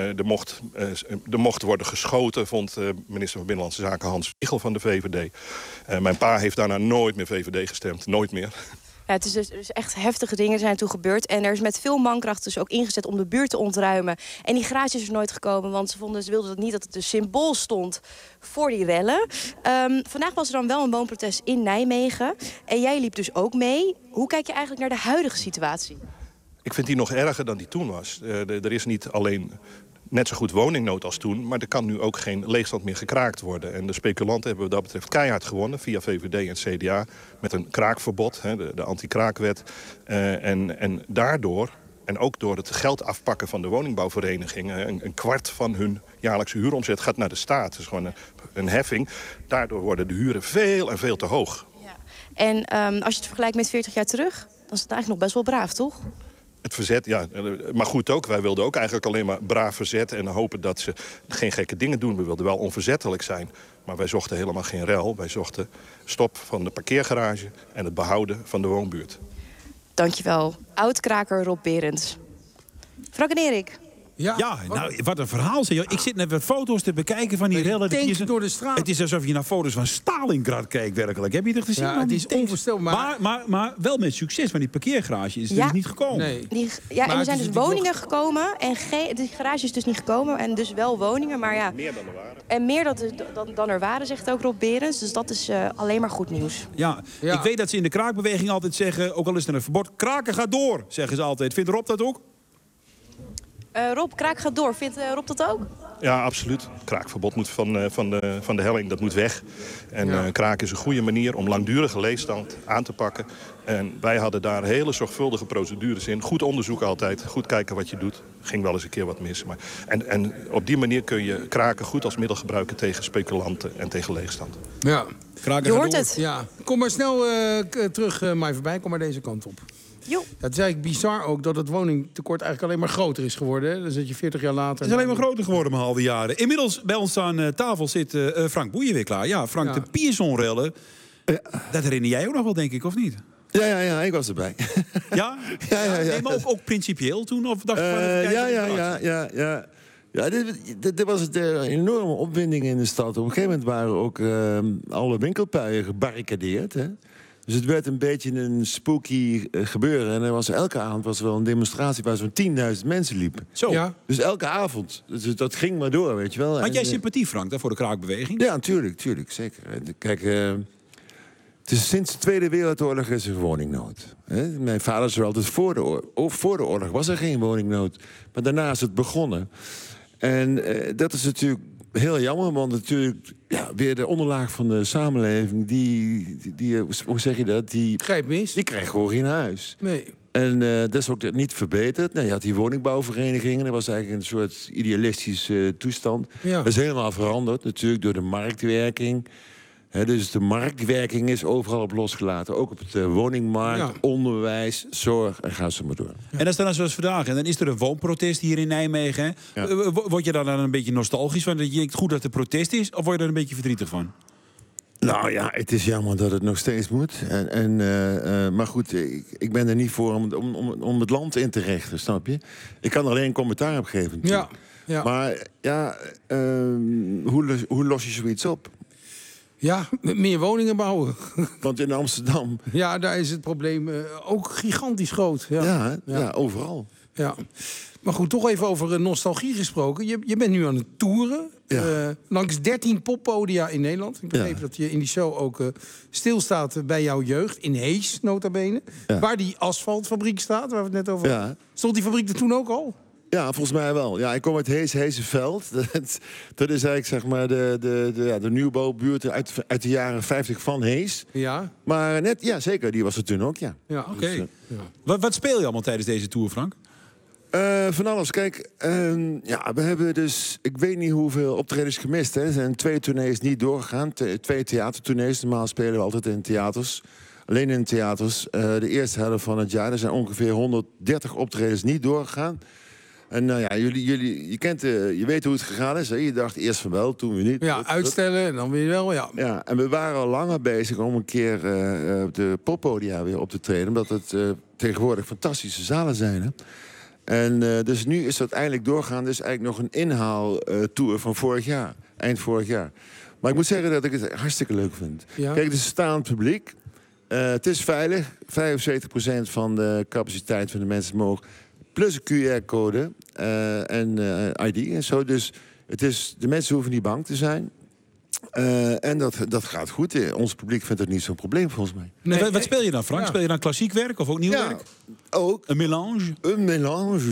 er mocht worden geschoten, vond minister van Binnenlandse Zaken Hans Wiegel van de VVD. Mijn pa heeft daarna nooit meer VVD gestemd, nooit meer. Ja, het is dus echt heftige dingen zijn toen gebeurd. En er is met veel mankracht dus ook ingezet om de buurt te ontruimen. En die garage is er nooit gekomen, want ze wilden het niet dat het een symbool stond voor die rellen. Vandaag was er dan wel een woonprotest in Nijmegen. En jij liep dus ook mee. Hoe kijk je eigenlijk naar de huidige situatie? Ik vind die nog erger dan die toen was. Er is niet alleen net zo goed woningnood als toen, maar er kan nu ook geen leegstand meer gekraakt worden. En de speculanten hebben wat dat betreft keihard gewonnen via VVD en CDA met een kraakverbod, de anti-kraakwet. En daardoor, en ook door het geld afpakken van de woningbouwverenigingen, een kwart van hun jaarlijkse huuromzet gaat naar de staat. Dat is gewoon een heffing. Daardoor worden de huren veel en veel te hoog. Ja. En als je het vergelijkt met 40 jaar terug, dan is het eigenlijk nog best wel braaf, toch? Het verzet, ja, maar goed ook. Wij wilden ook eigenlijk alleen maar braaf verzetten en hopen dat ze geen gekke dingen doen. We wilden wel onverzettelijk zijn, maar wij zochten helemaal geen rel. Wij zochten stop van de parkeergarage en het behouden van de woonbuurt. Dankjewel, oud-kraker Rob Berends. Frank en Erik. Ja, nou, wat een verhaal. Zeg. Ik zit net wat foto's te bekijken van die rellen. Door de straat. Het is alsof je naar foto's van Stalingrad kijkt, werkelijk. Heb je het gezien? Ja, het is onvoorstelbaar. Maar wel met succes, maar die parkeergarage is dus niet gekomen. Nee. En er zijn dus woningen gekomen. En de garage is dus niet gekomen. En dus wel woningen, maar ja. Meer dan er waren. En meer dan er waren, zegt ook Rob Berends. Dus dat is alleen maar goed nieuws. Ja, ik weet dat ze in de kraakbeweging altijd zeggen, ook al is er een verbod, kraken gaat door, zeggen ze altijd. Vindt Rob dat ook? Rob, kraak gaat door. Vindt Rob dat ook? Ja, absoluut. Kraakverbod moet van de helling, dat moet weg. En kraak is een goede manier om langdurige leegstand aan te pakken. En wij hadden daar hele zorgvuldige procedures in. Goed onderzoek altijd, goed kijken wat je doet. Ging wel eens een keer wat mis. Maar en op die manier kun je kraken goed als middel gebruiken tegen speculanten en tegen leegstand. Ja, je hoort het. Ja. Kom maar snel terug mij voorbij, kom maar deze kant op. Jo. Ja, het is eigenlijk bizar ook dat het woningtekort eigenlijk alleen maar groter is geworden. Hè? Dan zit je 40 jaar later. Het is alleen maar groter geworden met al die jaren. Inmiddels bij ons aan tafel zit Frank Boeien weer klaar. Ja, Frank, de Pierson-rellen. Dat herinner jij ook nog wel, denk ik, of niet? Ja, ik was erbij. Ja? Ja. Nee, maar ook principieel toen? Of dacht je Ja, dit was een enorme opwinding in de stad. Op een gegeven moment waren ook alle winkelpuien gebarricadeerd. Hè? Dus het werd een beetje een spooky gebeuren. En elke avond was er wel een demonstratie waar zo'n 10.000 mensen liepen. Zo. Ja. Dus elke avond. Dus dat ging maar door, weet je wel. Had jij sympathie, Frank, voor de kraakbeweging? Ja, tuurlijk, zeker. Kijk, het is sinds de Tweede Wereldoorlog is er woningnood. Mijn vader zei altijd, voor de oorlog was er geen woningnood. Maar daarna is het begonnen. En dat is natuurlijk heel jammer, want natuurlijk weer de onderlaag van de samenleving, die hoe zeg je dat? Die krijgt gewoon geen huis. Nee. En dat is ook niet verbeterd. Nou, je had die woningbouwverenigingen, dat was eigenlijk een soort idealistische toestand. Ja. Dat is helemaal veranderd, natuurlijk door de marktwerking. Dus de marktwerking is overal op losgelaten. Ook op de woningmarkt, onderwijs, zorg en ga zo maar door. En dat is dan zoals vandaag. En dan is er een woonprotest hier in Nijmegen. Hè? Ja. Word je daar dan een beetje nostalgisch van? Dat je denkt goed dat er protest is? Of word je er een beetje verdrietig van? Nou ja, het is jammer dat het nog steeds moet. Maar goed, ik ben er niet voor om het land in te richten, snap je? Ik kan er alleen commentaar op geven. Ja. Maar hoe los je zoiets op? Ja, meer woningen bouwen. Want in Amsterdam... Ja, daar is het probleem ook gigantisch groot. Ja, overal. Ja. Maar goed, toch even over nostalgie gesproken. Je bent nu aan het toeren. Ja. Langs 13 poppodia in Nederland. Ik begreep dat je in die show ook stilstaat bij jouw jeugd. In Hees, nota bene. Ja. Waar die asfaltfabriek staat, waar we het net over hadden. Stond die fabriek er toen ook al? Ja, volgens mij wel. Ja, ik kom uit Heeseveld. Dat is eigenlijk zeg maar de nieuwbouwbuurt uit de jaren 50 van Hees. Ja. Maar zeker, die was er toen ook, ja. Ja, oké. Dus, Wat speel je allemaal tijdens deze tour, Frank? Van alles. Kijk, we hebben dus, ik weet niet hoeveel optredens gemist. Hè. Er zijn 2 tournees niet doorgegaan. 2 theatertournees. Normaal spelen we altijd in theaters. Alleen in theaters. De eerste helft van het jaar. Er zijn ongeveer 130 optredens niet doorgegaan. En nou ja, je weet hoe het gegaan is. Hè? Je dacht eerst van wel, toen weer niet. Ja, uitstellen en dan weer wel, ja. Ja, en we waren al langer bezig om een keer op de poppodia weer op te treden. Omdat het tegenwoordig fantastische zalen zijn. Hè? En dus nu is dat eindelijk doorgaan. Dus eigenlijk nog een inhaaltour van vorig jaar. Eind vorig jaar. Maar ik moet zeggen dat ik het hartstikke leuk vind. Ja. Kijk, het is staand publiek. Het is veilig. 75% van de capaciteit van de mensen mogen. Plus een QR-code en ID en zo. Dus de mensen hoeven niet bang te zijn. En dat gaat goed. Ons publiek vindt het niet zo'n probleem, volgens mij. Nee, wat speel je dan, Frank? Ja. Speel je dan klassiek werk of ook nieuw werk? Ook. Een melange? Een melange.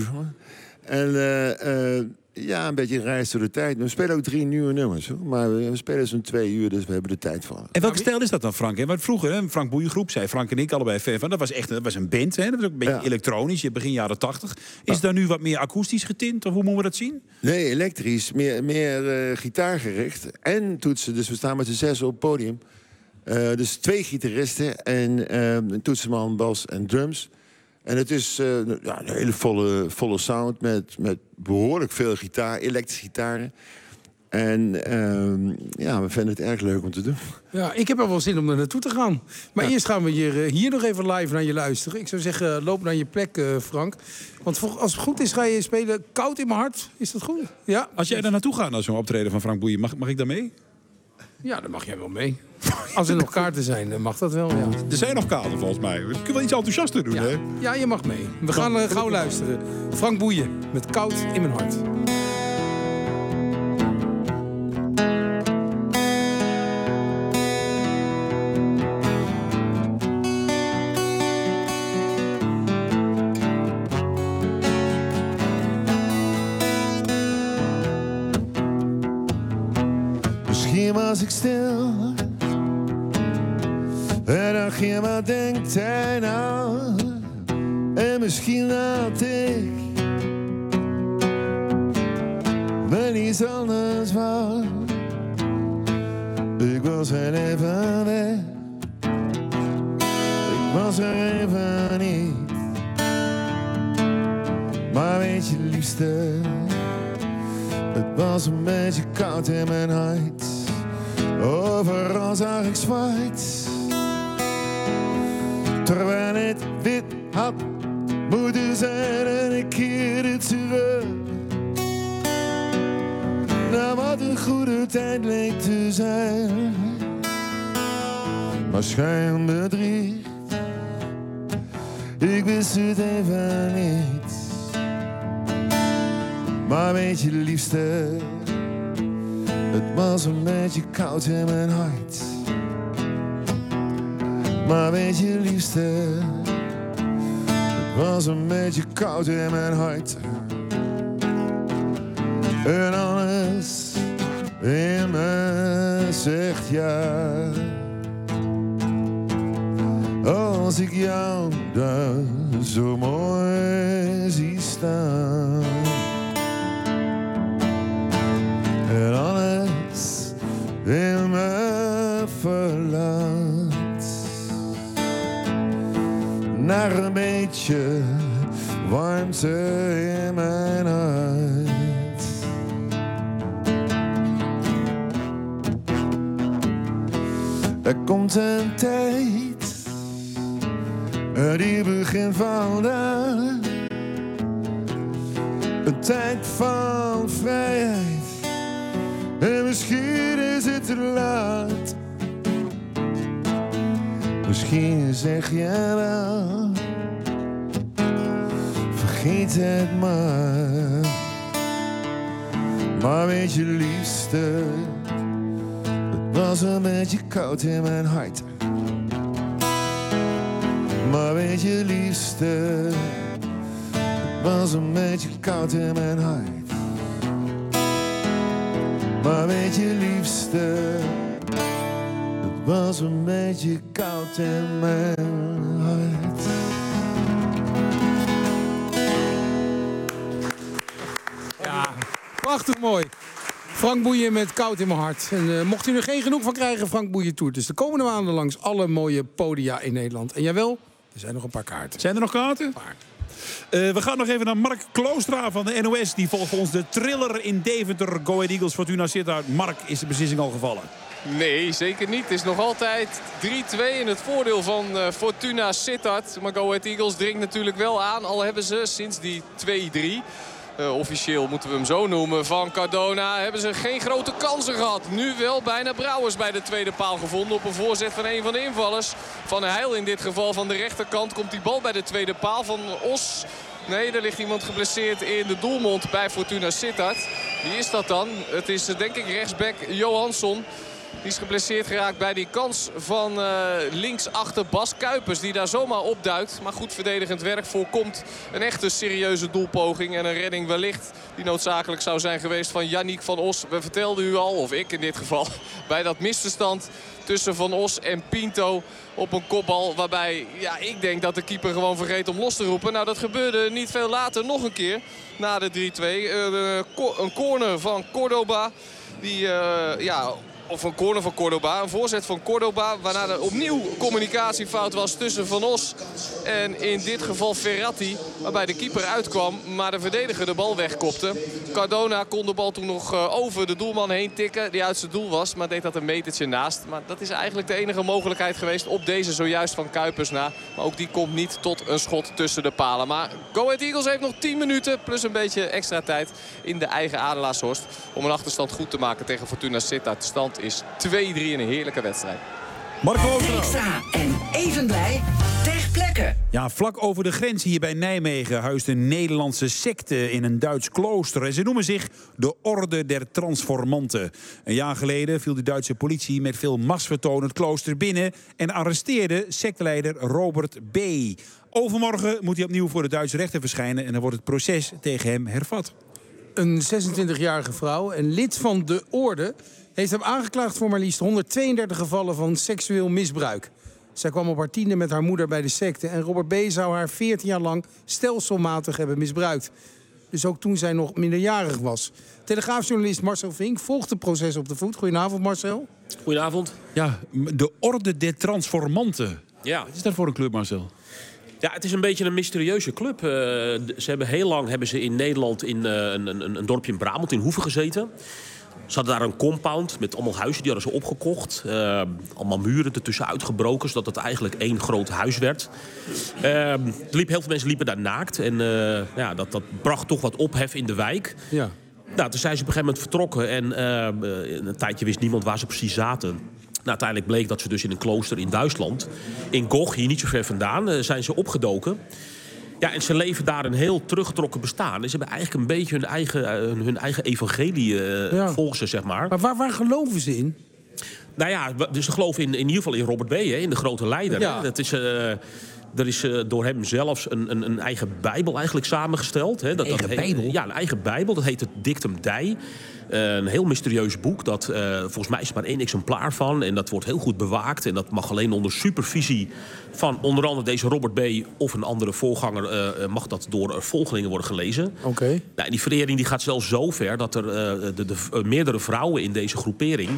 En een beetje reis door de tijd. We spelen ook 3 nieuwe nummers. Hoor. Maar we spelen zo'n 2 uur, dus we hebben de tijd voor. En welke stijl is dat dan, Frank? Want vroeger, Frank Boeiengroep, zei Frank en ik allebei fan van. Dat was een band, hè? Dat was ook een beetje elektronisch, begin jaren 80. Is daar nu wat meer akoestisch getint? Of hoe moeten we dat zien? Nee, elektrisch. Meer gitaargericht. En toetsen. Dus we staan met z'n 6 op het podium. Dus 2 gitaristen en een toetsenman, bas en drums. En het is een hele volle sound met behoorlijk veel gitaar, elektrische gitaren. En we vinden het erg leuk om te doen. Ja, ik heb er wel zin om er naartoe te gaan. Maar eerst gaan we hier nog even live naar je luisteren. Ik zou zeggen, loop naar je plek, Frank. Want als het goed is, ga je spelen Koud in mijn hart. Is dat goed? Ja. Als jij daar naartoe gaat, naar zo'n optreden van Frank Boeien, mag ik daar mee? Ja, dan mag jij wel mee. Als er nog kaarten zijn, dan mag dat wel, ja. Er zijn nog kaarten, volgens mij. We kunnen wel iets enthousiaster doen, hè? Ja, je mag mee. We gaan gauw luisteren. Frank Boeien met Koud in mijn hart. Misschien was ik stil en dacht je, wat denkt hij nou? En misschien had ik wel iets anders wou. Ik was er even weg, ik was er even niet. Maar weet je liefste, het was een beetje koud in mijn hart. Overal zag ik zwart, terwijl het wit had moeten zijn. En ik keerde terug naar wat een goede tijd leek te zijn. Maar schijn bedriegt, ik wist het even niet. Maar weet je liefste, het was een beetje koud in mijn hart. Maar weet je liefste, het was een beetje koud in mijn hart. En alles in me zegt ja. Als ik jou daar zo mooi zie staan. En alles in me verlangt naar een beetje warmte in mijn hart. Er komt een tijd, die begint vandaag. Een tijd van vrijheid. En misschien is het te laat. Misschien zeg je wel, vergeet het maar. Maar weet je liefste, het was een beetje koud in mijn hart. Maar weet je liefste, het was een beetje koud in mijn hart. Maar weet je liefste, het was een beetje koud in mijn hart. Ja, prachtig mooi. Frank Boeien met Koud in mijn hart. En mocht u er geen genoeg van krijgen, Frank Boeien toert dus de komende maanden langs alle mooie podia in Nederland. En jawel, er zijn nog een paar kaarten. Zijn er nog kaarten? We gaan nog even naar Mark Kloostra van de NOS. Die volgt ons de thriller in Deventer. Go Ahead Eagles, Fortuna Sittard. Mark, is de beslissing al gevallen? Nee, zeker niet. Het is nog altijd 3-2 in het voordeel van Fortuna Sittard. Maar Go Ahead Eagles dringt natuurlijk wel aan. Al hebben ze sinds die 2-3 Officieel moeten we hem zo noemen, van Cardona, hebben ze geen grote kansen gehad. Nu wel bijna Brouwers bij de tweede paal gevonden op een voorzet van een van de invallers. Van Heil in dit geval van de rechterkant komt die bal bij de tweede paal van Os. Nee, er ligt iemand geblesseerd in de doelmond bij Fortuna Sittard. Wie is dat dan? Het is denk ik rechtsback Johansson. Die is geblesseerd geraakt bij die kans van linksachter Bas Kuipers. Die daar zomaar opduikt. Maar goed verdedigend werk voorkomt een echte serieuze doelpoging. En een redding wellicht die noodzakelijk zou zijn geweest van Yannick van Os. We vertelden u al, of ik in dit geval, bij dat misverstand tussen Van Os en Pinto op een kopbal. Waarbij ik denk dat de keeper gewoon vergeet om los te roepen. Nou, dat gebeurde niet veel later nog een keer. Na de 3-2. Een corner van Cordoba. Of een corner van Cordoba, een voorzet van Cordoba. Waarna er opnieuw communicatiefout was tussen Van Os en in dit geval Ferratti. Waarbij de keeper uitkwam, maar de verdediger de bal wegkopte. Cardona kon de bal toen nog over de doelman heen tikken. Die uit zijn doel was, maar deed dat een metertje naast. Maar dat is eigenlijk de enige mogelijkheid geweest op deze zojuist van Kuipers na. Maar ook die komt niet tot een schot tussen de palen. Maar Go Ahead Eagles heeft nog 10 minuten plus een beetje extra tijd in de eigen Adelaarshorst. Om een achterstand goed te maken tegen Fortuna Sittard. De stand is 2-3 in een heerlijke wedstrijd. Marco Extra en even blij ter plekke. Ja, vlak over de grens hier bij Nijmegen huist een Nederlandse secte in een Duits klooster. En ze noemen zich de Orde der Transformanten. Een jaar geleden viel de Duitse politie met veel machtsvertoon het klooster binnen en arresteerde secteleider Robert B. Overmorgen moet hij opnieuw voor de Duitse rechter verschijnen en dan wordt het proces tegen hem hervat. Een 26-jarige vrouw en lid van de orde heeft hem aangeklaagd voor maar liefst 132 gevallen van seksueel misbruik. Zij kwam op haar 10e met haar moeder bij de secte en Robert B. zou haar 14 jaar lang stelselmatig hebben misbruikt. Dus ook toen zij nog minderjarig was. Telegraafjournalist Marcel Vink volgt het proces op de voet. Goedenavond, Marcel. Goedenavond. Ja, de Orde der Transformanten. Ja. Wat is dat voor een club, Marcel? Ja, het is een beetje een mysterieuze club. Heel lang hebben ze in Nederland in een dorpje in Brabant, in Hoeve gezeten. Ze hadden daar een compound met allemaal huizen, die hadden ze opgekocht. Allemaal muren ertussen uitgebroken, zodat het eigenlijk één groot huis werd. Heel veel mensen liepen daar naakt. En dat bracht toch wat ophef in de wijk. Ja. Nou, toen zijn ze op een gegeven moment vertrokken. En een tijdje wist niemand waar ze precies zaten. Nou, uiteindelijk bleek dat ze dus in een klooster in Duitsland, in Goch, hier niet zo ver vandaan, zijn ze opgedoken. Ja, en ze leven daar een heel teruggetrokken bestaan. En ze hebben eigenlijk een beetje hun eigen evangelie volgen ze, zeg maar. Maar waar geloven ze in? Nou ja, dus ze geloven in ieder geval in Robert B., in de grote leider. Ja. Dat is... Er is door hem zelfs een eigen bijbel eigenlijk samengesteld. Hè. Bijbel? Ja, een eigen bijbel. Dat heet het Dictum Dei. Een heel mysterieus boek. Volgens mij is er maar 1 exemplaar van. En dat wordt heel goed bewaakt. En dat mag alleen onder supervisie van onder andere deze Robert B. of een andere voorganger. Mag dat door volgelingen worden gelezen. Oké. Nou, en die verering die gaat zelfs zo ver dat er meerdere vrouwen in deze groepering...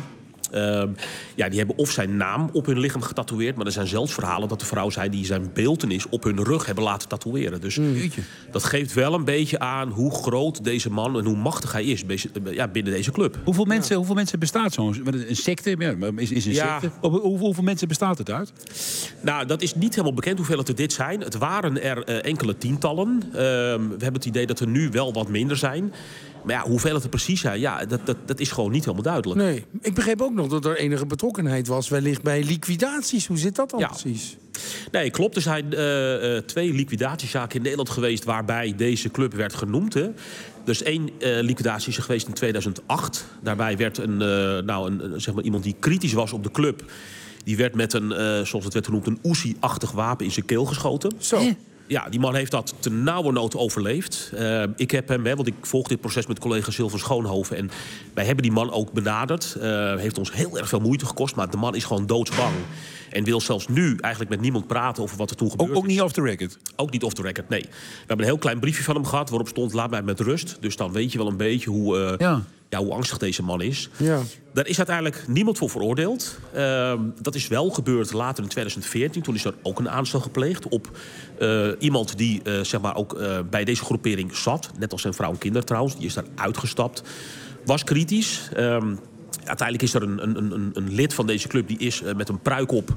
die hebben of zijn naam op hun lichaam getatoeëerd... maar er zijn zelfs verhalen dat de vrouw zei... die zijn beeltenis op hun rug hebben laten tatoeëren. Dus dat geeft wel een beetje aan hoe groot deze man... en hoe machtig hij is binnen deze club. Hoeveel mensen bestaat zo'n een secte? Is een secte? Hoeveel mensen bestaat het uit? Nou, dat is niet helemaal bekend hoeveel het er dit zijn. Het waren er enkele tientallen. We hebben het idee dat er nu wel wat minder zijn... Maar ja, hoeveel het er precies zijn, dat is gewoon niet helemaal duidelijk. Nee, ik begreep ook nog dat er enige betrokkenheid was... wellicht bij liquidaties. Hoe zit dat dan precies? Nee, klopt. Er zijn 2 liquidatiezaken in Nederland geweest... waarbij deze club werd genoemd. Hè. Dus 1 liquidatie is geweest in 2008. Daarbij werd iemand die kritisch was op de club... die werd met zoals het werd genoemd... een Uzi-achtig wapen in zijn keel geschoten. Zo. Ja, die man heeft dat ten nauwernood overleefd. Ik heb hem, want ik volg dit proces met collega Silvan Schoonhoven... en wij hebben die man ook benaderd. Heeft ons heel erg veel moeite gekost, maar de man is gewoon doodsbang. En wil zelfs nu eigenlijk met niemand praten over wat er toen gebeurd is. Ook niet off the record? Ook niet off the record, nee. We hebben een heel klein briefje van hem gehad waarop stond... laat mij met rust. Dus dan weet je wel een beetje hoe angstig deze man is. Ja. Daar is uiteindelijk niemand voor veroordeeld. Dat is wel gebeurd later in 2014. Toen is er ook een aanslag gepleegd op iemand die ook bij deze groepering zat. Net als zijn vrouw en kinderen trouwens. Die is daar uitgestapt. Was kritisch. Uiteindelijk is er een lid van deze club... die is met een pruik op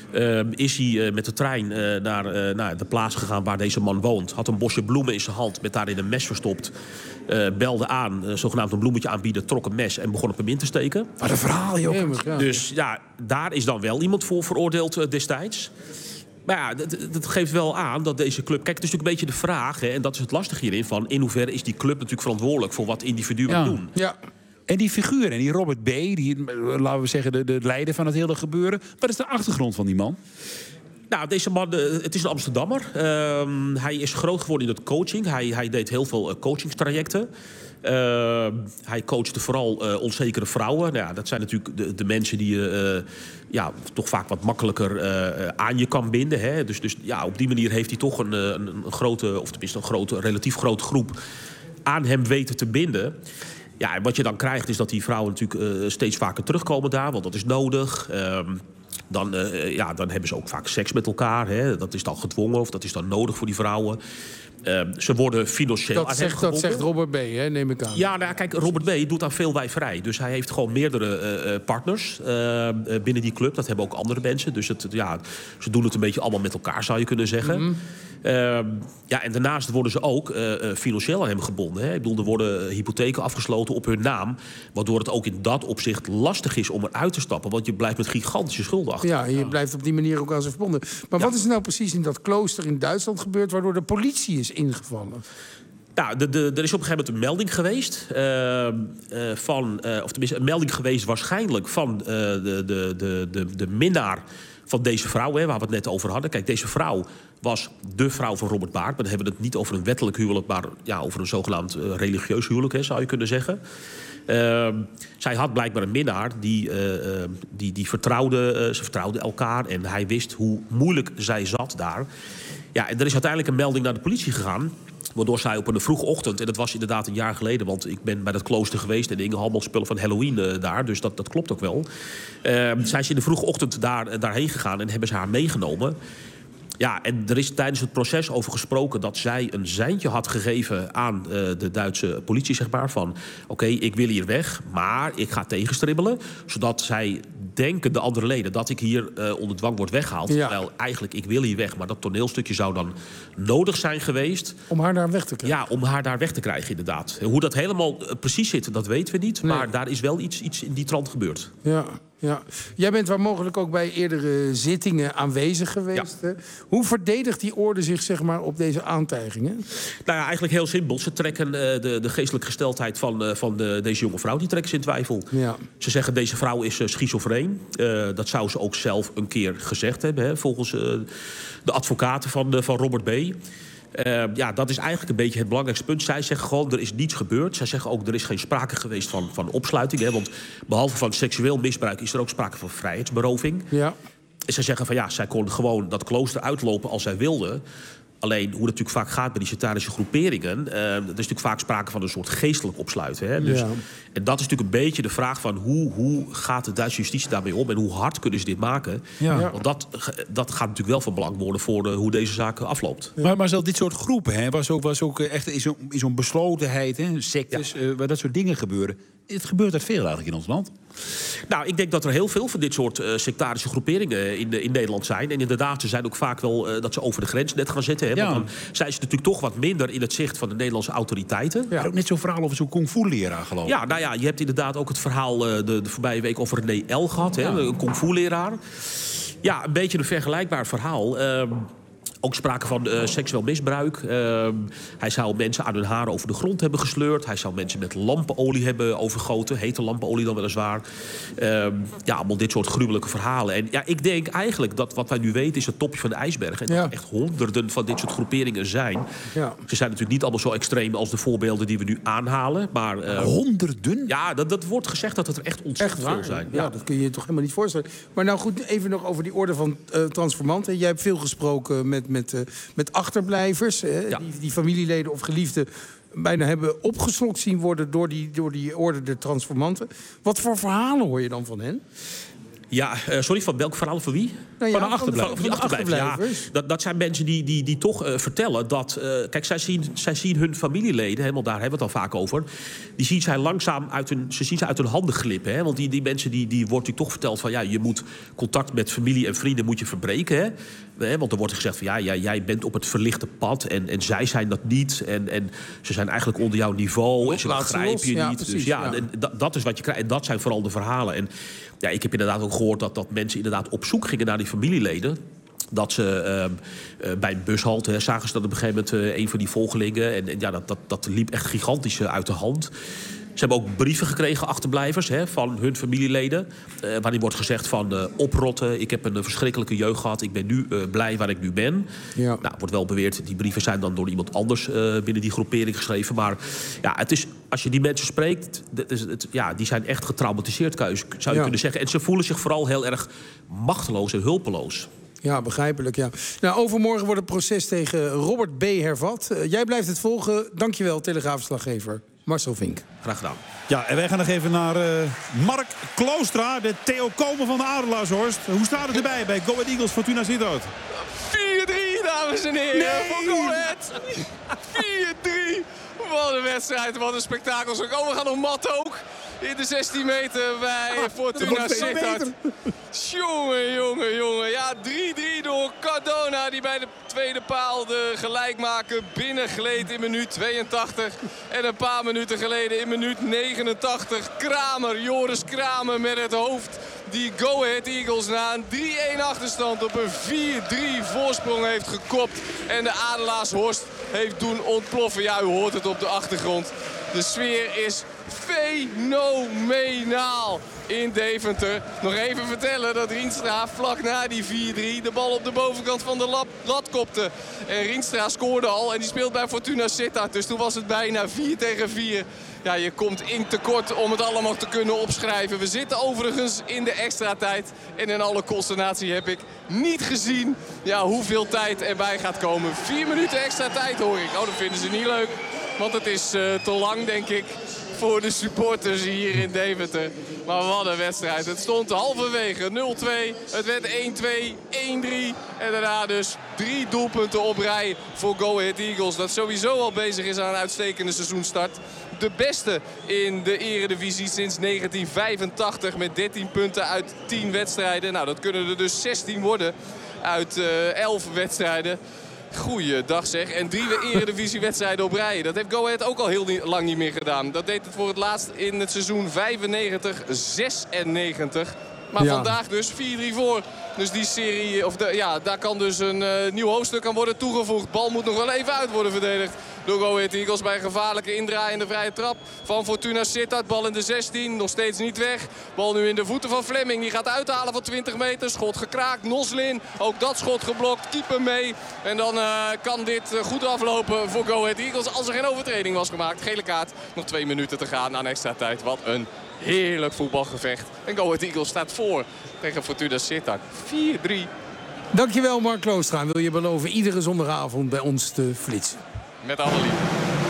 is hij met de trein naar de plaats gegaan waar deze man woont. Had een bosje bloemen in zijn hand, met daarin een mes verstopt. Belde aan, zogenaamd een bloemetje aanbieden, trok een mes en begon op hem in te steken. Wat een verhaal, joh. Dus ja, daar is dan wel iemand voor veroordeeld destijds. Maar ja, dat geeft wel aan dat deze club... Kijk, het is natuurlijk een beetje de vraag, en dat is het lastige hierin... van in hoeverre is die club natuurlijk verantwoordelijk voor wat individuen doen. Ja. En die figuur, en die Robert B., die, laten we zeggen, de leider van het hele gebeuren. Wat is de achtergrond van die man? Nou, deze man, het is een Amsterdammer. Hij is groot geworden in het coaching. Hij deed heel veel coachingstrajecten. Hij coachte vooral onzekere vrouwen. Nou ja, dat zijn natuurlijk de mensen die je toch vaak wat makkelijker aan je kan binden. Hè? Dus ja, op die manier heeft hij toch een grote, of tenminste een relatief grote groep aan hem weten te binden. Ja, en wat je dan krijgt is dat die vrouwen natuurlijk steeds vaker terugkomen daar, want dat is nodig. Dan hebben ze ook vaak seks met elkaar. Hè? Dat is dan gedwongen of dat is dan nodig voor die vrouwen. Ze worden financieel aan hem gebonden. Dat zegt Robert B., hè, neem ik aan. Ja, nou, kijk, Robert B. doet aan veel wijverij. Dus hij heeft gewoon meerdere partners binnen die club. Dat hebben ook andere mensen. Dus ze doen het een beetje allemaal met elkaar, zou je kunnen zeggen. Mm-hmm. En daarnaast worden ze ook financieel aan hem gebonden. Hè. Ik bedoel, er worden hypotheken afgesloten op hun naam. Waardoor het ook in dat opzicht lastig is om eruit te stappen. Want je blijft met gigantische schulden achter. Ja, en je blijft op die manier ook aan ze verbonden. Maar wat is er nou precies in dat klooster in Duitsland gebeurd... waardoor de politie is ingevallen? Nou, er is op een gegeven moment een melding geweest of tenminste een melding geweest waarschijnlijk van de minnaar van deze vrouw, hè, waar we het net over hadden. Kijk, deze vrouw was de vrouw van Robert Baart. Maar dan hebben we het niet over een wettelijk huwelijk, maar over een zogenaamd religieus huwelijk, hè, zou je kunnen zeggen. Zij had blijkbaar een minnaar die vertrouwde, ze vertrouwden elkaar en hij wist hoe moeilijk zij zat daar. Ja, en er is uiteindelijk een melding naar de politie gegaan. Waardoor zij op een vroege ochtend, en dat was inderdaad een jaar geleden... want ik ben bij dat klooster geweest en er hingen allemaal spullen van Halloween daar... dus dat klopt ook wel. Zij is in de vroege ochtend daarheen gegaan en hebben ze haar meegenomen... Ja, en er is tijdens het proces over gesproken dat zij een seintje had gegeven aan de Duitse politie, zeg maar. Van, oké, ik wil hier weg, maar ik ga tegenstribbelen. Zodat zij denken, de andere leden, dat ik hier onder dwang word weggehaald. Ja. Terwijl eigenlijk, ik wil hier weg, maar dat toneelstukje zou dan nodig zijn geweest. Om haar daar weg te krijgen? Ja, om haar daar weg te krijgen, inderdaad. Hoe dat helemaal precies zit, dat weten we niet. Nee. Maar daar is wel iets in die trant gebeurd. Ja. Ja. Jij bent waar mogelijk ook bij eerdere zittingen aanwezig geweest. Ja. Hoe verdedigt die orde zich, zeg maar, op deze aantijgingen? Nou ja, eigenlijk heel simpel. Ze trekken de geestelijke gesteldheid van deze jonge vrouw, die trekken ze in twijfel. Ja. Ze zeggen, deze vrouw is schizofreen. Dat zou ze ook zelf een keer gezegd hebben, hè, volgens de advocaten van Robert B. Dat is eigenlijk een beetje het belangrijkste punt. Zij zeggen gewoon, er is niets gebeurd. Zij zeggen ook, er is geen sprake geweest van opsluiting. Hè, want behalve van seksueel misbruik is er ook sprake van vrijheidsberoving. Ja. En zij zeggen van zij kon gewoon dat klooster uitlopen als zij wilde. Alleen, hoe het natuurlijk vaak gaat bij die sectarische groeperingen... er is natuurlijk vaak sprake van een soort geestelijk opsluiten. Hè? Dus, en dat is natuurlijk een beetje de vraag van... hoe gaat de Duitse justitie daarmee om... en hoe hard kunnen ze dit maken? Ja. Want dat gaat natuurlijk wel van belang worden... voor hoe deze zaak afloopt. Ja. Maar zelfs dit soort groepen hè, was ook echt in zo'n beslotenheid... Hè, sectes, waar dat soort dingen gebeuren. Het gebeurt er veel eigenlijk in ons land. Nou, ik denk dat er heel veel van dit soort sectarische groeperingen in Nederland zijn. En inderdaad, ze zijn ook vaak wel dat ze over de grens net gaan zitten. Hè? Ja. Want dan zijn ze natuurlijk toch wat minder in het zicht van de Nederlandse autoriteiten. Ja, ook net zo'n verhaal over zo'n kung fu-leraar, geloof ik. Ja, nou ja, je hebt inderdaad ook het verhaal de voorbije week over René L. gehad. Hè? Een kung fu-leraar. Ja, een beetje een vergelijkbaar verhaal. Ook sprake van seksueel misbruik. Hij zou mensen aan hun haren over de grond hebben gesleurd. Hij zou mensen met lampenolie hebben overgoten. Hete lampenolie dan weliswaar. Allemaal dit soort gruwelijke verhalen. En ja, ik denk eigenlijk dat wat wij nu weten is het topje van de ijsberg. En dat er echt honderden van dit soort groeperingen zijn. Ja. Ze zijn natuurlijk niet allemaal zo extreem als de voorbeelden die we nu aanhalen. Maar, honderden? Ja, dat wordt gezegd dat het er echt ontzettend veel zijn. Ja, dat kun je je toch helemaal niet voorstellen. Maar nou goed, even nog over die orde van transformanten. Jij hebt veel gesproken met achterblijvers. Die familieleden of geliefden bijna hebben opgeslokt zien worden door die orde de transformanten. Wat voor verhalen hoor je dan van hen? Ja, sorry, van welk verhaal voor wie? Nou ja, van de achterblijvers. van de achterblijvers. Ja, dat zijn mensen die toch vertellen dat... kijk, zij zien hun familieleden, helemaal daar hebben we het al vaak over... die zien zij langzaam uit hun handen glippen. Hè? Want die mensen, die wordt natuurlijk toch verteld van... ja, je moet contact met familie en vrienden moet je verbreken. Hè? Want er wordt gezegd van ja, jij bent op het verlichte pad... en zij zijn dat niet. En ze zijn eigenlijk onder jouw niveau. En ze begrijpen je niet. Precies, dus ja. En dat is wat je krijgt. En dat zijn vooral de verhalen. En ja, ik heb inderdaad ook gehoord dat mensen inderdaad op zoek gingen naar die familieleden. Dat ze bij een bushalte zagen ze dat op een gegeven moment een van die volgelingen. En ja, dat liep echt gigantisch uit de hand. Ze hebben ook brieven gekregen, achterblijvers, van hun familieleden. Waarin wordt gezegd van oprotten. Ik heb een verschrikkelijke jeugd gehad. Ik ben nu blij waar ik nu ben. Ja. Nou, wordt wel beweerd, die brieven zijn dan door iemand anders binnen die groepering geschreven. Maar ja, het is, als je die mensen spreekt, die zijn echt getraumatiseerd, zou je kunnen zeggen. En ze voelen zich vooral heel erg machteloos en hulpeloos. Ja, begrijpelijk, ja. Nou, overmorgen wordt het proces tegen Robert B. hervat. Jij blijft het volgen. Dankjewel, Telegraafverslaggever Marcel Vink. Graag gedaan. Ja, en wij gaan nog even naar Mark Kloostra, de Theo Komen van de Adelaarshorst. Hoe staat het erbij bij Go Ahead Eagles Fortuna Sittard? 4-3, dames en heren. Nee! Voor Go Ahead. 4-3. Wat een wedstrijd, wat een spektakel. We gaan nog mat ook. In de 16 meter bij Fortuna Sittard. Jongen. Ja, 3-3 door Cardona, die bij de tweede paal de gelijkmaker binnengleed in minuut 82. En een paar minuten geleden in minuut 89 Joris Kramer met het hoofd. Die Go Ahead Eagles na een 3-1 achterstand op een 4-3 voorsprong heeft gekopt. En de Adelaarshorst heeft doen ontploffen. Ja, u hoort het op de achtergrond. De sfeer is fenomenaal in Deventer. Nog even vertellen dat Rienstra vlak na die 4-3 de bal op de bovenkant van de lat kopte. En Rienstra scoorde al en die speelt bij Fortuna Sittard. Dus toen was het bijna 4-4. Ja, je komt in tekort om het allemaal te kunnen opschrijven. We zitten overigens in de extra tijd. En in alle consternatie heb ik niet gezien hoeveel tijd erbij gaat komen. 4 minuten extra tijd hoor ik. Oh, dat vinden ze niet leuk. Want het is te lang, denk ik, voor de supporters hier in Deventer. Maar wat een wedstrijd. Het stond halverwege 0-2. Het werd 1-2, 1-3. En daarna dus 3 doelpunten op rij voor Go Ahead Eagles. Dat sowieso al bezig is aan een uitstekende seizoenstart. De beste in de eredivisie sinds 1985 met 13 punten uit 10 wedstrijden. Nou, dat kunnen er dus 16 worden uit 11 wedstrijden. Goeiedag zeg. En 3 eredivisiewedstrijden op rij. Dat heeft Go Ahead ook al heel lang niet meer gedaan. Dat deed het voor het laatst in het seizoen 95-96. Maar vandaag dus 4-3 voor. Dus die serie, daar kan dus een nieuw hoofdstuk aan worden toegevoegd. Bal moet nog wel even uit worden verdedigd door Go Ahead Eagles bij een gevaarlijke indraaiende vrije trap van Fortuna Sittard. Bal in de 16, nog steeds niet weg. Bal nu in de voeten van Fleming. Die gaat uithalen van 20 meter. Schot gekraakt. Noslin, ook dat schot geblokt. Keeper mee. En dan kan dit goed aflopen voor Go Ahead Eagles als er geen overtreding was gemaakt. Gele kaart. Nog 2 minuten te gaan aan extra tijd. Wat een heerlijk voetbalgevecht. En Go Ahead Eagles staat voor tegen Fortuna Sittard. 4-3. Dankjewel Mark Kloostra. Wil je beloven iedere zondagavond bij ons te flitsen? Met alle liefde.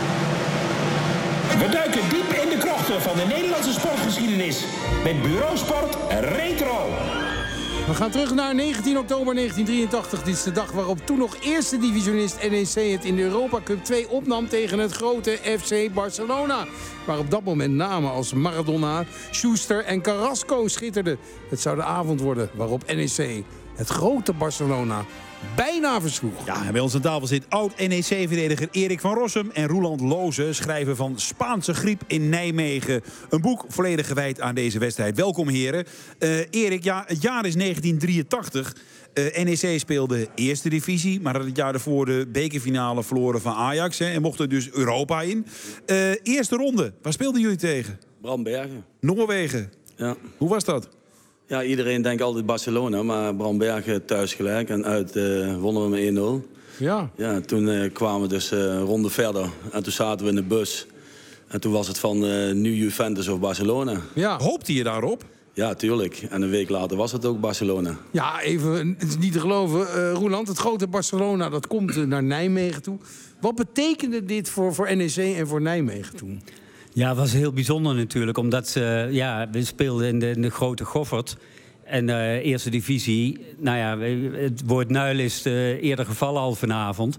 We duiken diep in de krochten van de Nederlandse sportgeschiedenis met Bureau Sport Retro. We gaan terug naar 19 oktober 1983. Dit is de dag waarop toen nog eerste divisionist NEC het in de Europa Cup 2 opnam tegen het grote FC Barcelona. Waar op dat moment namen als Maradona, Schuster en Carrasco schitterden. Het zou de avond worden waarop NEC het grote Barcelona bijna versloeg. Ja, en bij ons aan tafel zit oud-NEC-verdediger Erik van Rossum en Roeland Loze, schrijver van Spaanse griep in Nijmegen. Een boek volledig gewijd aan deze wedstrijd. Welkom heren. Erik, ja, het jaar is 1983. NEC speelde eerste divisie, maar had het jaar daarvoor de bekerfinale verloren van Ajax. En mochten dus Europa in. Eerste ronde, waar speelden jullie tegen? Brambergen. Noorwegen. Ja. Hoe was dat? Ja, iedereen denkt altijd Barcelona, maar Brambergen thuis gelijk. En uit wonnen we met 1-0. Ja. Ja, toen kwamen we dus een ronde verder. En toen zaten we in de bus. En toen was het van nu Juventus of Barcelona. Ja. Hoopte je daarop? Ja, tuurlijk. En een week later was het ook Barcelona. Ja, even, het is niet te geloven. Roeland, het grote Barcelona, dat komt naar Nijmegen toe. Wat betekende dit voor NEC en voor Nijmegen toen? Ja, het was heel bijzonder natuurlijk. Omdat we speelden in de grote Goffert. En eerste divisie, nou ja, het woord nuil is eerder gevallen al vanavond.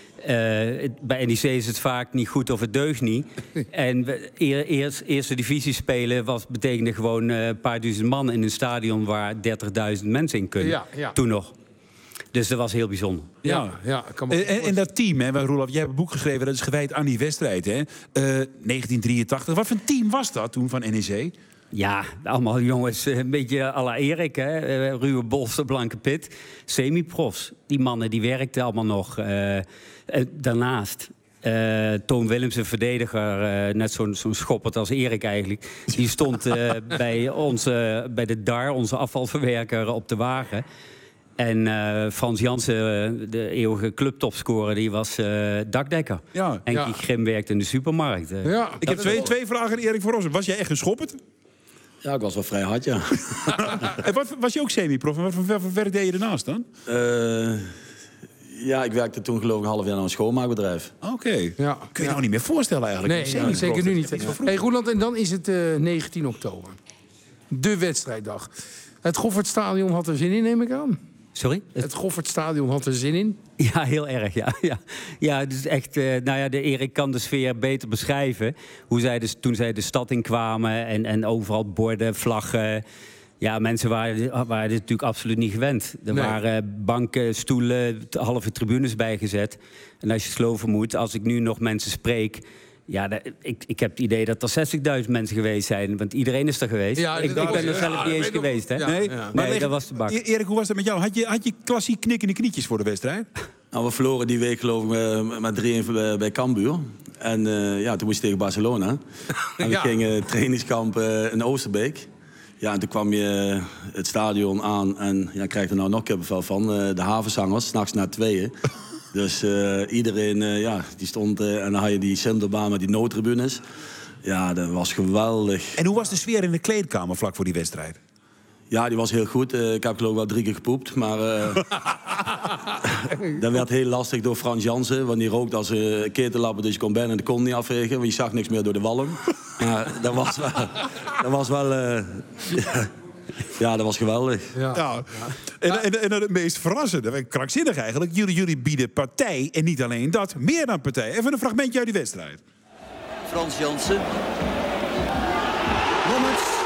Bij NEC is het vaak niet goed of het deugt niet. En eerste divisie spelen betekende gewoon een paar duizend man in een stadion waar 30.000 mensen in kunnen. Ja. Toen nog. Dus dat was heel bijzonder. Ja, kan me en dat team, hè, Roelof, jij hebt een boek geschreven... dat is gewijd aan die wedstrijd, hè? 1983. Wat voor een team was dat toen van NEC? Ja, allemaal jongens, een beetje à la Erik, hè? Ruwe bolster, blanke pit. Semi-profs. Die mannen die werkten allemaal nog. Daarnaast... Toon Willems, een verdediger, net zo'n schopperd als Erik eigenlijk... die stond bij de DAR, onze afvalverwerker, op de wagen... En Frans Jansen, de eeuwige clubtopscorer, die was dakdekker. Ja. En die Grim werkte in de supermarkt. Ik heb twee vragen aan Erik van Rossum. Was jij echt een schopperd? Ja, ik was wel vrij hard, ja. En was je ook semi-prof? En wat voor werk deed je daarnaast dan? Ja, ik werkte toen geloof ik een half jaar aan een schoonmaakbedrijf. Oké. Ja. Kun je nou niet meer voorstellen eigenlijk? Nee, zeker nu niet. Hey, Roeland, en dan is het 19 oktober. De wedstrijddag. Het Goffertstadion had er zin in, neem ik aan. Sorry? Het Goffertstadion had er zin in. Ja, heel erg, ja. Het is echt, de Erik kan de sfeer beter beschrijven. Hoe zij toen zij de stad in kwamen en overal borden, vlaggen. Ja, mensen waren dit natuurlijk absoluut niet gewend. Er waren banken, stoelen, halve tribunes bijgezet. En als je sloven moet, als ik nu nog mensen spreek... Ja, ik heb het idee dat er 60.000 mensen geweest zijn. Want iedereen is er geweest. Ja, ik ben er zelf niet eens geweest. Hè? Nee, dat was de bak. Erik, hoe was dat met jou? Had je klassiek knikkende knietjes voor de wedstrijd? Nou, we verloren die week geloof ik met 3-1 bij Cambuur. En toen moest je tegen Barcelona. En we gingen trainingskamp in Oosterbeek. Ja, en toen kwam je het stadion aan. En ja, krijg er nou nog kippenvel van. De havenzangers, 's nachts na 2:00. Dus iedereen, die stond... en dan had je die Sinterbaan met die noodtribunes. Ja, dat was geweldig. En hoe was de sfeer in de kleedkamer vlak voor die wedstrijd? Ja, die was heel goed. Ik heb geloof ik wel 3 keer gepoept. Maar dat werd heel lastig door Frans Jansen. Want die rookte als een ketellappen, dus je kon bijna de kont niet afvegen. Want je zag niks meer door de walm. Dat was wel... Ja, dat was geweldig. Ja. En het meest verrassende, krankzinnig eigenlijk... Jullie bieden partij, en niet alleen dat, meer dan partij. Even een fragmentje uit die wedstrijd. Frans Jansen. Nommers 2-0.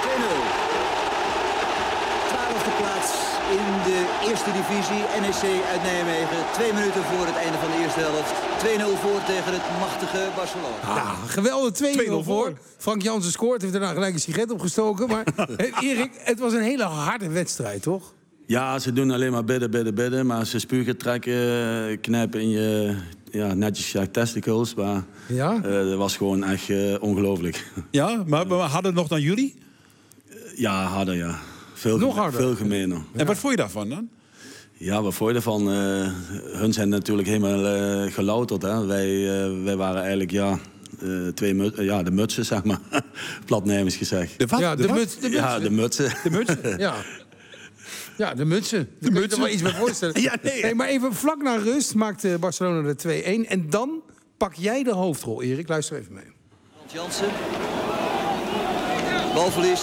12e plaats in de eerste divisie. NEC uit Nijmegen. 2 minuten voor het einde van de eerste helft. 2-0 voor tegen het machtige Barcelona. Ja, geweldig 2-0 voor. Frank Jansen scoort, heeft daarna gelijk een sigaret opgestoken. Maar Erik, het was een hele harde wedstrijd, toch? Ja, ze doen alleen maar bidden. Maar ze spugen, trekken, knijpen in je... Ja, netjes testicles, maar dat was gewoon echt ongelooflijk. Ja, maar harder nog dan jullie? Ja, harder, ja. Nog harder? Veel gemener. En wat vond je daarvan dan? Ja, wat vond je ervan? Hun zijn natuurlijk helemaal gelouterd. Hè? Wij waren eigenlijk, de mutsen, zeg maar. Plat Nijmegen gezegd. De wat? Ja, de mutsen. Ja, de mutsen. De mutsen, ja. Ja, de mutsen. Daar kun je er wel iets bij voorstellen. Ja, nee. Hey, maar even vlak na rust maakt Barcelona de 2-1. En dan pak jij de hoofdrol, Erik. Luister even mee. Jansen. Balverlies.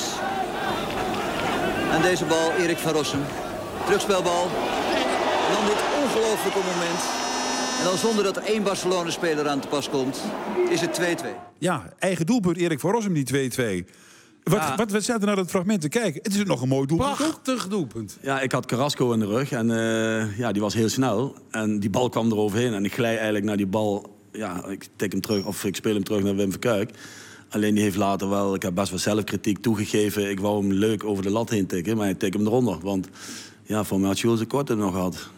En deze bal Erik van Rossum. Terugspelbal. En dan dit ongelofelijke moment. En dan zonder dat er 1 Barcelona-speler aan te pas komt, is het 2-2. Ja, eigen doelpunt Erik van Rossum, die 2-2. Wat staat er nou dat fragment te kijken? Het is nog een mooi doelpunt. Prachtig doelpunt. Ja, ik had Carrasco in de rug en die was heel snel. En die bal kwam eroverheen en ik glij eigenlijk naar die bal. Ja, ik tik hem terug of ik speel hem terug naar Wim Verkuik. Alleen die heeft later wel, ik heb best wel zelfkritiek toegegeven. Ik wou hem leuk over de lat heen tikken, maar ik tik hem eronder. Want ja, voor mij had Jules de Korte nog gehad.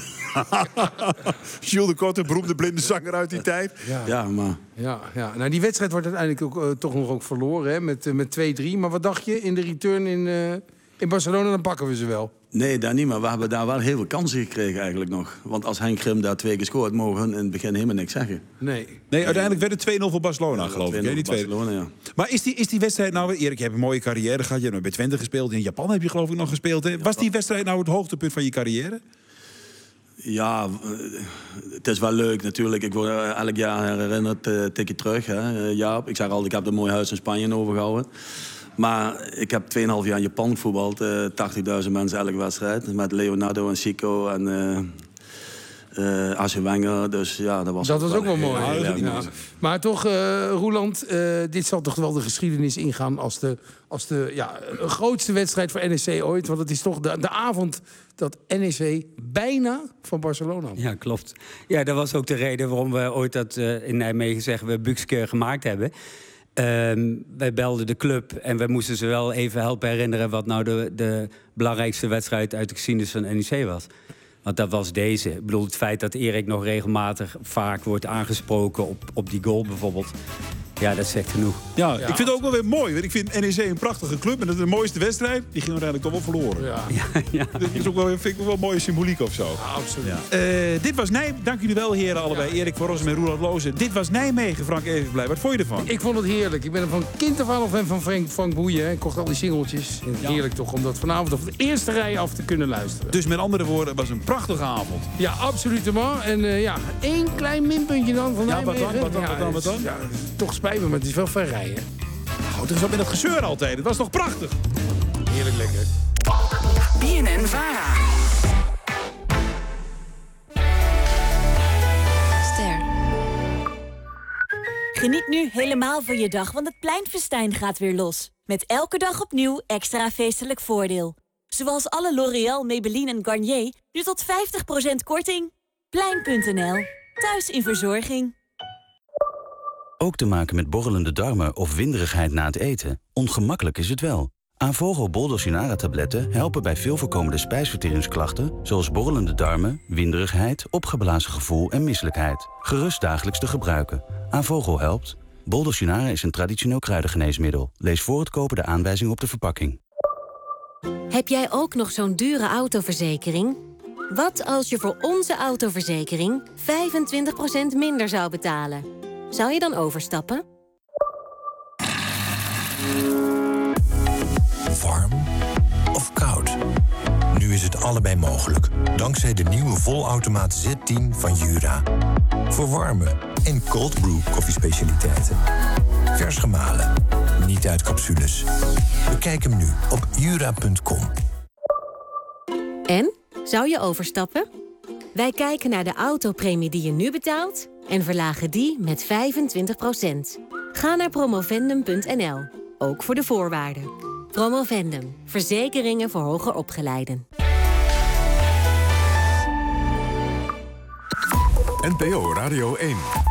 Jules de Korte, beroemde blinde zanger uit die tijd. Ja, maar... Ja. Nou, die wedstrijd wordt uiteindelijk ook, toch nog ook verloren, hè, met 2-3. Maar wat dacht je in de return in Barcelona? Dan pakken we ze wel. Nee, daar niet, maar we hebben daar wel heel veel kansen gekregen eigenlijk nog. Want als Henk Grim daar 2 keer scoort, mogen we hun in het begin helemaal niks zeggen. Nee, uiteindelijk werd het 2-0 voor Barcelona, geloof ik. Die Barcelona, ja. Maar is die wedstrijd nou... Erik, je hebt een mooie carrière gehad. Je hebt bij Twente gespeeld. In Japan heb je geloof ik nog gespeeld. Hè? Was die wedstrijd nou het hoogtepunt van je carrière? Ja, het is wel leuk natuurlijk. Ik word elk jaar herinnerd, een tikje terug. Hè, Jaap. Ik zeg altijd, ik heb een mooi huis in Spanje overgehouden. Maar ik heb 2,5 jaar in Japan gevoetbald. 80.000 mensen elke wedstrijd. Met Leonardo en Chico en Arsene Wenger. Dus ja, dat was ook wel mooi. Ja. Maar toch, Roeland, dit zal toch wel de geschiedenis ingaan als de grootste wedstrijd voor NEC ooit. Want het is toch de avond dat NEC bijna van Barcelona had. Ja, klopt. Ja, dat was ook de reden waarom we ooit dat in Nijmegen zeggen we Buxke gemaakt hebben. Wij belden de club en we moesten ze wel even helpen herinneren wat nou de belangrijkste wedstrijd uit de geschiedenis van NEC was. Want dat was deze. Ik bedoel, het feit dat Erik nog regelmatig vaak wordt aangesproken op die goal bijvoorbeeld. Ja, dat zegt genoeg. Ja, ik vind het ook wel weer mooi. Want ik vind NEC een prachtige club. En dat is de mooiste wedstrijd. Die ging uiteindelijk toch wel verloren. Ja. Dat is ook wel, vind ik wel een mooie symboliek of zo. Ja, absoluut. Dit was Nijmegen. Dank jullie wel, heren, allebei. Erik van Rossum en Roeland Lozen. Dit was Nijmegen, Frank Evenblij. Wat vond je ervan? Ik vond het heerlijk. Ik ben er van kind af aan al fan van Frank Boeien. Ik kocht al die singeltjes. Heerlijk toch om dat vanavond op de eerste rij af te kunnen luisteren. Dus met andere woorden, het was een prachtige avond. Ja, absoluut, man. En één klein minpuntje dan van Nijmegen. Wat dan? Ja, toch spijt me, maar het is wel ver rijden. Nou, het is wel met dat gezeur altijd. Het was toch prachtig? Heerlijk lekker. BNN-VARA. Ster. Geniet nu helemaal van je dag, want het Pleinfestijn gaat weer los. Met elke dag opnieuw extra feestelijk voordeel. Zoals alle L'Oréal, Maybelline en Garnier, nu tot 50% korting. Plein.nl. Thuis in verzorging. Ook te maken met borrelende darmen of winderigheid na het eten? Ongemakkelijk is het wel. Avogel Bol-Doshinara-tabletten helpen bij veel voorkomende spijsverteringsklachten... zoals borrelende darmen, winderigheid, opgeblazen gevoel en misselijkheid. Gerust dagelijks te gebruiken. Avogel helpt. Bol-Doshinara is een traditioneel kruidengeneesmiddel. Lees voor het kopen de aanwijzing op de verpakking. Heb jij ook nog zo'n dure autoverzekering? Wat als je voor onze autoverzekering 25% minder zou betalen? Zou je dan overstappen? Warm of koud? Nu is het allebei mogelijk, dankzij de nieuwe volautomaat Z10 van Jura. Voor warme en cold brew koffiespecialiteiten. Vers gemalen, niet uit capsules. Bekijk hem nu op jura.com. En? Zou je overstappen? Wij kijken naar de autopremie die je nu betaalt en verlagen die met 25%. Ga naar promovendum.nl, ook voor de voorwaarden. Promovendum, verzekeringen voor hoger opgeleiden. NPO Radio 1.